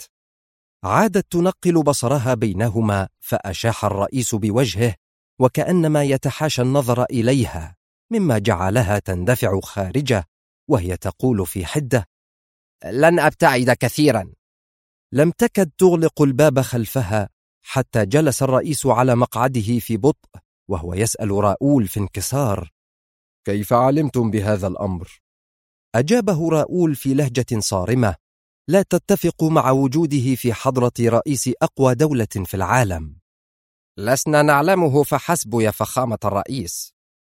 عادت تنقل بصرها بينهما فأشاح الرئيس بوجهه وكأنما يتحاشى النظر إليها، مما جعلها تندفع خارجه وهي تقول في حدة: لن أبتعد كثيرا. لم تكد تغلق الباب خلفها حتى جلس الرئيس على مقعده في بطء وهو يسأل راؤول في انكسار: كيف علمتم بهذا الأمر؟ أجابه راؤول في لهجة صارمة لا تتفق مع وجوده في حضرة رئيس أقوى دولة في العالم: لسنا نعلمه فحسب يا فخامة الرئيس،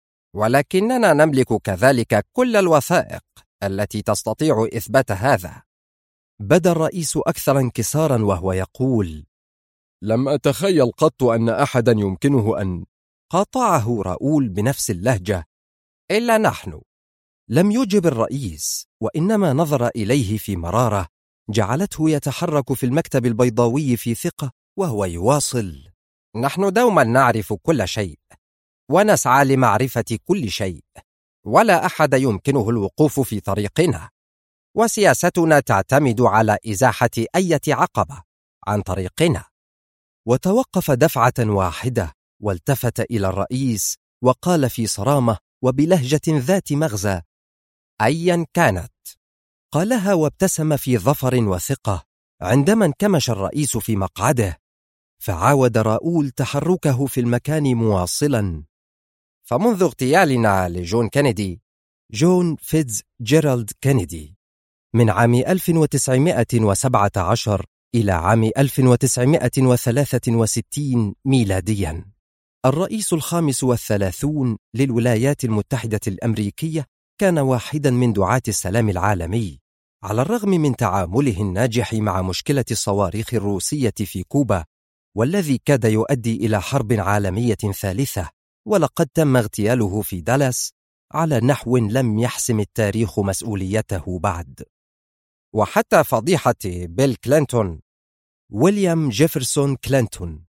ولكننا نملك كذلك كل الوثائق التي تستطيع إثبات هذا. بدا الرئيس أكثر انكسارا وهو يقول: لم أتخيل قط أن أحدا يمكنه أن... قاطعه راؤول بنفس اللهجة: إلا نحن. لم يجب الرئيس، وإنما نظر إليه في مرارة جعلته يتحرك في المكتب البيضاوي في ثقة وهو يواصل: نحن دوما نعرف كل شيء ونسعى لمعرفة كل شيء، ولا أحد يمكنه الوقوف في طريقنا، وسياستنا تعتمد على إزاحة أي عقبة عن طريقنا. وتوقف دفعة واحدة والتفت إلى الرئيس وقال في صرامة وبلهجة ذات مغزى: أيا كانت. قالها وابتسم في ظفر وثقة عندما انكمش الرئيس في مقعده، فعاود راؤول تحركه في المكان مواصلا: فمنذ اغتيالنا لجون كينيدي، جون فيتز جيرالد كينيدي، من عام 1917 إلى عام 1963 ميلاديا، الرئيس الخامس والثلاثون للولايات المتحدة الأمريكية كان واحدا من دعاة السلام العالمي، على الرغم من تعامله الناجح مع مشكلة الصواريخ الروسية في كوبا، والذي كاد يؤدي إلى حرب عالمية ثالثة. ولقد تم اغتياله في دالاس على نحو لم يحسم التاريخ مسؤوليته بعد. وحتى فضيحة بيل كلينتون، ويليام جيفرسون كلينتون،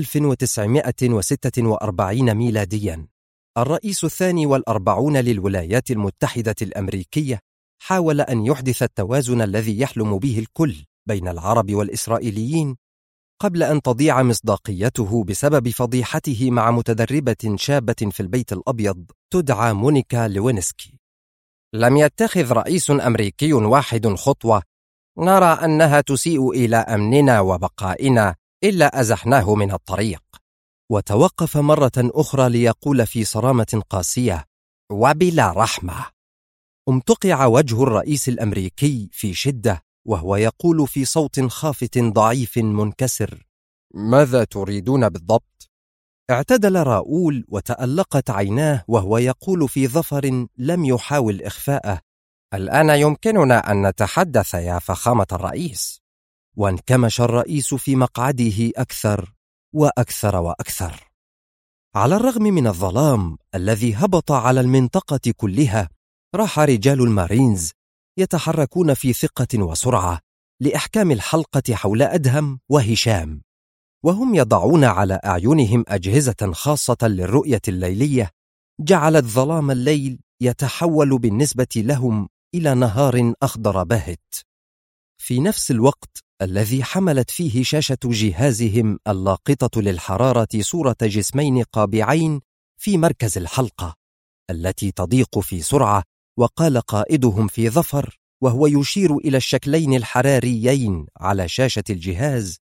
1946 ميلاديا، الرئيس الثاني والأربعون للولايات المتحدة الأمريكية، حاول أن يحدث التوازن الذي يحلم به الكل بين العرب والإسرائيليين قبل أن تضيع مصداقيته بسبب فضيحته مع متدربة شابة في البيت الأبيض تدعى مونيكا لوينسكي. لم يتخذ رئيس أمريكي واحد خطوة نرى أنها تسيء إلى أمننا وبقائنا إلا أزحناه من الطريق. وتوقف مرة أخرى ليقول في صرامة قاسية: وبلا رحمة. امتقع وجه الرئيس الأمريكي في شدة وهو يقول في صوت خافت ضعيف منكسر: ماذا تريدون بالضبط؟ اعتدل راؤول وتألقت عيناه وهو يقول في ظفر لم يحاول إخفاءه: الآن يمكننا أن نتحدث يا فخامة الرئيس. وانكمش الرئيس في مقعده أكثر وأكثر وأكثر. على الرغم من الظلام الذي هبط على المنطقة كلها، راح رجال المارينز يتحركون في ثقة وسرعة لإحكام الحلقة حول أدهم وهشام، وهم يضعون على أعينهم أجهزة خاصة للرؤية الليلية جعلت ظلام الليل يتحول بالنسبة لهم إلى نهار أخضر باهت. في نفس الوقت الذي حملت فيه شاشة جهازهم اللاقطة للحرارة صورة جسمين قابعين في مركز الحلقة التي تضيق في سرعة، وقال قائدهم في ظفر وهو يشير إلى الشكلين الحراريين على شاشة الجهاز: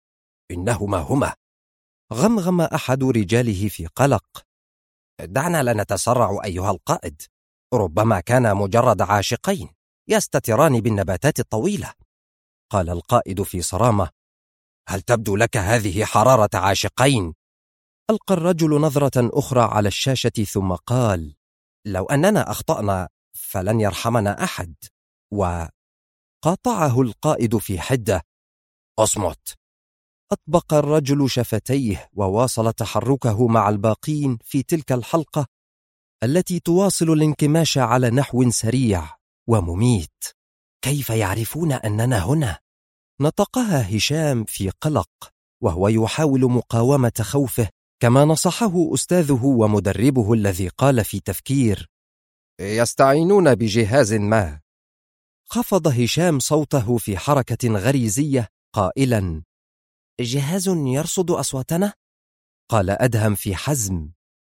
إنهما هما. غمغم أحد رجاله في قلق. دعنا لا نتسرع أيها القائد، ربما كان مجرد عاشقين يستتران بالنباتات الطويلة. قال القائد في صرامة: هل تبدو لك هذه حرارة عاشقين؟ ألقى الرجل نظرة أخرى على الشاشة ثم قال: لو أننا أخطأنا فلن يرحمنا أحد. وقاطعه القائد في حدة: اصمت. أطبق الرجل شفتيه وواصل تحركه مع الباقين في تلك الحلقة التي تواصل الانكماش على نحو سريع ومميت. كيف يعرفون أننا هنا؟ نطقها هشام في قلق وهو يحاول مقاومة خوفه، كما نصحه أستاذه ومدربه الذي قال في تفكير: يستعينون بجهاز ما. خفض هشام صوته في حركة غريزية قائلا: جهاز يرصد أصواتنا؟ قال أدهم في حزم: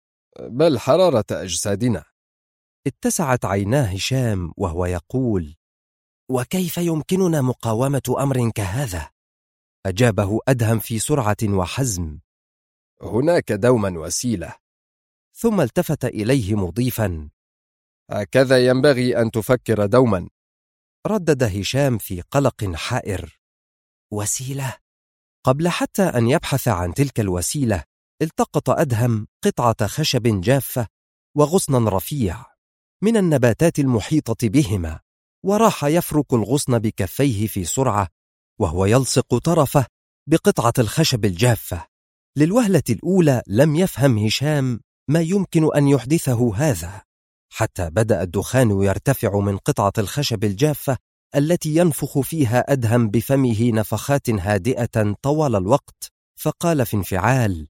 بل حرارة أجسادنا. اتسعت عيناه هشام وهو يقول: وكيف يمكننا مقاومة أمر كهذا؟ أجابه أدهم في سرعة وحزم: هناك دوما وسيلة. ثم التفت إليه مضيفا: هكذا ينبغي أن تفكر دوما. ردد هشام في قلق حائر: وسيلة؟ قبل حتى أن يبحث عن تلك الوسيلة التقط أدهم قطعة خشب جافة وغصنا رفيع من النباتات المحيطة بهما، وراح يفرك الغصن بكفيه في سرعة وهو يلصق طرفه بقطعة الخشب الجافة. للوهلة الأولى لم يفهم هشام ما يمكن أن يحدثه هذا، حتى بدأ الدخان يرتفع من قطعة الخشب الجافة التي ينفخ فيها أدهم بفمه نفخات هادئة طوال الوقت، فقال في انفعال: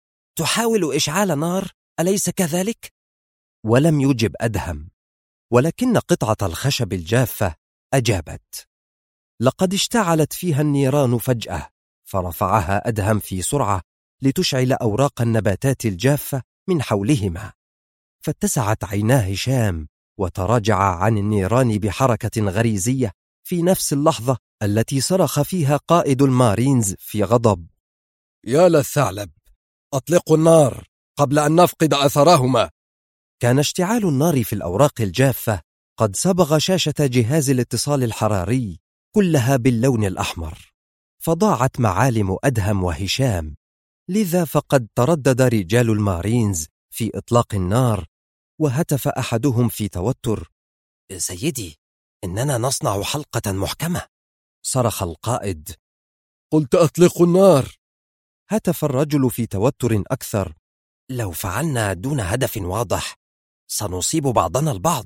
تحاول إشعال نار، أليس كذلك؟ ولم يجب أدهم، ولكن قطعة الخشب الجافة أجابت. لقد اشتعلت فيها النيران فجأة، فرفعها أدهم في سرعة لتشعل أوراق النباتات الجافة من حولهما، فاتسعت عيناه هشام وتراجع عن النيران بحركة غريزية في نفس اللحظة التي صرخ فيها قائد المارينز في غضب: يا للثعلب، أطلقوا النار قبل أن نفقد أثرهما. كان اشتعال النار في الأوراق الجافة قد صبغ شاشة جهاز الاتصال الحراري كلها باللون الأحمر، فضاعت معالم أدهم وهشام، لذا فقد تردد رجال المارينز في إطلاق النار، وهتف أحدهم في توتر: سيدي، إننا نصنع حلقة محكمة. صرخ القائد: قلت أطلقوا النار. هتف الرجل في توتر أكثر: لو فعلنا دون هدف واضح سنصيب بعضنا البعض.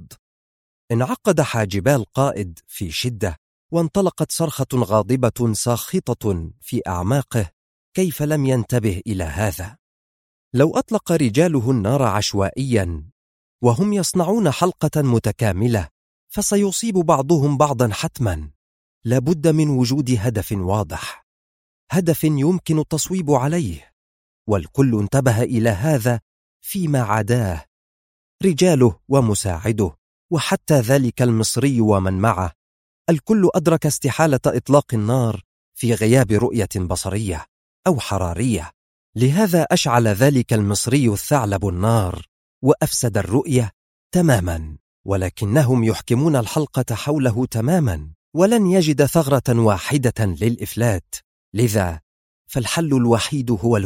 انعقد حاجبا القائد في شدة، وانطلقت صرخة غاضبة ساخطة في أعماقه: كيف لم ينتبه إلى هذا؟ لو أطلق رجاله النار عشوائيا وهم يصنعون حلقة متكاملة فسيصيب بعضهم بعضا حتما. لابد من وجود هدف واضح، هدف يمكن التصويب عليه، والكل انتبه إلى هذا فيما عداه، رجاله ومساعده وحتى ذلك المصري ومن معه. الكل أدرك استحالة إطلاق النار في غياب رؤية بصرية أو حرارية، لهذا أشعل ذلك المصري الثعلب النار وأفسد الرؤية تماما، ولكنهم يحكمون الحلقة حوله تماما ولن يجد ثغرة واحدة للإفلات، لذا فالحل الوحيد هو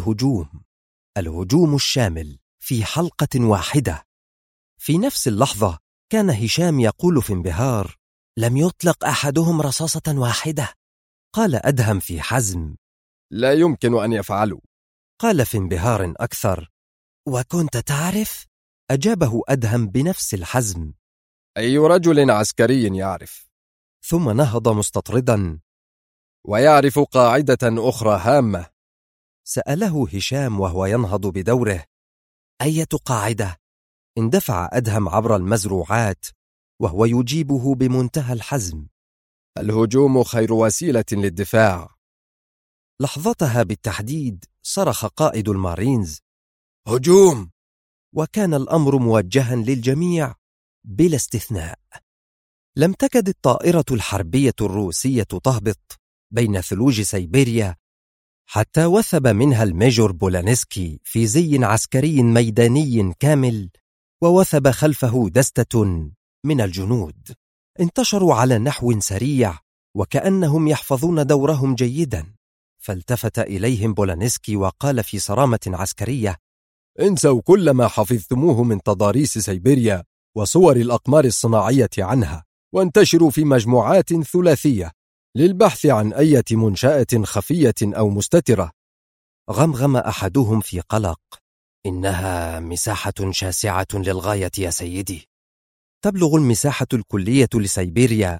الهجوم الشامل في حلقة واحدة. في نفس اللحظة كان هشام يقول في انبهار: لم يطلق أحدهم رصاصة واحدة. قال أدهم في حزم: لا يمكن أن يفعلوا. قال في انبهار أكثر: وكنت تعرف؟ أجابه أدهم بنفس الحزم: أي رجل عسكري يعرف؟ ثم نهض مستطردا: ويعرف قاعدة أخرى هامة؟ سأله هشام وهو ينهض بدوره: أية قاعدة؟ اندفع أدهم عبر المزروعات وهو يجيبه بمنتهى الحزم: الهجوم خير وسيلة للدفاع. لحظتها بالتحديد صرخ قائد المارينز: هجوم! وكان الأمر موجها للجميع بلا استثناء. لم تكد الطائرة الحربية الروسية تهبط بين ثلوج سيبيريا حتى وثب منها الميجور بولانسكي في زي عسكري ميداني كامل، ووثب خلفه دستة من الجنود. انتشروا على نحو سريع وكأنهم يحفظون دورهم جيدا، فالتفت إليهم بولانسكي وقال في صرامة عسكرية: انسوا كل ما حفظتموه من تضاريس سيبيريا وصور الأقمار الصناعية عنها، وانتشروا في مجموعات ثلاثية للبحث عن أي منشأة خفية أو مستترة. غمغم أحدهم في قلق: إنها مساحة شاسعة للغاية يا سيدي. تبلغ المساحة الكلية لسيبيريا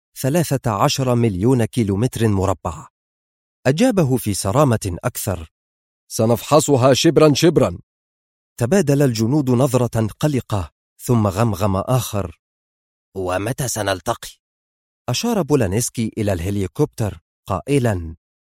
13 مليون كيلومتر مربع. أجابه في صرامة أكثر: سنفحصها شبرا شبرا. تبادل الجنود نظرة قلقة، ثم غمغم آخر: ومتى سنلتقي؟ أشار بولانسكي إلى الهليكوبتر قائلا: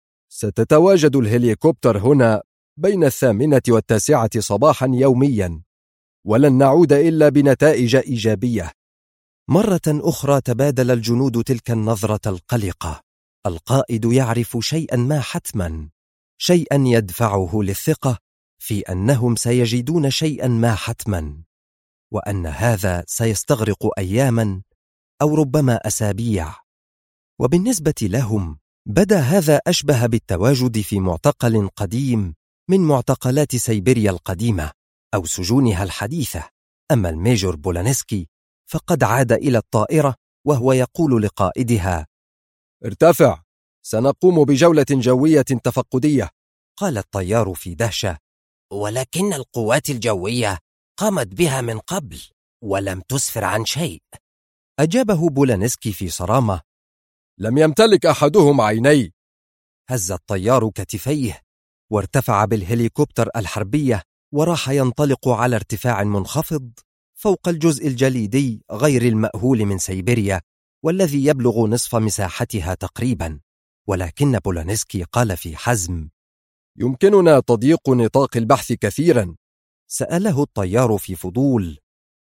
ستتواجد الهليكوبتر هنا بين 8 و9 صباحا يوميا، ولن نعود إلا بنتائج إيجابية. مرة أخرى تبادل الجنود تلك النظرة القلقة. القائد يعرف شيئا ما حتما، شيئا يدفعه للثقة في أنهم سيجدون شيئا ما حتما، وأن هذا سيستغرق أياما أو ربما أسابيع. وبالنسبة لهم بدا هذا أشبه بالتواجد في معتقل قديم من معتقلات سيبيريا القديمة أو سجونها الحديثة. أما الميجور بولانسكي فقد عاد إلى الطائرة وهو يقول لقائدها: ارتفع، سنقوم بجولة جوية تفقدية. قال الطيار في دهشة: ولكن القوات الجوية قامت بها من قبل ولم تسفر عن شيء. أجابه بولانسكي في صرامة: لم يمتلك أحدهم عيني. هز الطيار كتفيه وارتفع بالهليكوبتر الحربية، وراح ينطلق على ارتفاع منخفض فوق الجزء الجليدي غير المأهول من سيبيريا، والذي يبلغ نصف مساحتها تقريبا. ولكن بولانسكي قال في حزم: يمكننا تضييق نطاق البحث كثيرا. سأله الطيار في فضول: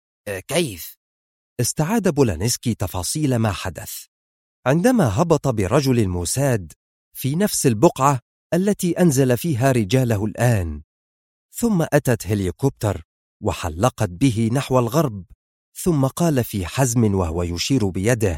كيف؟ استعاد بولانسكي تفاصيل ما حدث. عندما هبط برجل الموساد في نفس البقعة التي أنزل فيها رجاله الآن، ثم أتت هليكوبتر وحلقت به نحو الغرب، ثم قال في حزم وهو يشير بيده: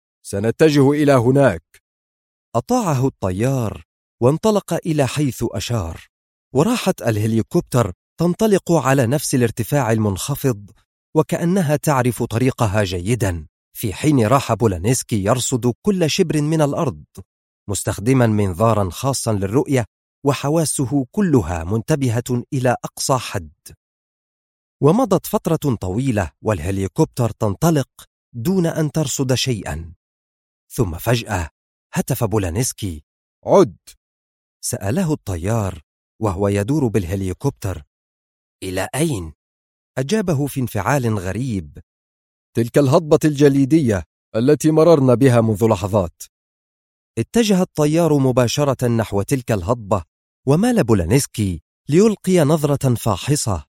سنتجه إلى هناك. أطاعه الطيار وانطلق إلى حيث أشار، وراحت الهليكوبتر تنطلق على نفس الارتفاع المنخفض وكأنها تعرف طريقها جيدا، في حين راح بولانسكي يرصد كل شبر من الأرض مستخدما منظارا خاصا للرؤية، وحواسه كلها منتبهة إلى أقصى حد. ومضت فترة طويلة والهليكوبتر تنطلق دون أن ترصد شيئا، ثم فجأة هتف بولانسكي: عد. سأله الطيار وهو يدور بالهليكوبتر: إلى أين؟ أجابه في انفعال غريب: تلك الهضبة الجليدية التي مررنا بها منذ لحظات. اتجه الطيار مباشرة نحو تلك الهضبة، ومال بولانسكي ليلقي نظرة فاحصة،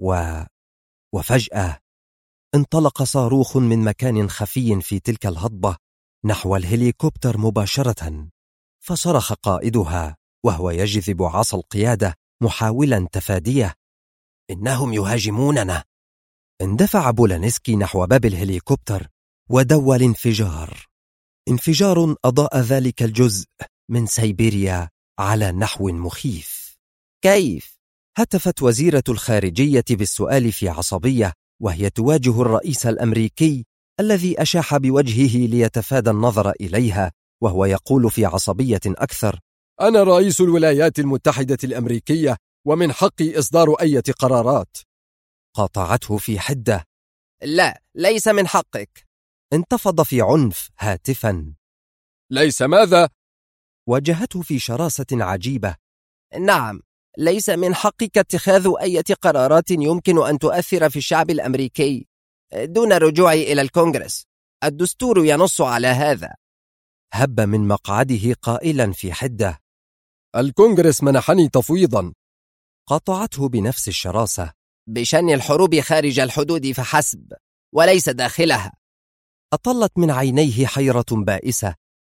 وفجأة انطلق صاروخ من مكان خفي في تلك الهضبة نحو الهليكوبتر مباشرة، فصرخ قائدها وهو يجذب عصا القيادة محاولا تفاديه: إنهم يهاجموننا. اندفع بولانسكي نحو باب الهليكوبتر ودوى الانفجار. انفجار أضاء ذلك الجزء من سيبيريا على نحو مخيف. كيف؟ هتفت وزيرة الخارجية بالسؤال في عصبية، وهي تواجه الرئيس الأمريكي الذي أشاح بوجهه ليتفادى النظر إليها، وهو يقول في عصبية أكثر: أنا رئيس الولايات المتحدة الأمريكية، ومن حقي إصدار أي قرارات. قاطعته في حدة: لا، ليس من حقك. انتفض في عنف هاتفا: ليس ماذا؟ واجهته في شراسة عجيبة: نعم، ليس من حقك اتخاذ أي قرارات يمكن أن تؤثر في الشعب الأمريكي دون الرجوع إلى الكونغرس. الدستور ينص على هذا. هب من مقعده قائلا في حدة: الكونغرس منحني تفويضا. قاطعته بنفس الشراسة: بشأن الحروب خارج الحدود فحسب وليس داخلها. أطلت من عينيه حيرة بائسة،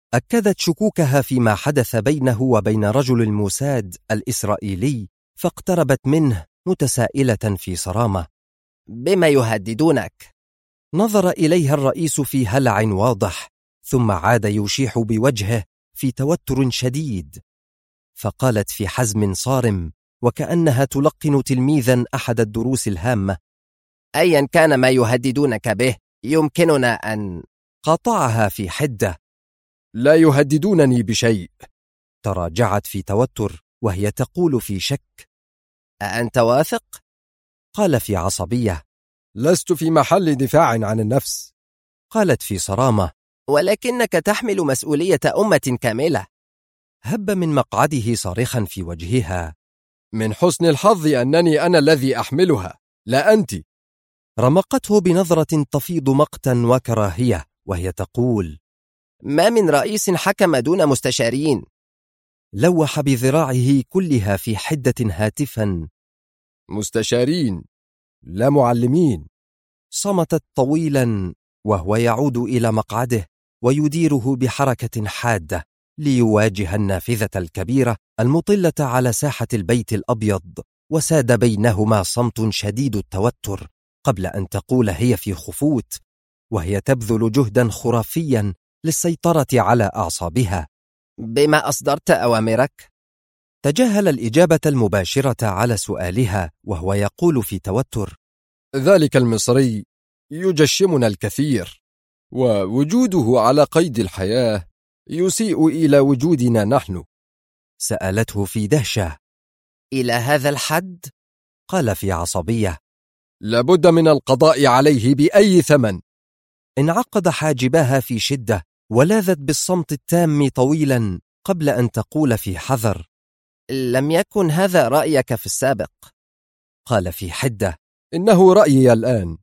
أكدت شكوكها فيما حدث بينه وبين رجل الموساد الإسرائيلي، فاقتربت منه متسائلة في صرامة: بما يهددونك؟ نظر إليها الرئيس في هلع واضح، ثم عاد يشيح بوجهه في توتر شديد، فقالت في حزم صارم وكأنها تلقن تلميذا أحد الدروس الهامة: أيا كان ما يهددونك به يمكننا أن... قاطعها في حدة: لا يهددونني بشيء. تراجعت في توتر وهي تقول في شك: أأنت واثق؟ قال في عصبية: لست في محل دفاع عن النفس. قالت في صرامة: ولكنك تحمل مسؤولية أمة كاملة. هب من مقعده صارخا في وجهها: من حسن الحظ أنني أنا الذي أحملها، لا أنت. رمقته بنظرة تفيض مقتا وكراهية وهي تقول: ما من رئيس حكم دون مستشارين. لوح بذراعه كلها في حدة هاتفا: مستشارين لا معلمين. صمتت طويلا وهو يعود إلى مقعده ويديره بحركة حادة ليواجه النافذة الكبيرة المطلة على ساحة البيت الأبيض، وساد بينهما صمت شديد التوتر قبل أن تقول هي في خفوت وهي تبذل جهدا خرافيا للسيطرة على أعصابها: بما أصدرت أوامرك؟ تجاهل الإجابة المباشرة على سؤالها وهو يقول في توتر: ذلك المصري يجشمنا الكثير، ووجوده على قيد الحياة يسيء إلى وجودنا نحن. سألته في دهشة: إلى هذا الحد؟ قال في عصبية: لابد من القضاء عليه بأي ثمن. انعقد حاجباها في شدة ولاذت بالصمت التام طويلا قبل أن تقول في حذر: لم يكن هذا رأيك في السابق. قال في حدة: إنه رأيي الآن.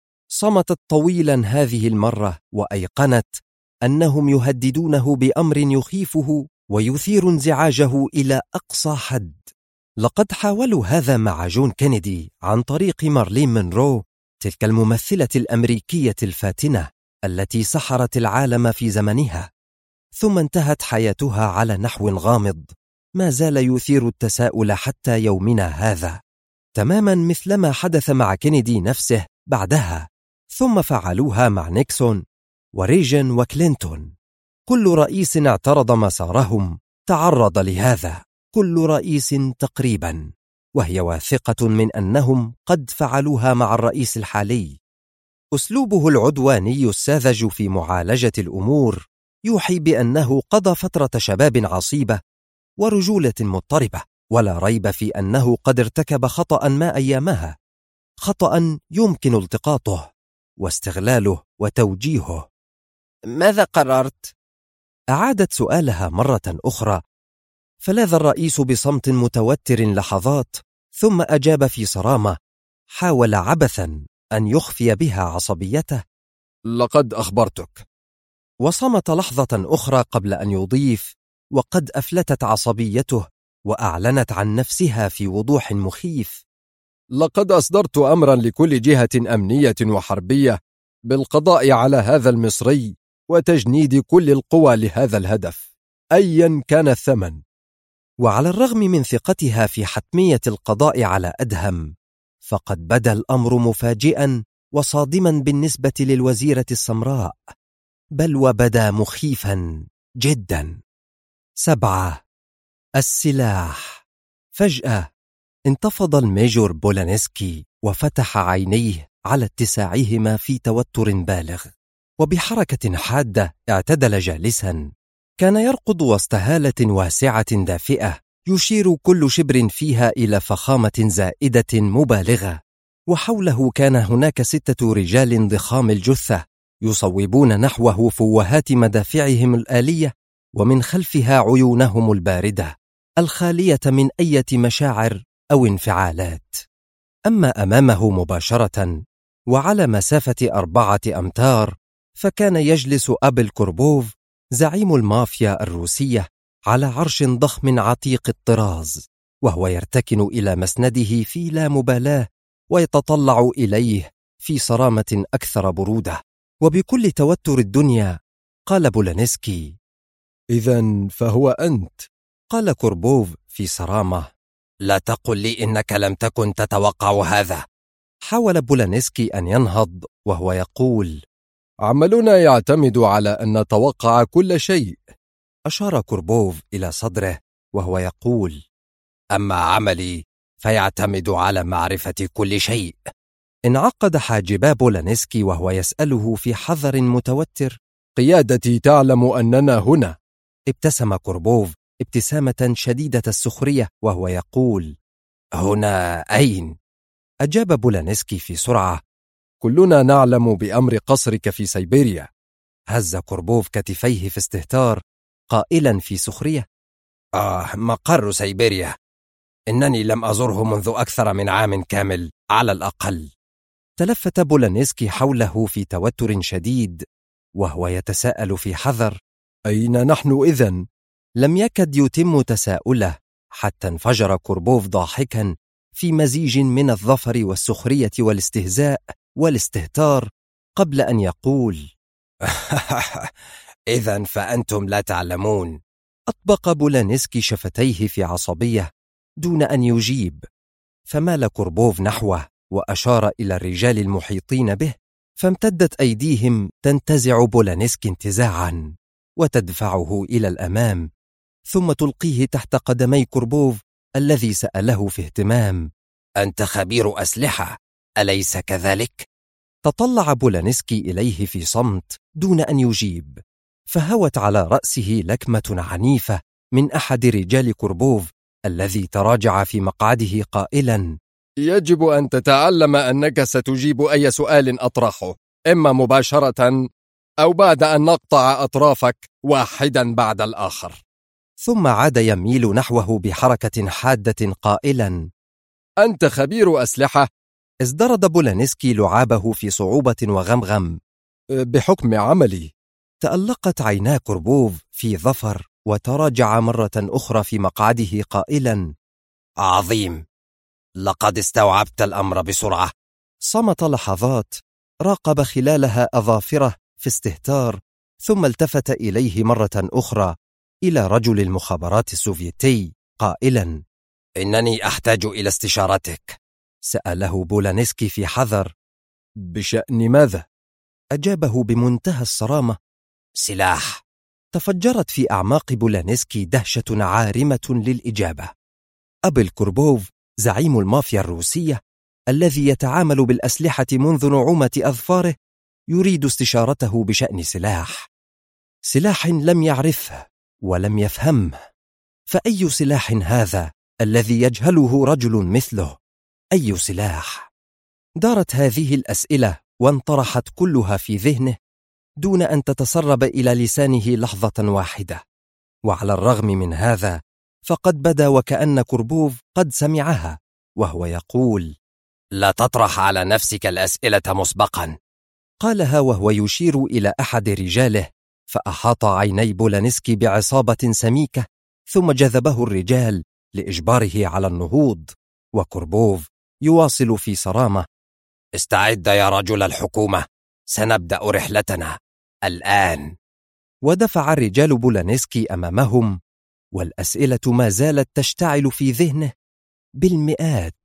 صمتت طويلا هذه المرة وأيقنت أنهم يهددونه بأمر يخيفه ويثير انزعاجه إلى أقصى حد. لقد حاولوا هذا مع جون كينيدي عن طريق مارلين مونرو، تلك الممثلة الأمريكية الفاتنة التي سحرت العالم في زمنها، ثم انتهت حياتها على نحو غامض ما زال يثير التساؤل حتى يومنا هذا، تماما مثلما حدث مع كينيدي نفسه بعدها، ثم فعلوها مع نيكسون وريجن وكلينتون. كل رئيس اعترض مسارهم تعرض لهذا، كل رئيس تقريبا، وهي واثقة من أنهم قد فعلوها مع الرئيس الحالي. أسلوبه العدواني الساذج في معالجة الأمور يوحي بأنه قضى فترة شباب عصيبة ورجولة مضطربة، ولا ريب في أنه قد ارتكب خطأ ما أيامها، خطأ يمكن التقاطه واستغلاله وتوجيهه. ماذا قررت؟ أعادت سؤالها مرة أخرى، فلاذ الرئيس بصمت متوتر لحظات ثم أجاب في صرامة، حاول عبثا أن يخفي بها عصبيته: لقد أخبرتك. وصمت لحظة أخرى قبل أن يضيف: وقد أفلتت عصبيته وأعلنت عن نفسها في وضوح مخيف: لقد أصدرت أمرا لكل جهة أمنية وحربية بالقضاء على هذا المصري وتجنيد كل القوى لهذا الهدف أيا كان الثمن. وعلى الرغم من ثقتها في حتمية القضاء على أدهم، فقد بدا الأمر مفاجئا وصادما بالنسبة للوزيرة السمراء، بل وبدا مخيفا جدا. 7. السلاح. فجأة انتفض الميجور بولانسكي وفتح عينيه على اتساعهما في توتر بالغ، وبحركة حادة اعتدل جالسا. كان يرقد وسط هالة واسعة دافئة يشير كل شبر فيها إلى فخامة زائدة مبالغة، وحوله كان هناك 6 رجال ضخام الجثة يصوبون نحوه فوهات مدافعهم الآلية، ومن خلفها عيونهم الباردة الخالية من أي مشاعر أو انفعالات. أما أمامه مباشرة وعلى مسافة 4 أمتار فكان يجلس أبل كوربوف زعيم المافيا الروسية على عرش ضخم عتيق الطراز، وهو يرتكن إلى مسنده في لا مبالاة ويتطلع إليه في صرامة أكثر برودة. وبكل توتر الدنيا قال بولانسكي: إذن فهو أنت. قال كوربوف في صرامة. لا تقل لي إنك لم تكن تتوقع هذا. حاول بولانسكي أن ينهض وهو يقول: عملنا يعتمد على أن نتوقع كل شيء. أشار كوربوف إلى صدره وهو يقول: أما عملي فيعتمد على معرفة كل شيء. انعقد حاجبا بولانسكي وهو يسأله في حذر متوتر: قيادتي تعلم أننا هنا. ابتسم كوربوف ابتسامة شديدة السخرية وهو يقول: هنا أين؟ أجاب بولانسكي في سرعة: كلنا نعلم بأمر قصرك في سيبيريا. هز كوربوف كتفيه في استهتار قائلا في سخرية: مقر سيبيريا، إنني لم أزره منذ أكثر من عام كامل على الأقل. تلفت بولانسكي حوله في توتر شديد وهو يتساءل في حذر: أين نحن إذن؟ لم يكد يتم تساؤله حتى انفجر كوربوف ضاحكا في مزيج من الظفر والسخرية والاستهزاء والاستهتار قبل أن يقول: إذن فأنتم لا تعلمون. أطبق بولانسكي شفتيه في عصبية دون أن يجيب، فمال كوربوف نحوه وأشار إلى الرجال المحيطين به، فامتدت أيديهم تنتزع بولانسكي انتزاعا وتدفعه إلى الأمام، ثم تلقيه تحت قدمي كوربوف الذي سأله في اهتمام: أنت خبير أسلحة، أليس كذلك؟ تطلع بولانسكي إليه في صمت دون أن يجيب، فهوت على رأسه لكمة عنيفة من أحد رجال كوربوف الذي تراجع في مقعده قائلا: يجب أن تتعلم أنك ستجيب أي سؤال أطرحه، إما مباشرة أو بعد أن نقطع أطرافك واحدا بعد الآخر. ثم عاد يميل نحوه بحركة حادة قائلا: أنت خبير أسلحة؟ ازدرد بولانسكي لعابه في صعوبة وغمغم: بحكم عملي. تألقت عينا كوربوف في ظفر وتراجع مرة أخرى في مقعده قائلا: عظيم، لقد استوعبت الأمر بسرعة. صمت لحظات راقب خلالها أظافره في استهتار، ثم التفت إليه مرة أخرى إلى رجل المخابرات السوفيتي قائلا: إنني أحتاج إلى استشارتك. سأله بولانسكي في حذر: بشأن ماذا؟ أجابه بمنتهى الصرامة: سلاح. تفجرت في أعماق بولانسكي دهشة عارمة للإجابة. أبل كوربوف زعيم المافيا الروسية الذي يتعامل بالأسلحة منذ نعومة أظفاره يريد استشارته بشأن سلاح لم يعرفه ولم يفهمه. فأي سلاح هذا الذي يجهله رجل مثله؟ أي سلاح؟ دارت هذه الأسئلة وانطرحت كلها في ذهنه دون أن تتسرب إلى لسانه لحظة واحدة، وعلى الرغم من هذا فقد بدا وكأن كوربوف قد سمعها وهو يقول: لا تطرح على نفسك الأسئلة مسبقا. قالها وهو يشير إلى أحد رجاله، فأحاط عيني بولانسكي بعصابة سميكة، ثم جذبه الرجال لإجباره على النهوض، وكوربوف يواصل في صرامة: استعد يا رجل الحكومة، سنبدأ رحلتنا الآن. ودفع الرجال بولانسكي أمامهم، والأسئلة ما زالت تشتعل في ذهنه بالمئات.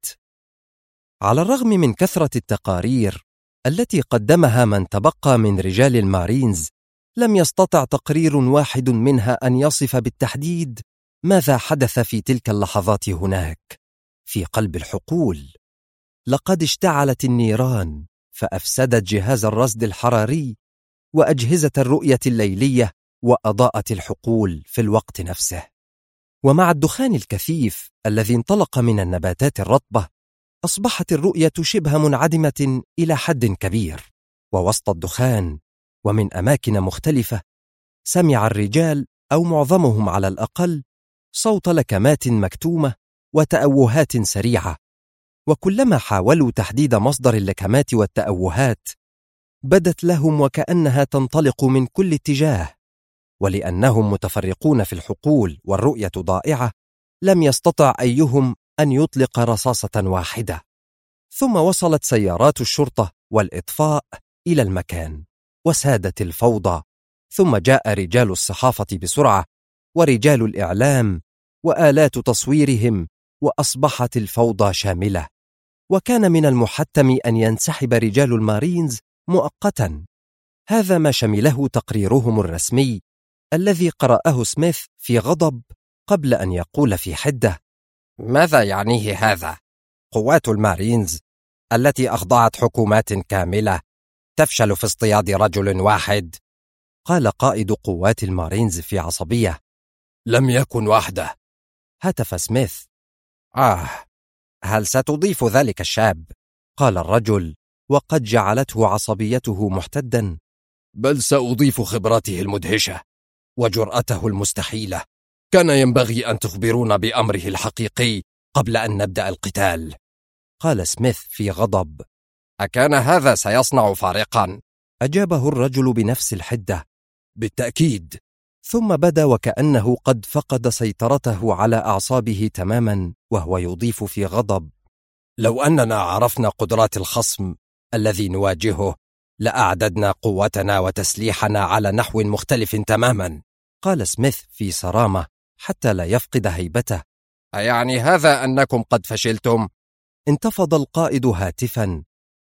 على الرغم من كثرة التقارير التي قدمها من تبقى من رجال المارينز، لم يستطع تقرير واحد منها أن يصف بالتحديد ماذا حدث في تلك اللحظات هناك في قلب الحقول. لقد اشتعلت النيران فأفسدت جهاز الرصد الحراري وأجهزة الرؤية الليلية وأضاءت الحقول في الوقت نفسه. ومع الدخان الكثيف الذي انطلق من النباتات الرطبة، أصبحت الرؤية شبه منعدمة إلى حد كبير. ووسط الدخان ومن أماكن مختلفة سمع الرجال أو معظمهم على الأقل صوت لكمات مكتومة وتأوهات سريعة، وكلما حاولوا تحديد مصدر اللكمات والتأوهات بدت لهم وكأنها تنطلق من كل اتجاه، ولأنهم متفرقون في الحقول والرؤية ضائعة لم يستطع أيهم أن يطلق رصاصة واحدة. ثم وصلت سيارات الشرطة والإطفاء إلى المكان وسادت الفوضى، ثم جاء رجال الصحافة بسرعة ورجال الإعلام وآلات تصويرهم، وأصبحت الفوضى شاملة. وكان من المحتم أن ينسحب رجال المارينز مؤقتا. هذا ما شمله تقريرهم الرسمي الذي قرأه سميث في غضب قبل أن يقول في حدة: ماذا يعنيه هذا؟ قوات المارينز التي أخضعت حكومات كاملة تفشل في اصطياد رجل واحد؟ قال قائد قوات المارينز في عصبية. لم يكن وحده، هتف سميث. هل ستضيف ذلك الشاب؟ قال الرجل وقد جعلته عصبيته محتدا. بل سأضيف خبراته المدهشة وجرأته المستحيلة. كان ينبغي أن تخبرونا بأمره الحقيقي قبل أن نبدأ القتال. قال سميث في غضب. أكان هذا سيصنع فارقا؟ أجابه الرجل بنفس الحدة. بالتأكيد. ثم بدا وكأنه قد فقد سيطرته على أعصابه تماما، وهو يضيف في غضب: لو أننا عرفنا قدرات الخصم الذي نواجهه لأعددنا قوتنا وتسليحنا على نحو مختلف تماما. قال سميث في صرامة حتى لا يفقد هيبته. أيعني هذا أنكم قد فشلتم؟ انتفض القائد هاتفا.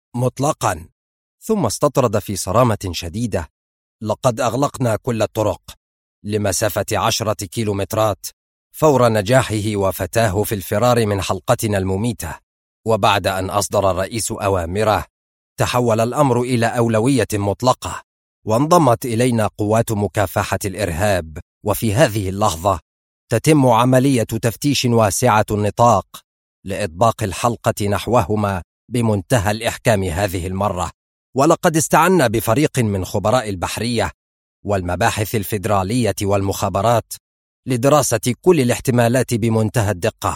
مطلقا. ثم استطرد في صرامة شديدة: لقد أغلقنا كل الطرق لمسافة 10 كيلومترات فور نجاحه وفتاه في الفرار من حلقتنا المميتة. وبعد أن أصدر الرئيس أوامره تحول الأمر إلى أولوية مطلقة، وانضمت إلينا قوات مكافحة الإرهاب. وفي هذه اللحظة تتم عملية تفتيش واسعة النطاق لإطباق الحلقة نحوهما بمنتهى الإحكام هذه المرة. ولقد استعنا بفريق من خبراء البحرية والمباحث الفيدرالية والمخابرات لدراسة كل الاحتمالات بمنتهى الدقة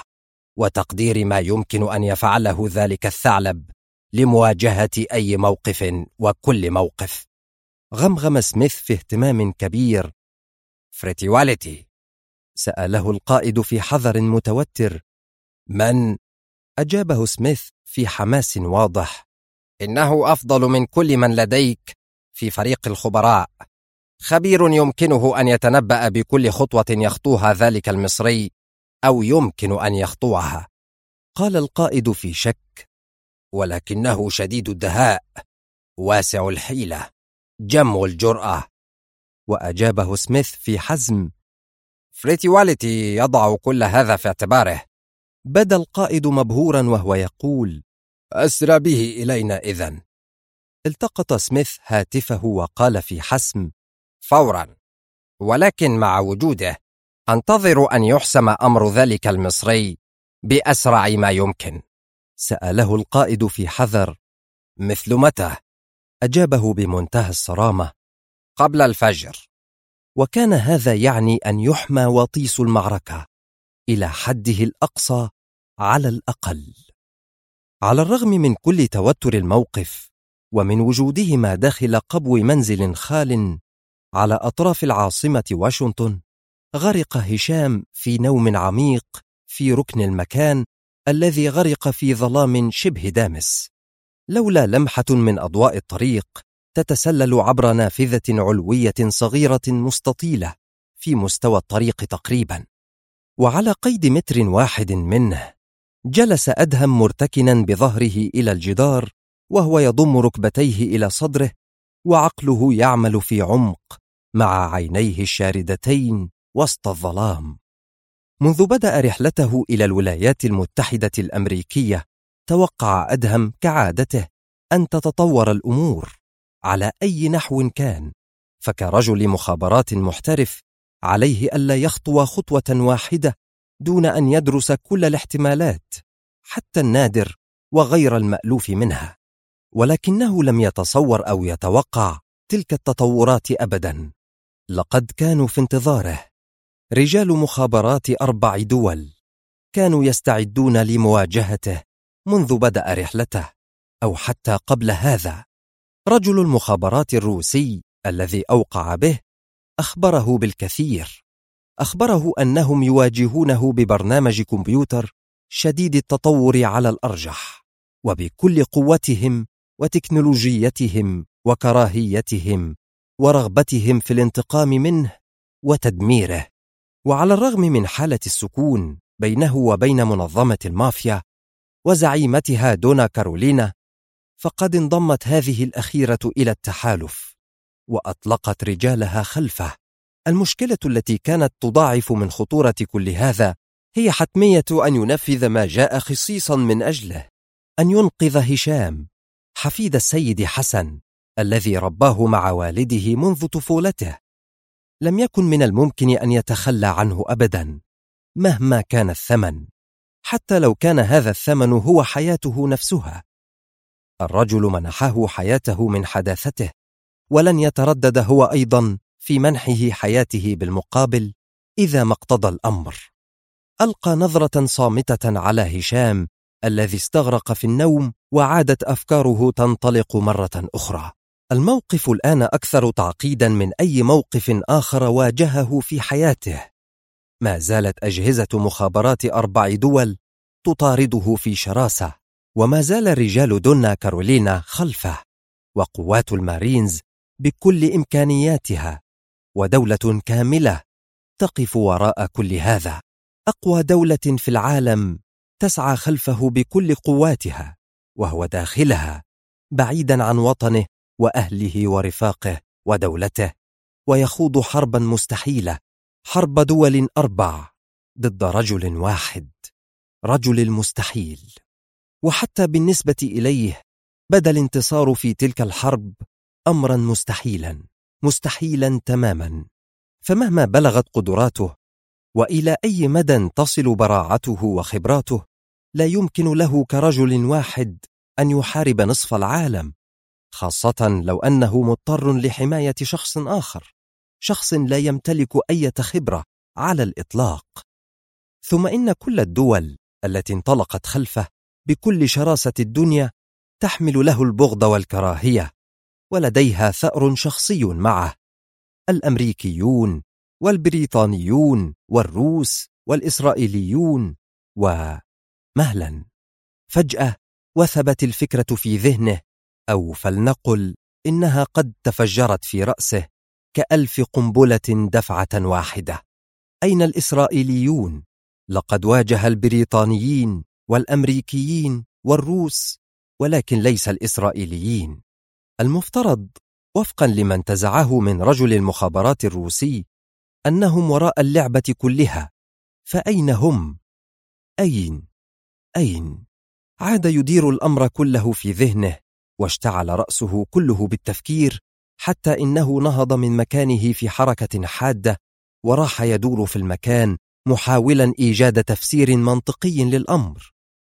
وتقدير ما يمكن أن يفعله ذلك الثعلب لمواجهة أي موقف وكل موقف. غمغم سميث في اهتمام كبير. فريتيواليتي؟ سأله القائد في حذر متوتر. من؟ أجابه سميث في حماس واضح. إنه أفضل من كل من لديك في فريق الخبراء، خبير يمكنه أن يتنبأ بكل خطوة يخطوها ذلك المصري أو يمكن أن يخطوها. قال القائد في شك. ولكنه شديد الدهاء، واسع الحيلة، جم الجرأة. وأجابه سميث في حزم. فريتيواليتي يضع كل هذا في اعتباره. بدا القائد مبهورا وهو يقول: أسرع به إلينا إذن. التقط سميث هاتفه وقال في حسم: فورا. ولكن مع وجوده أنتظر أن يحسم أمر ذلك المصري بأسرع ما يمكن. سأله القائد في حذر. مثل متى؟ أجابه بمنتهى الصرامة: قبل الفجر. وكان هذا يعني أن يحمى وطيس المعركة إلى حده الأقصى على الأقل. على الرغم من كل توتر الموقف ومن وجودهما داخل قبو منزل خال على أطراف العاصمة واشنطن، غرق هشام في نوم عميق في ركن المكان الذي غرق في ظلام شبه دامس، لولا لمحة من أضواء الطريق تتسلل عبر نافذة علوية صغيرة مستطيلة في مستوى الطريق تقريبا. وعلى قيد متر واحد منه جلس أدهم مرتكنا بظهره إلى الجدار، وهو يضم ركبتيه إلى صدره وعقله يعمل في عمق مع عينيه الشاردتين وسط الظلام. منذ بدأ رحلته إلى الولايات المتحدة الأمريكية توقع أدهم كعادته أن تتطور الأمور على أي نحو كان، فكرجل مخابرات محترف عليه ألا يخطو خطوة واحدة دون أن يدرس كل الاحتمالات حتى النادر وغير المألوف منها. ولكنه لم يتصور أو يتوقع تلك التطورات أبدا. لقد كانوا في انتظاره رجال مخابرات 4 دول كانوا يستعدون لمواجهته منذ بدأ رحلته أو حتى قبل هذا. رجل المخابرات الروسي الذي أوقع به أخبره بالكثير، أخبره أنهم يواجهونه ببرنامج كمبيوتر شديد التطور على الأرجح، وبكل قوتهم وتكنولوجيتهم وكراهيتهم ورغبتهم في الانتقام منه وتدميره. وعلى الرغم من حالة السكون بينه وبين منظمة المافيا وزعيمتها دونا كارولينا، فقد انضمت هذه الأخيرة إلى التحالف وأطلقت رجالها خلفه. المشكلة التي كانت تضاعف من خطورة كل هذا هي حتمية أن ينفذ ما جاء خصيصا من أجله، أن ينقذ هشام حفيد السيد حسن الذي رباه مع والده منذ طفولته. لم يكن من الممكن أن يتخلى عنه أبدا مهما كان الثمن، حتى لو كان هذا الثمن هو حياته نفسها. الرجل منحه حياته من حداثته، ولن يتردد هو أيضا في منحه حياته بالمقابل إذا ما اقتضى الأمر. ألقى نظرة صامتة على هشام الذي استغرق في النوم، وعادت أفكاره تنطلق مرة أخرى. الموقف الآن أكثر تعقيدا من أي موقف آخر واجهه في حياته. ما زالت أجهزة مخابرات 4 دول تطارده في شراسة، وما زال رجال دونا كارولينا خلفه، وقوات المارينز بكل إمكانياتها، ودولة كاملة تقف وراء كل هذا. أقوى دولة في العالم تسعى خلفه بكل قواتها، وهو داخلها بعيدا عن وطنه وأهله ورفاقه ودولته، ويخوض حربا مستحيلة، حرب دول 4 ضد رجل واحد، رجل المستحيل. وحتى بالنسبة إليه بدا الانتصار في تلك الحرب أمرا مستحيلا تماما. فمهما بلغت قدراته وإلى أي مدى تصل براعته وخبراته، لا يمكن له كرجل واحد أن يحارب نصف العالم، خاصة لو أنه مضطر لحماية شخص آخر، شخص لا يمتلك أي خبرة على الإطلاق. ثم إن كل الدول التي انطلقت خلفه بكل شراسة الدنيا تحمل له البغض والكراهية، ولديها ثأر شخصي معه: الأمريكيون والبريطانيون والروس والإسرائيليون. ومهلا فجأة وثبت الفكرة في ذهنه، أو فلنقل إنها قد تفجرت في رأسه ك1000 قنبلة دفعة واحدة. أين الإسرائيليون؟ لقد واجه البريطانيين والأمريكيين والروس، ولكن ليس الإسرائيليين. المفترض وفقا لما انتزعه من رجل المخابرات الروسي أنهم وراء اللعبة كلها، فأين هم؟ أين؟ عاد يدير الأمر كله في ذهنه، واشتعل رأسه كله بالتفكير، حتى إنه نهض من مكانه في حركة حادة، وراح يدور في المكان محاولا إيجاد تفسير منطقي للأمر.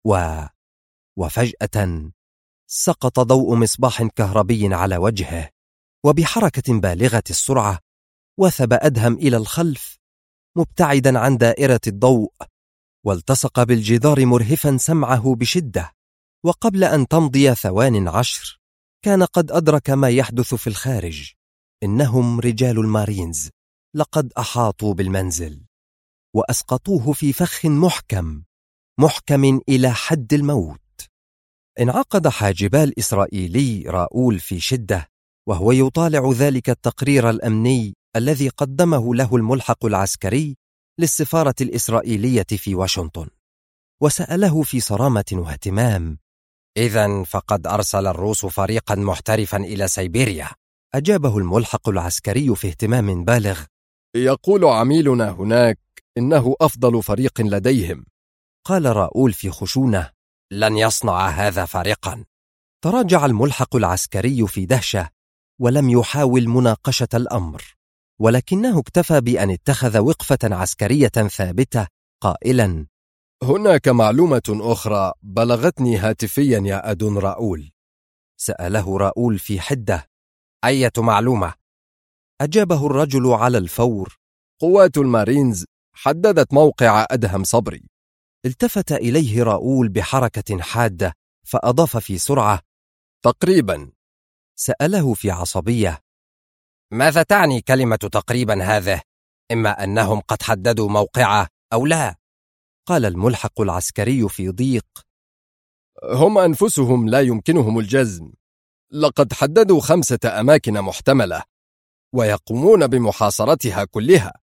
وفجأة سقط ضوء مصباح كهربي على وجهه، وبحركة بالغة السرعة وثب أدهم إلى الخلف مبتعدا عن دائرة الضوء، والتصق بالجدار مرهفا سمعه بشدة. وقبل أن تمضي 10 كان قد أدرك ما يحدث في الخارج. إنهم رجال المارينز لقد أحاطوا بالمنزل وأسقطوه في فخ محكم إلى حد الموت. انعقد حاجبا الإسرائيلي راؤول في شدة وهو يطالع ذلك التقرير الأمني الذي قدمه له الملحق العسكري للسفارة الإسرائيلية في واشنطن، وسأله في صرامة واهتمام: إذن فقد أرسل الروس فريقا محترفا إلى سيبيريا؟ أجابه الملحق العسكري في اهتمام بالغ: يقول عميلنا هناك إنه أفضل فريق لديهم. قال راؤول في خشونة: لن يصنع هذا فريقا. تراجع الملحق العسكري في دهشة ولم يحاول مناقشة الأمر، ولكنه اكتفى بأن اتخذ وقفة عسكرية ثابتة قائلا: هناك معلومة أخرى بلغتني هاتفيا يا أدون راؤول. سأله راؤول في حدة: أية معلومة؟ أجابه الرجل على الفور: قوات المارينز حددت موقع أدهم صبري. التفت إليه راؤول بحركة حادة فأضاف في سرعة: تقريبا. سأله في عصبية: ماذا تعني كلمة تقريبا هذه؟ إما أنهم قد حددوا موقعه أو لا. قال الملحق العسكري في ضيق: هم أنفسهم لا يمكنهم الجزم. لقد حددوا 5 أماكن محتملة ويقومون بمحاصرتها كلها.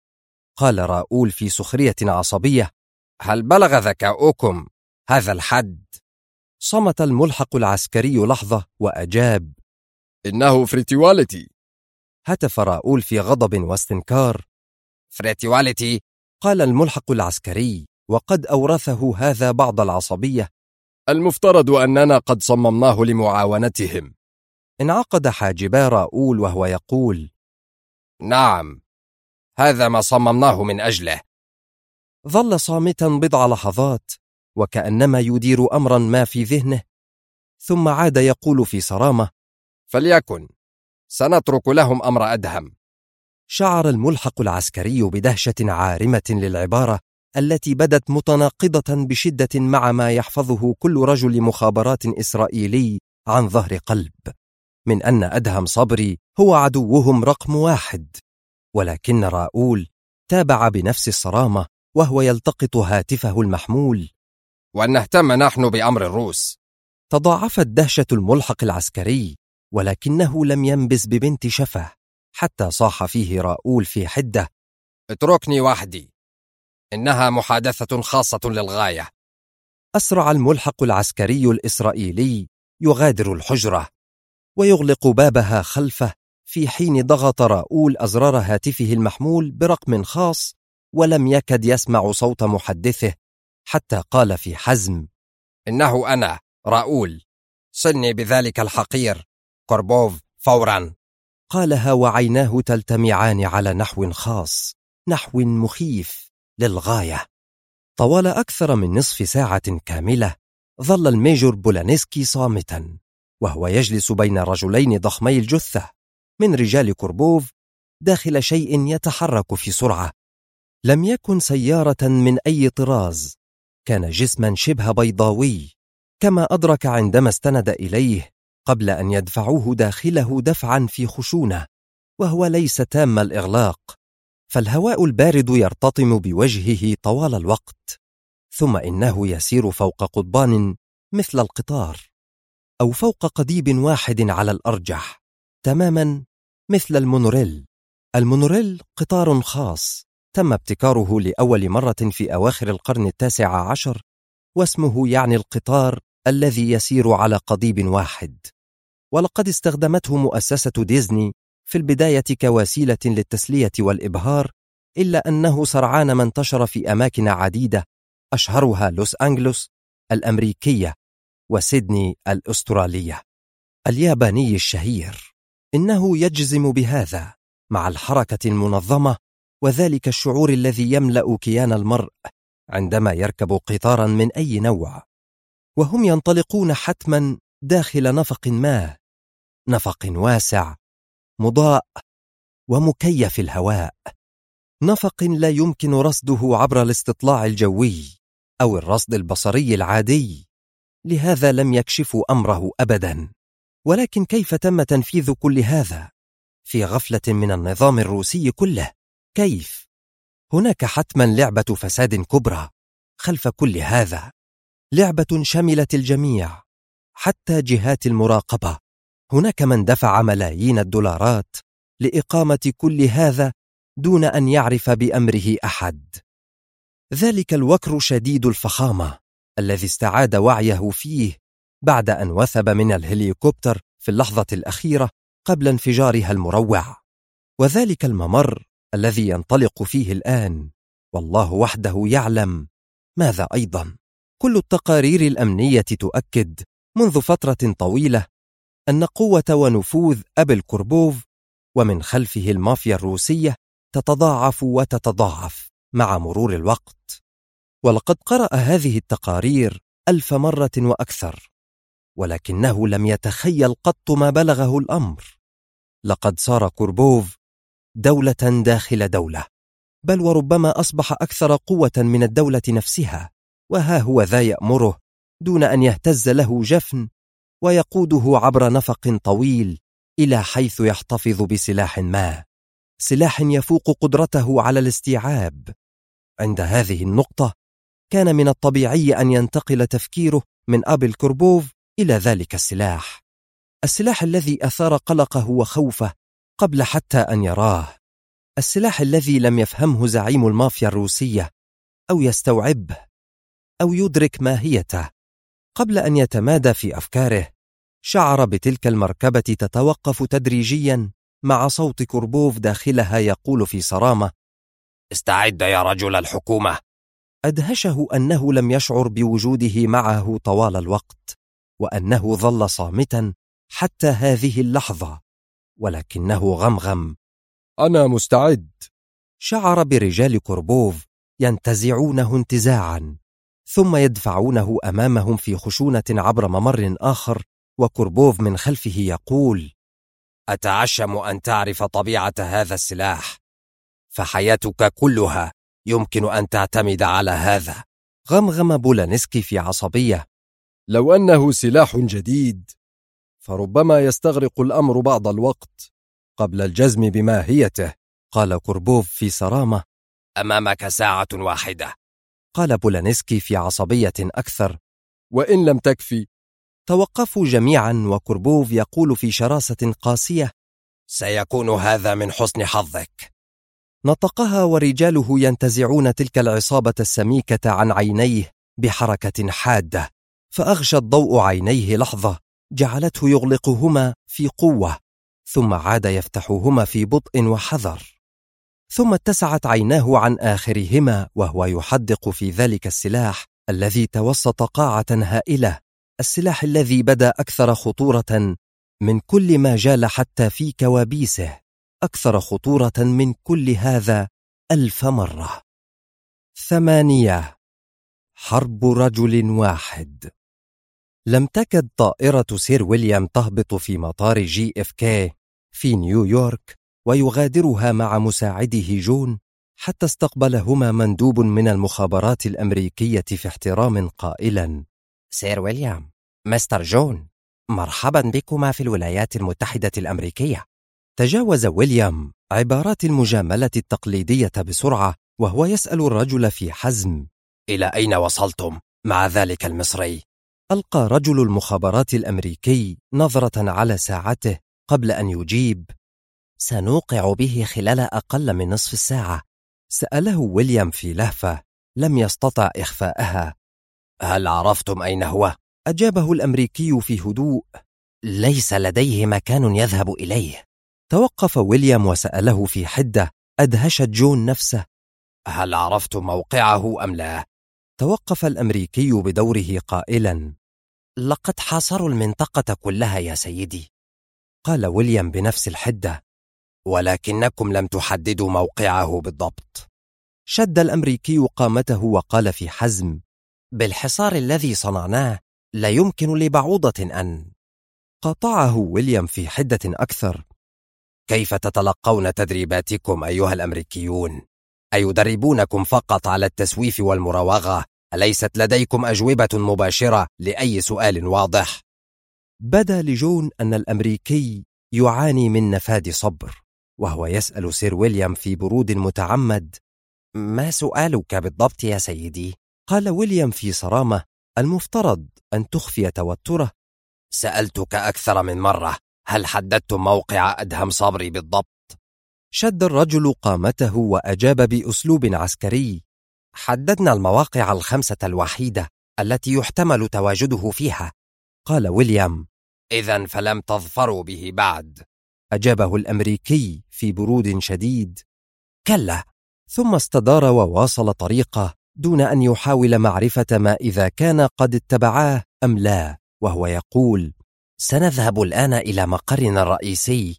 قال راؤول في سخرية عصبية: هل بلغ ذكاؤكم هذا الحد؟ صمت الملحق العسكري لحظة وأجاب: إنه فريتواليتي. هتف راؤول في غضب واستنكار: فريتواليتي؟ قال الملحق العسكري وقد أورثه هذا بعض العصبية: المفترض أننا قد صممناه لمعاونتهم. انعقد حاجبا راؤول وهو يقول: نعم، هذا ما صممناه من أجله. ظل صامتا بضع لحظات وكأنما يدير أمرا ما في ذهنه، ثم عاد يقول في صرامة: فليكن، سنترك لهم أمر أدهم. شعر الملحق العسكري بدهشة عارمة للعبارة التي بدت متناقضة بشدة مع ما يحفظه كل رجل مخابرات إسرائيلي عن ظهر قلب، من أن أدهم صبري هو عدوهم رقم 1. ولكن راؤول تابع بنفس الصرامة وهو يلتقط هاتفه المحمول: وأن نهتم نحن بأمر الروس. تضاعفت دهشة الملحق العسكري، ولكنه لم ينبس ببنت شفه حتى صاح فيه راؤول في حدة: اتركني وحدي، إنها محادثة خاصة للغاية. أسرع الملحق العسكري الإسرائيلي يغادر الحجرة ويغلق بابها خلفه، في حين ضغط راؤول أزرار هاتفه المحمول برقم خاص ولم يكد يسمع صوت محدثه، حتى قال في حزم: إنه أنا راؤول، صلني بذلك الحقير كوربوف فورا. قالها وعيناه تلتمعان على نحو خاص، نحو مخيف للغاية. طوال أكثر من نصف ساعة كاملة ظل الميجور بولانسكي صامتا وهو يجلس بين رجلين ضخمي الجثة من رجال كوربوف داخل شيء يتحرك في سرعة. لم يكن سيارة من أي طراز، كان جسما شبه بيضاوي، كما أدرك عندما استند إليه قبل أن يدفعوه داخله دفعا في خشونة، وهو ليس تام الإغلاق، فالهواء البارد يرتطم بوجهه طوال الوقت. ثم إنه يسير فوق قضبان مثل القطار، أو فوق قضيب واحد على الأرجح، تماما مثل المونوريل. المونوريل قطار خاص تم ابتكاره لأول مرة في أواخر القرن 19، واسمه يعني القطار الذي يسير على قضيب واحد، ولقد استخدمته مؤسسة ديزني في البداية كوسيلة للتسلية والإبهار، إلا أنه سرعان ما انتشر في أماكن عديدة، أشهرها لوس أنجلوس الأمريكية وسيدني الأسترالية. الياباني الشهير إنه يجزم بهذا مع الحركة المنظمة وذلك الشعور الذي يملأ كيان المرء عندما يركب قطارا من أي نوع، وهم ينطلقون حتما داخل نفق ما، نفق واسع مضاء ومكيف الهواء، نفق لا يمكن رصده عبر الاستطلاع الجوي أو الرصد البصري العادي، لهذا لم يكشفوا أمره أبدا. ولكن كيف تم تنفيذ كل هذا في غفلة من النظام الروسي كله؟ كيف؟ هناك حتما لعبة فساد كبرى خلف كل هذا، لعبة شملت الجميع حتى جهات المراقبة. هناك من دفع ملايين الدولارات لإقامة كل هذا دون أن يعرف بأمره أحد. ذلك الوكر شديد الفخامة الذي استعاد وعيه فيه بعد أن وثب من الهليكوبتر في اللحظة الأخيرة قبل انفجارها المروع، وذلك الممر الذي ينطلق فيه الآن، والله وحده يعلم ماذا أيضا. كل التقارير الأمنية تؤكد منذ فترة طويلة أن قوة ونفوذ أبل كوربوف ومن خلفه المافيا الروسية تتضاعف وتتضاعف مع مرور الوقت، ولقد قرأ هذه التقارير 1000 مرة وأكثر، ولكنه لم يتخيل قط ما بلغه الأمر. لقد صار كوربوف دولة داخل دولة، بل وربما أصبح أكثر قوة من الدولة نفسها، وها هو ذا يأمره دون أن يهتز له جفن، ويقوده عبر نفق طويل إلى حيث يحتفظ بسلاح ما، سلاح يفوق قدرته على الاستيعاب. عند هذه النقطة كان من الطبيعي أن ينتقل تفكيره من أبل كوربوف إلى ذلك السلاح، السلاح الذي أثار قلقه وخوفه قبل حتى أن يراه. السلاح الذي لم يفهمه زعيم المافيا الروسية أو يستوعبه أو يدرك ماهيته. قبل أن يتمادى في أفكاره، شعر بتلك المركبة تتوقف تدريجيا مع صوت كوربوف داخلها يقول في صرامة: استعد يا رجل الحكومة. أدهشه أنه لم يشعر بوجوده معه طوال الوقت، وأنه ظل صامتا حتى هذه اللحظة، ولكنه غمغم: أنا مستعد. شعر برجال كوربوف ينتزعونه انتزاعا، ثم يدفعونه أمامهم في خشونة عبر ممر آخر، وكوربوف من خلفه يقول: أتعشم أن تعرف طبيعة هذا السلاح، فحياتك كلها يمكن أن تعتمد على هذا. غمغم بولانسكي في عصبية: لو أنه سلاح جديد فربما يستغرق الأمر بعض الوقت قبل الجزم بماهيته. قال كوربوف في صرامة: أمامك ساعة واحدة. قال بولانسكي في عصبية أكثر: وإن لم تكفي؟ توقفوا جميعا، وكوربوف يقول في شراسة قاسية: سيكون هذا من حسن حظك. نطقها ورجاله ينتزعون تلك العصابة السميكة عن عينيه بحركة حادة، فأغشى الضوء عينيه لحظة جعلته يغلقهما في قوة، ثم عاد يفتحهما في بطء وحذر، ثم اتسعت عيناه عن آخرهما وهو يحدق في ذلك السلاح الذي توسط قاعة هائلة، السلاح الذي بدا أكثر خطورة من كل ما جال حتى في كوابيسه، أكثر خطورة من كل هذا 1000 مرة. 8. حرب رجل واحد. لم تكد طائرة سير ويليام تهبط في مطار JFK في نيويورك ويغادرها مع مساعده جون حتى استقبلهما مندوب من المخابرات الأمريكية في احترام قائلا: سير ويليام، مستر جون، مرحبا بكما في الولايات المتحدة الأمريكية. تجاوز ويليام عبارات المجاملة التقليدية بسرعة وهو يسأل الرجل في حزم: إلى أين وصلتم مع ذلك المصري؟ ألقى رجل المخابرات الأمريكي نظرة على ساعته قبل أن يجيب: سنوقع به خلال أقل من نصف الساعة. سأله ويليام في لهفة لم يستطع إخفاءها: هل عرفتم أين هو؟ أجابه الأمريكي في هدوء: ليس لديه مكان يذهب إليه. توقف ويليام وسأله في حدة أدهشت جون نفسه: هل عرفتم موقعه أم لا؟ توقف الأمريكي بدوره قائلا: لقد حاصروا المنطقة كلها يا سيدي. قال ويليام بنفس الحدة: ولكنكم لم تحددوا موقعه بالضبط. شد الأمريكي قامته وقال في حزم: بالحصار الذي صنعناه لا يمكن لبعوضة أن. قاطعه ويليام في حدة أكثر: كيف تتلقون تدريباتكم أيها الأمريكيون؟ أيدربونكم فقط على التسويف والمراوغة؟ أليست لديكم أجوبة مباشرة لأي سؤال واضح؟ بدا لجون أن الأمريكي يعاني من نفاد صبر، وهو يسأل سير ويليام في برود متعمد: ما سؤالك بالضبط يا سيدي؟ قال ويليام في صرامة المفترض أن تخفي توتره: سألتك أكثر من مرة، هل حددتم موقع أدهم صبري بالضبط؟ شد الرجل قامته وأجاب بأسلوب عسكري: حددنا المواقع 5 الوحيدة التي يحتمل تواجده فيها. قال ويليام: إذن فلم تظفروا به بعد. أجابه الأمريكي في برود شديد: كلا. ثم استدار وواصل طريقه دون أن يحاول معرفة ما إذا كان قد اتبعاه أم لا، وهو يقول: سنذهب الآن إلى مقرنا الرئيسي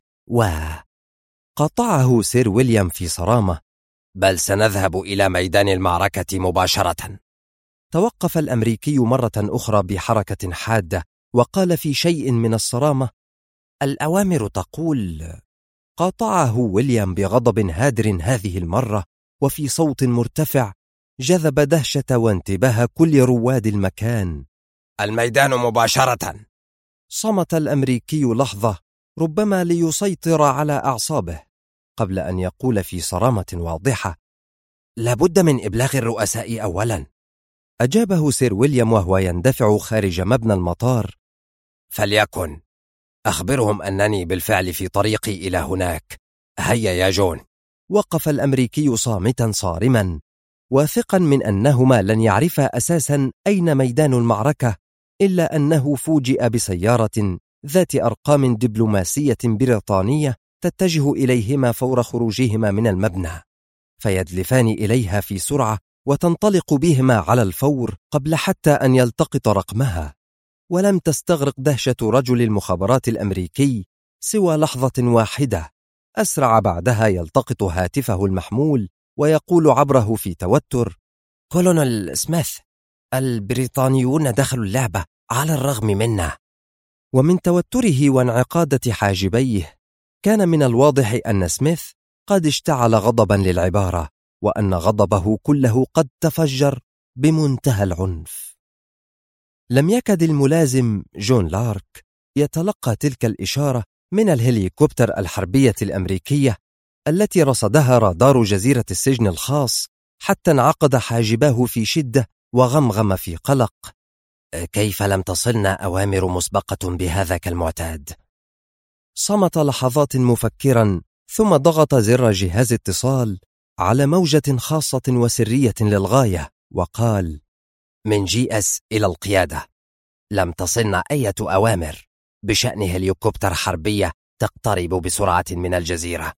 قاطعه سير ويليام في صرامة: بل سنذهب إلى ميدان المعركة مباشرة. توقف الأمريكي مرة أخرى بحركة حادة وقال في شيء من الصرامة: الأوامر تقول. قاطعه ويليام بغضب هادر هذه المرة وفي صوت مرتفع جذب دهشة وانتباه كل رواد المكان: الميدان مباشرة. صمت الأمريكي لحظة ربما ليسيطر على أعصابه قبل أن يقول في صرامة واضحة: لابد من إبلاغ الرؤساء أولا. أجابه سير ويليام وهو يندفع خارج مبنى المطار: فليكن، أخبرهم أنني بالفعل في طريقي إلى هناك. هيا يا جون. وقف الأمريكي صامتا صارما، واثقا من أنهما لن يعرفا أساسا أين ميدان المعركة، إلا أنه فوجئ بسيارة ذات أرقام دبلوماسية بريطانية تتجه إليهما فور خروجهما من المبنى، فيدلفان إليها في سرعة وتنطلق بهما على الفور قبل حتى أن يلتقط رقمها. ولم تستغرق دهشة رجل المخابرات الأمريكي سوى لحظة واحدة، أسرع بعدها يلتقط هاتفه المحمول ويقول عبره في توتر: كولونيل سميث، البريطانيون دخلوا اللعبة على الرغم منا. ومن توتره وانعقادة حاجبيه كان من الواضح أن سميث قد اشتعل غضبا للعبارة، وأن غضبه كله قد تفجر بمنتهى العنف. لم يكد الملازم جون لارك يتلقى تلك الإشارة من الهليكوبتر الحربية الأمريكية التي رصدها رادار جزيرة السجن الخاص، حتى انعقد حاجباه في شدة وغمغم في قلق: كيف لم تصلنا أوامر مسبقة بهذا كالمعتاد؟ صمت لحظات مفكرا، ثم ضغط زر جهاز اتصال على موجة خاصة وسرية للغاية وقال: من GS إلى القيادة، لم تصلنا أي أوامر بشأن هليكوبتر حربية تقترب بسرعة من الجزيرة.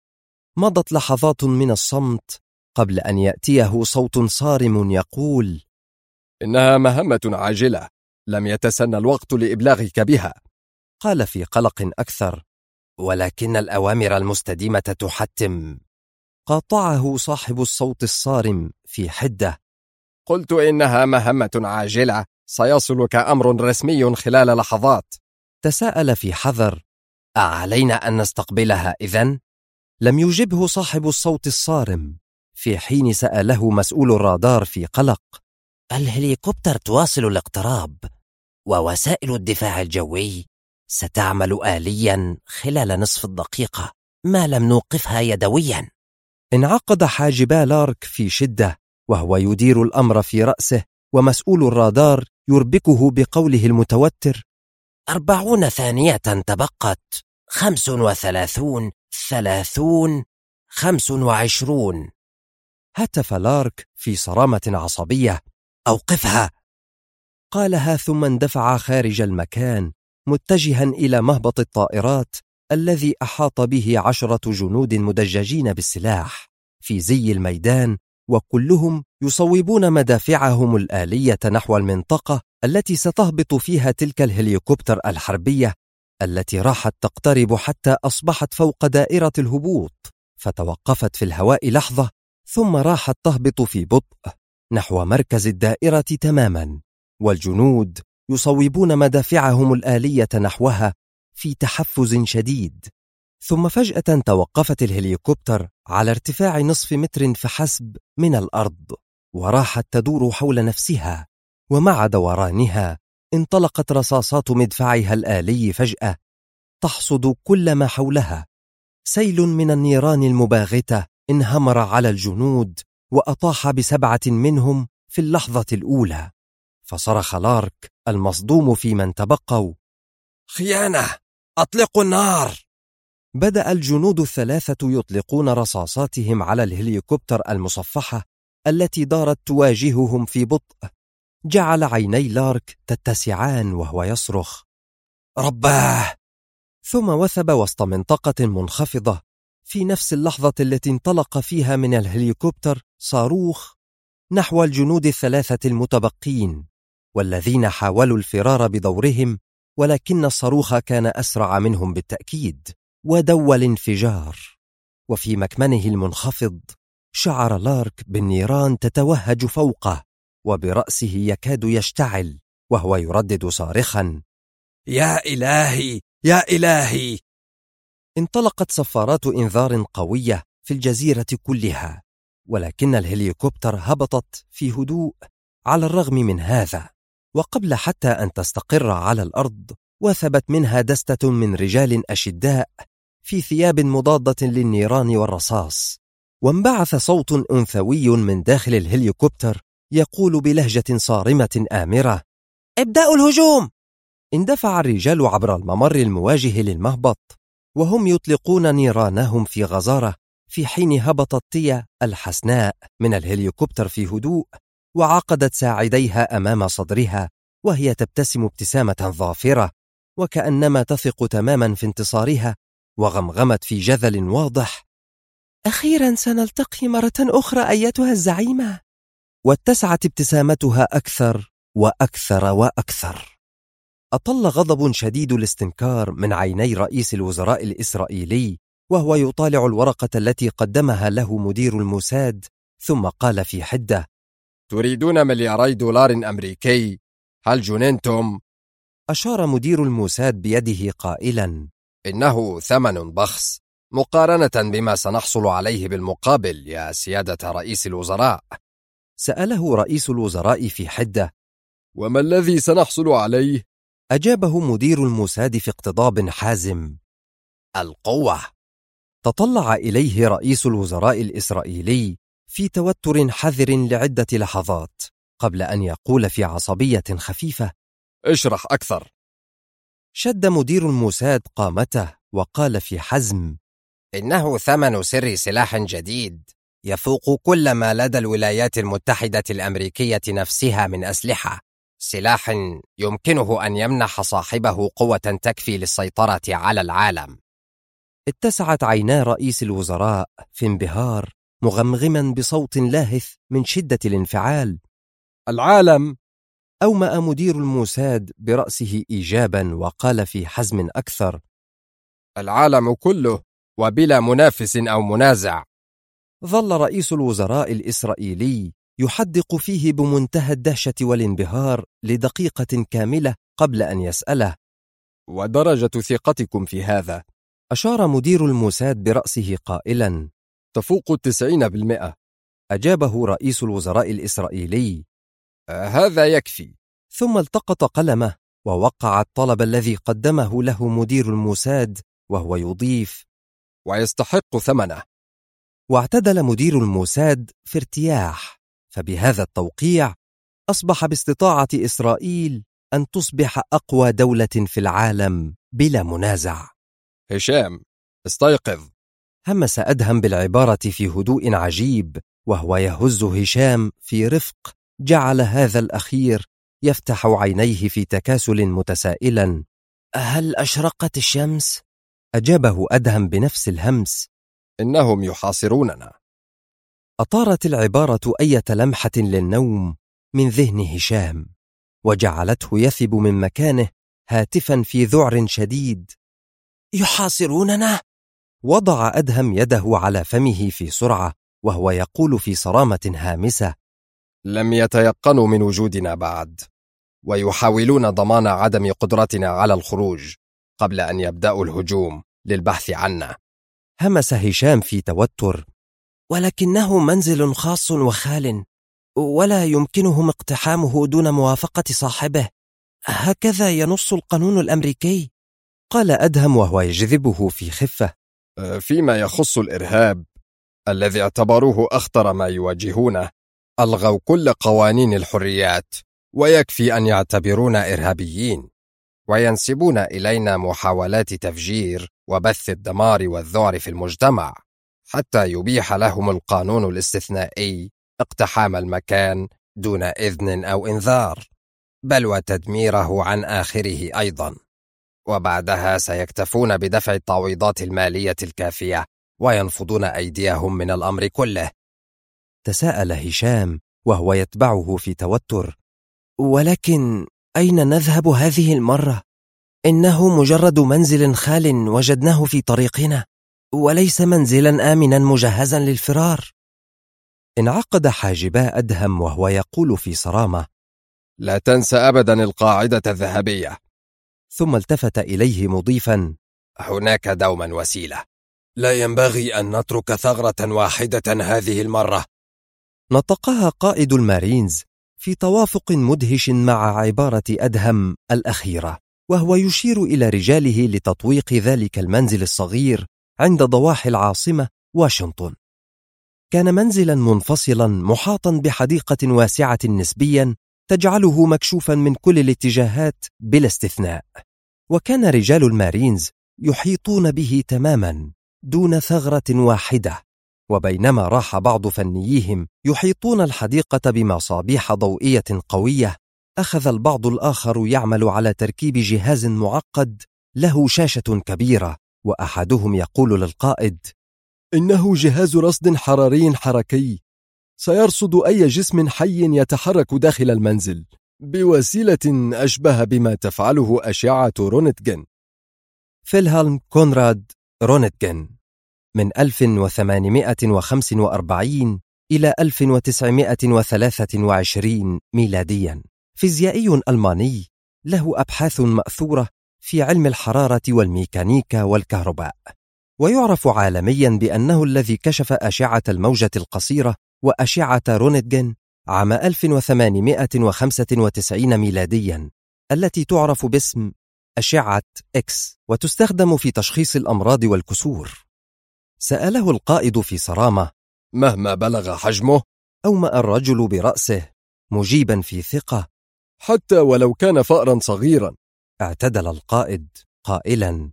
مضت لحظات من الصمت قبل أن يأتيه صوت صارم يقول: إنها مهمة عاجلة، لم يتسنى الوقت لإبلاغك بها. قال في قلق أكثر: ولكن الأوامر المستديمة تحتم. قاطعه صاحب الصوت الصارم في حدة: قلت إنها مهمة عاجلة، سيصلك أمر رسمي خلال لحظات. تساءل في حذر: أعلينا أن نستقبلها إذن؟ لم يجبه صاحب الصوت الصارم، في حين سأله مسؤول الرادار في قلق: الهليكوبتر تواصل الاقتراب، ووسائل الدفاع الجوي ستعمل آليا خلال نصف الدقيقة ما لم نوقفها يدويا. انعقد حاجبا لارك في شدة وهو يدير الأمر في رأسه، ومسؤول الرادار يربكه بقوله المتوتر: 40 ثانية تبقت، 35، 30، 25. هتف لارك في صرامة عصبية: أوقفها! قالها ثم اندفع خارج المكان متجها إلى مهبط الطائرات الذي أحاط به 10 جنود مدججين بالسلاح في زي الميدان، وكلهم يصوبون مدافعهم الآلية نحو المنطقة التي ستهبط فيها تلك الهليكوبتر الحربية، التي راحت تقترب حتى أصبحت فوق دائرة الهبوط، فتوقفت في الهواء لحظة ثم راحت تهبط في بطء نحو مركز الدائرة تماما، والجنود يصوبون مدافعهم الآلية نحوها في تحفز شديد. ثم فجأة توقفت الهليكوبتر على ارتفاع نصف متر فحسب من الأرض، وراحت تدور حول نفسها، ومع دورانها انطلقت رصاصات مدفعها الآلي فجأة تحصد كل ما حولها. سيل من النيران المباغتة انهمر على الجنود وأطاح ب7 منهم في اللحظة الأولى، فصرخ لارك المصدوم في من تبقوا: خيانة! أطلقوا النار! بدأ الجنود ال3 يطلقون رصاصاتهم على الهليكوبتر المصفحة التي دارت تواجههم في بطء. جعل عيني لارك تتسعان وهو يصرخ: رباه! ثم وثب وسط منطقة منخفضة في نفس اللحظة التي انطلق فيها من الهليكوبتر صاروخ نحو الجنود ال3 المتبقين، والذين حاولوا الفرار بدورهم، ولكن الصاروخ كان أسرع منهم بالتأكيد ودوى الانفجار. وفي مكمنه المنخفض شعر لارك بالنيران تتوهج فوقه، وبرأسه يكاد يشتعل وهو يردد صارخا: يا إلهي! يا إلهي! انطلقت صفارات إنذار قوية في الجزيرة كلها، ولكن الهليكوبتر هبطت في هدوء على الرغم من هذا، وقبل حتى أن تستقر على الأرض وثبت منها دستة من رجال أشداء في ثياب مضادة للنيران والرصاص. وانبعث صوت أنثوي من داخل الهليكوبتر يقول بلهجة صارمة آمرة: ابدأوا الهجوم! اندفع الرجال عبر الممر المواجه للمهبط، وهم يطلقون نيرانهم في غزارة في حين هبطت تيا الحسناء من الهليكوبتر في هدوء، وعقدت ساعديها أمام صدرها وهي تبتسم ابتسامة ظافرة وكأنما تثق تماما في انتصارها، وغمغمت في جذل واضح: أخيرا سنلتقي مرة أخرى أيتها الزعيمة. واتسعت ابتسامتها أكثر وأكثر وأكثر. أطل غضب شديد الاستنكار من عيني رئيس الوزراء الإسرائيلي وهو يطالع الورقة التي قدمها له مدير الموساد، ثم قال في حدة: تريدون $2 مليار أمريكي؟ هل جننتم؟ أشار مدير الموساد بيده قائلا: إنه ثمن بخس مقارنة بما سنحصل عليه بالمقابل يا سيادة رئيس الوزراء. سأله رئيس الوزراء في حدة: وما الذي سنحصل عليه؟ أجابه مدير الموساد في اقتضاب حازم: القوة. تطلع إليه رئيس الوزراء الإسرائيلي في توتر حذر لعدة لحظات قبل أن يقول في عصبية خفيفة: اشرح أكثر. شد مدير الموساد قامته وقال في حزم: إنه ثمن سر سلاح جديد يفوق كل ما لدى الولايات المتحدة الأمريكية نفسها من أسلحة، سلاح يمكنه أن يمنح صاحبه قوة تكفي للسيطرة على العالم. اتسعت عينا رئيس الوزراء في انبهار، مغمغما بصوت لاهث من شدة الانفعال: العالم؟ أومأ مدير الموساد برأسه إيجابا وقال في حزم أكثر: العالم كله وبلا منافس أو منازع. ظل رئيس الوزراء الإسرائيلي يحدق فيه بمنتهى الدهشة والانبهار لدقيقة كاملة قبل أن يسأله: ودرجة ثقتكم في هذا؟ أشار مدير الموساد برأسه قائلا: تفوق 90%. أجابه رئيس الوزراء الإسرائيلي: هذا يكفي. ثم التقط قلمه ووقع الطلب الذي قدمه له مدير الموساد وهو يضيف: ويستحق ثمنه. واعتدل مدير الموساد في ارتياح، فبهذا التوقيع أصبح باستطاعة إسرائيل أن تصبح أقوى دولة في العالم بلا منازع. هشام، استيقظ. همس أدهم بالعبارة في هدوء عجيب وهو يهز هشام في رفق جعل هذا الأخير يفتح عينيه في تكاسل متسائلا: هل أشرقت الشمس؟ أجابه أدهم بنفس الهمس: إنهم يحاصروننا. أطارت العبارة أية لمحة للنوم من ذهن هشام وجعلته يثب من مكانه هاتفا في ذعر شديد: يحاصروننا؟ وضع أدهم يده على فمه في سرعة وهو يقول في صرامة هامسة: لم يتيقنوا من وجودنا بعد، ويحاولون ضمان عدم قدرتنا على الخروج قبل أن يبدأوا الهجوم للبحث عنا. همس هشام في توتر: ولكنه منزل خاص وخال، ولا يمكنهم اقتحامه دون موافقة صاحبه، هكذا ينص القانون الأمريكي. قال أدهم وهو يجذبه في خفة: فيما يخص الإرهاب الذي اعتبروه أخطر ما يواجهونه، ألغوا كل قوانين الحريات، ويكفي أن يعتبرونا إرهابيين، وينسبون إلينا محاولات تفجير وبث الدمار والذعر في المجتمع، حتى يبيح لهم القانون الاستثنائي اقتحام المكان دون إذن أو إنذار، بل وتدميره عن آخره أيضا، وبعدها سيكتفون بدفع التعويضات المالية الكافية وينفضون أيديهم من الأمر كله. تساءل هشام وهو يتبعه في توتر: ولكن أين نذهب هذه المرة؟ إنه مجرد منزل خال وجدناه في طريقنا، وليس منزلا آمنا مجهزا للفرار. انعقد حاجبا أدهم وهو يقول في صرامة: لا تنسى أبدا القاعدة الذهبية. ثم التفت إليه مضيفا: هناك دوما وسيلة، لا ينبغي أن نترك ثغرة واحدة هذه المرة. نطقها قائد المارينز في توافق مدهش مع عبارة أدهم الأخيرة، وهو يشير إلى رجاله لتطويق ذلك المنزل الصغير عند ضواحي العاصمة واشنطن. كان منزلا منفصلا محاطا بحديقة واسعة نسبيا تجعله مكشوفا من كل الاتجاهات بلا استثناء، وكان رجال المارينز يحيطون به تماما دون ثغرة واحدة وبينما راح بعض فنييهم يحيطون الحديقة بمصابيح ضوئية قوية، أخذ البعض الآخر يعمل على تركيب جهاز معقد له شاشة كبيرة، وأحدهم يقول للقائد: إنه جهاز رصد حراري حركي سيرصد أي جسم حي يتحرك داخل المنزل بوسيلة أشبه بما تفعله أشعة رونتجن. فيلهلم كونراد رونتجن من 1845 إلى 1923 ميلادياً، فيزيائي ألماني له أبحاث مأثورة في علم الحرارة والميكانيكا والكهرباء، ويعرف عالمياً بأنه الذي كشف أشعة الموجة القصيرة وأشعة رونتجن عام 1895 ميلادياً، التي تعرف باسم أشعة إكس، وتستخدم في تشخيص الأمراض والكسور. سأله القائد في صرامة: مهما بلغ حجمه؟ أومأ الرجل برأسه مجيبا في ثقة: حتى ولو كان فأرا صغيرا. اعتدل القائد قائلا: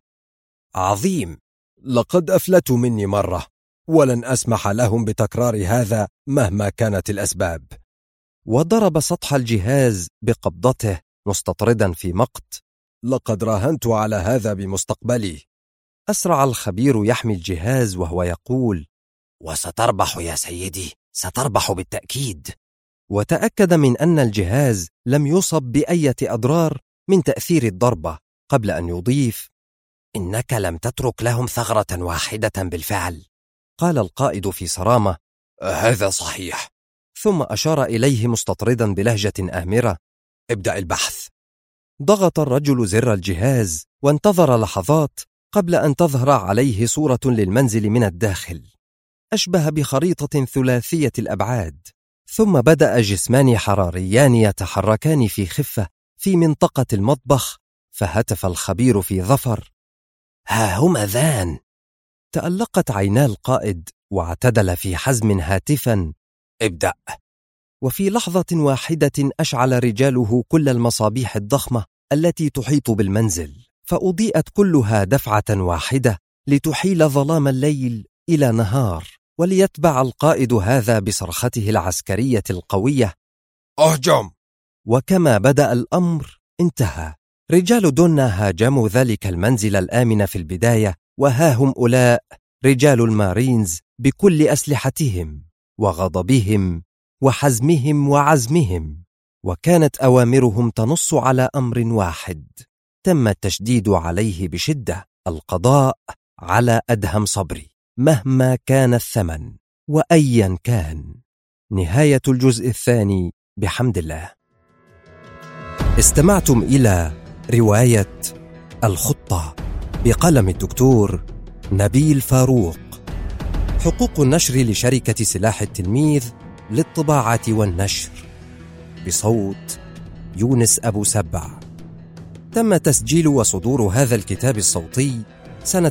عظيم، لقد أفلتوا مني مرة، ولن أسمح لهم بتكرار هذا مهما كانت الأسباب. وضرب سطح الجهاز بقبضته مستطردا في مقت: لقد راهنت على هذا بمستقبلي. أسرع الخبير يحمي الجهاز وهو يقول: وستربح يا سيدي، ستربح بالتأكيد. وتأكد من أن الجهاز لم يصب بأية أضرار من تأثير الضربة، قبل أن يضيف: إنك لم تترك لهم ثغرة واحدة بالفعل. قال القائد في صرامة: هذا صحيح. ثم أشار إليه مستطردا بلهجة آمرة: ابدأ البحث. ضغط الرجل زر الجهاز وانتظر لحظات قبل أن تظهر عليه صورة للمنزل من الداخل، أشبه بخريطة ثلاثية الأبعاد. ثم بدأ جسمان حراريان يتحركان في خفة في منطقة المطبخ، فهتف الخبير في ظفر: ها هما ذان. تألقت عينا القائد واعتدل في حزم هاتفا: ابدأ. وفي لحظة واحدة أشعل رجاله كل المصابيح الضخمة التي تحيط بالمنزل، فأضيئت كلها دفعة واحدة لتحيل ظلام الليل إلى نهار، وليتبع القائد هذا بصرخته العسكرية القوية: أهجم! وكما بدأ الأمر انتهى. رجال دونا هاجموا ذلك المنزل الآمن في البداية، وها هم أولاء رجال المارينز بكل أسلحتهم وغضبهم وحزمهم وعزمهم، وكانت أوامرهم تنص على أمر واحد تم التشديد عليه بشدة: القضاء على أدهم صبري مهما كان الثمن وأيا كان. نهاية الجزء الثاني بحمد الله. استمعتم إلى رواية الخطة بقلم الدكتور نبيل فاروق. حقوق النشر لشركة سلاح التلميذ للطباعة والنشر، بصوت يونس أبو سبع. تم تسجيل وصدور هذا الكتاب الصوتي سنة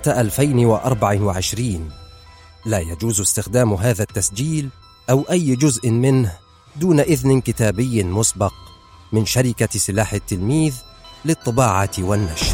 2024. لا يجوز استخدام هذا التسجيل أو أي جزء منه دون إذن كتابي مسبق من شركة سلاح التلميذ للطباعة والنشر.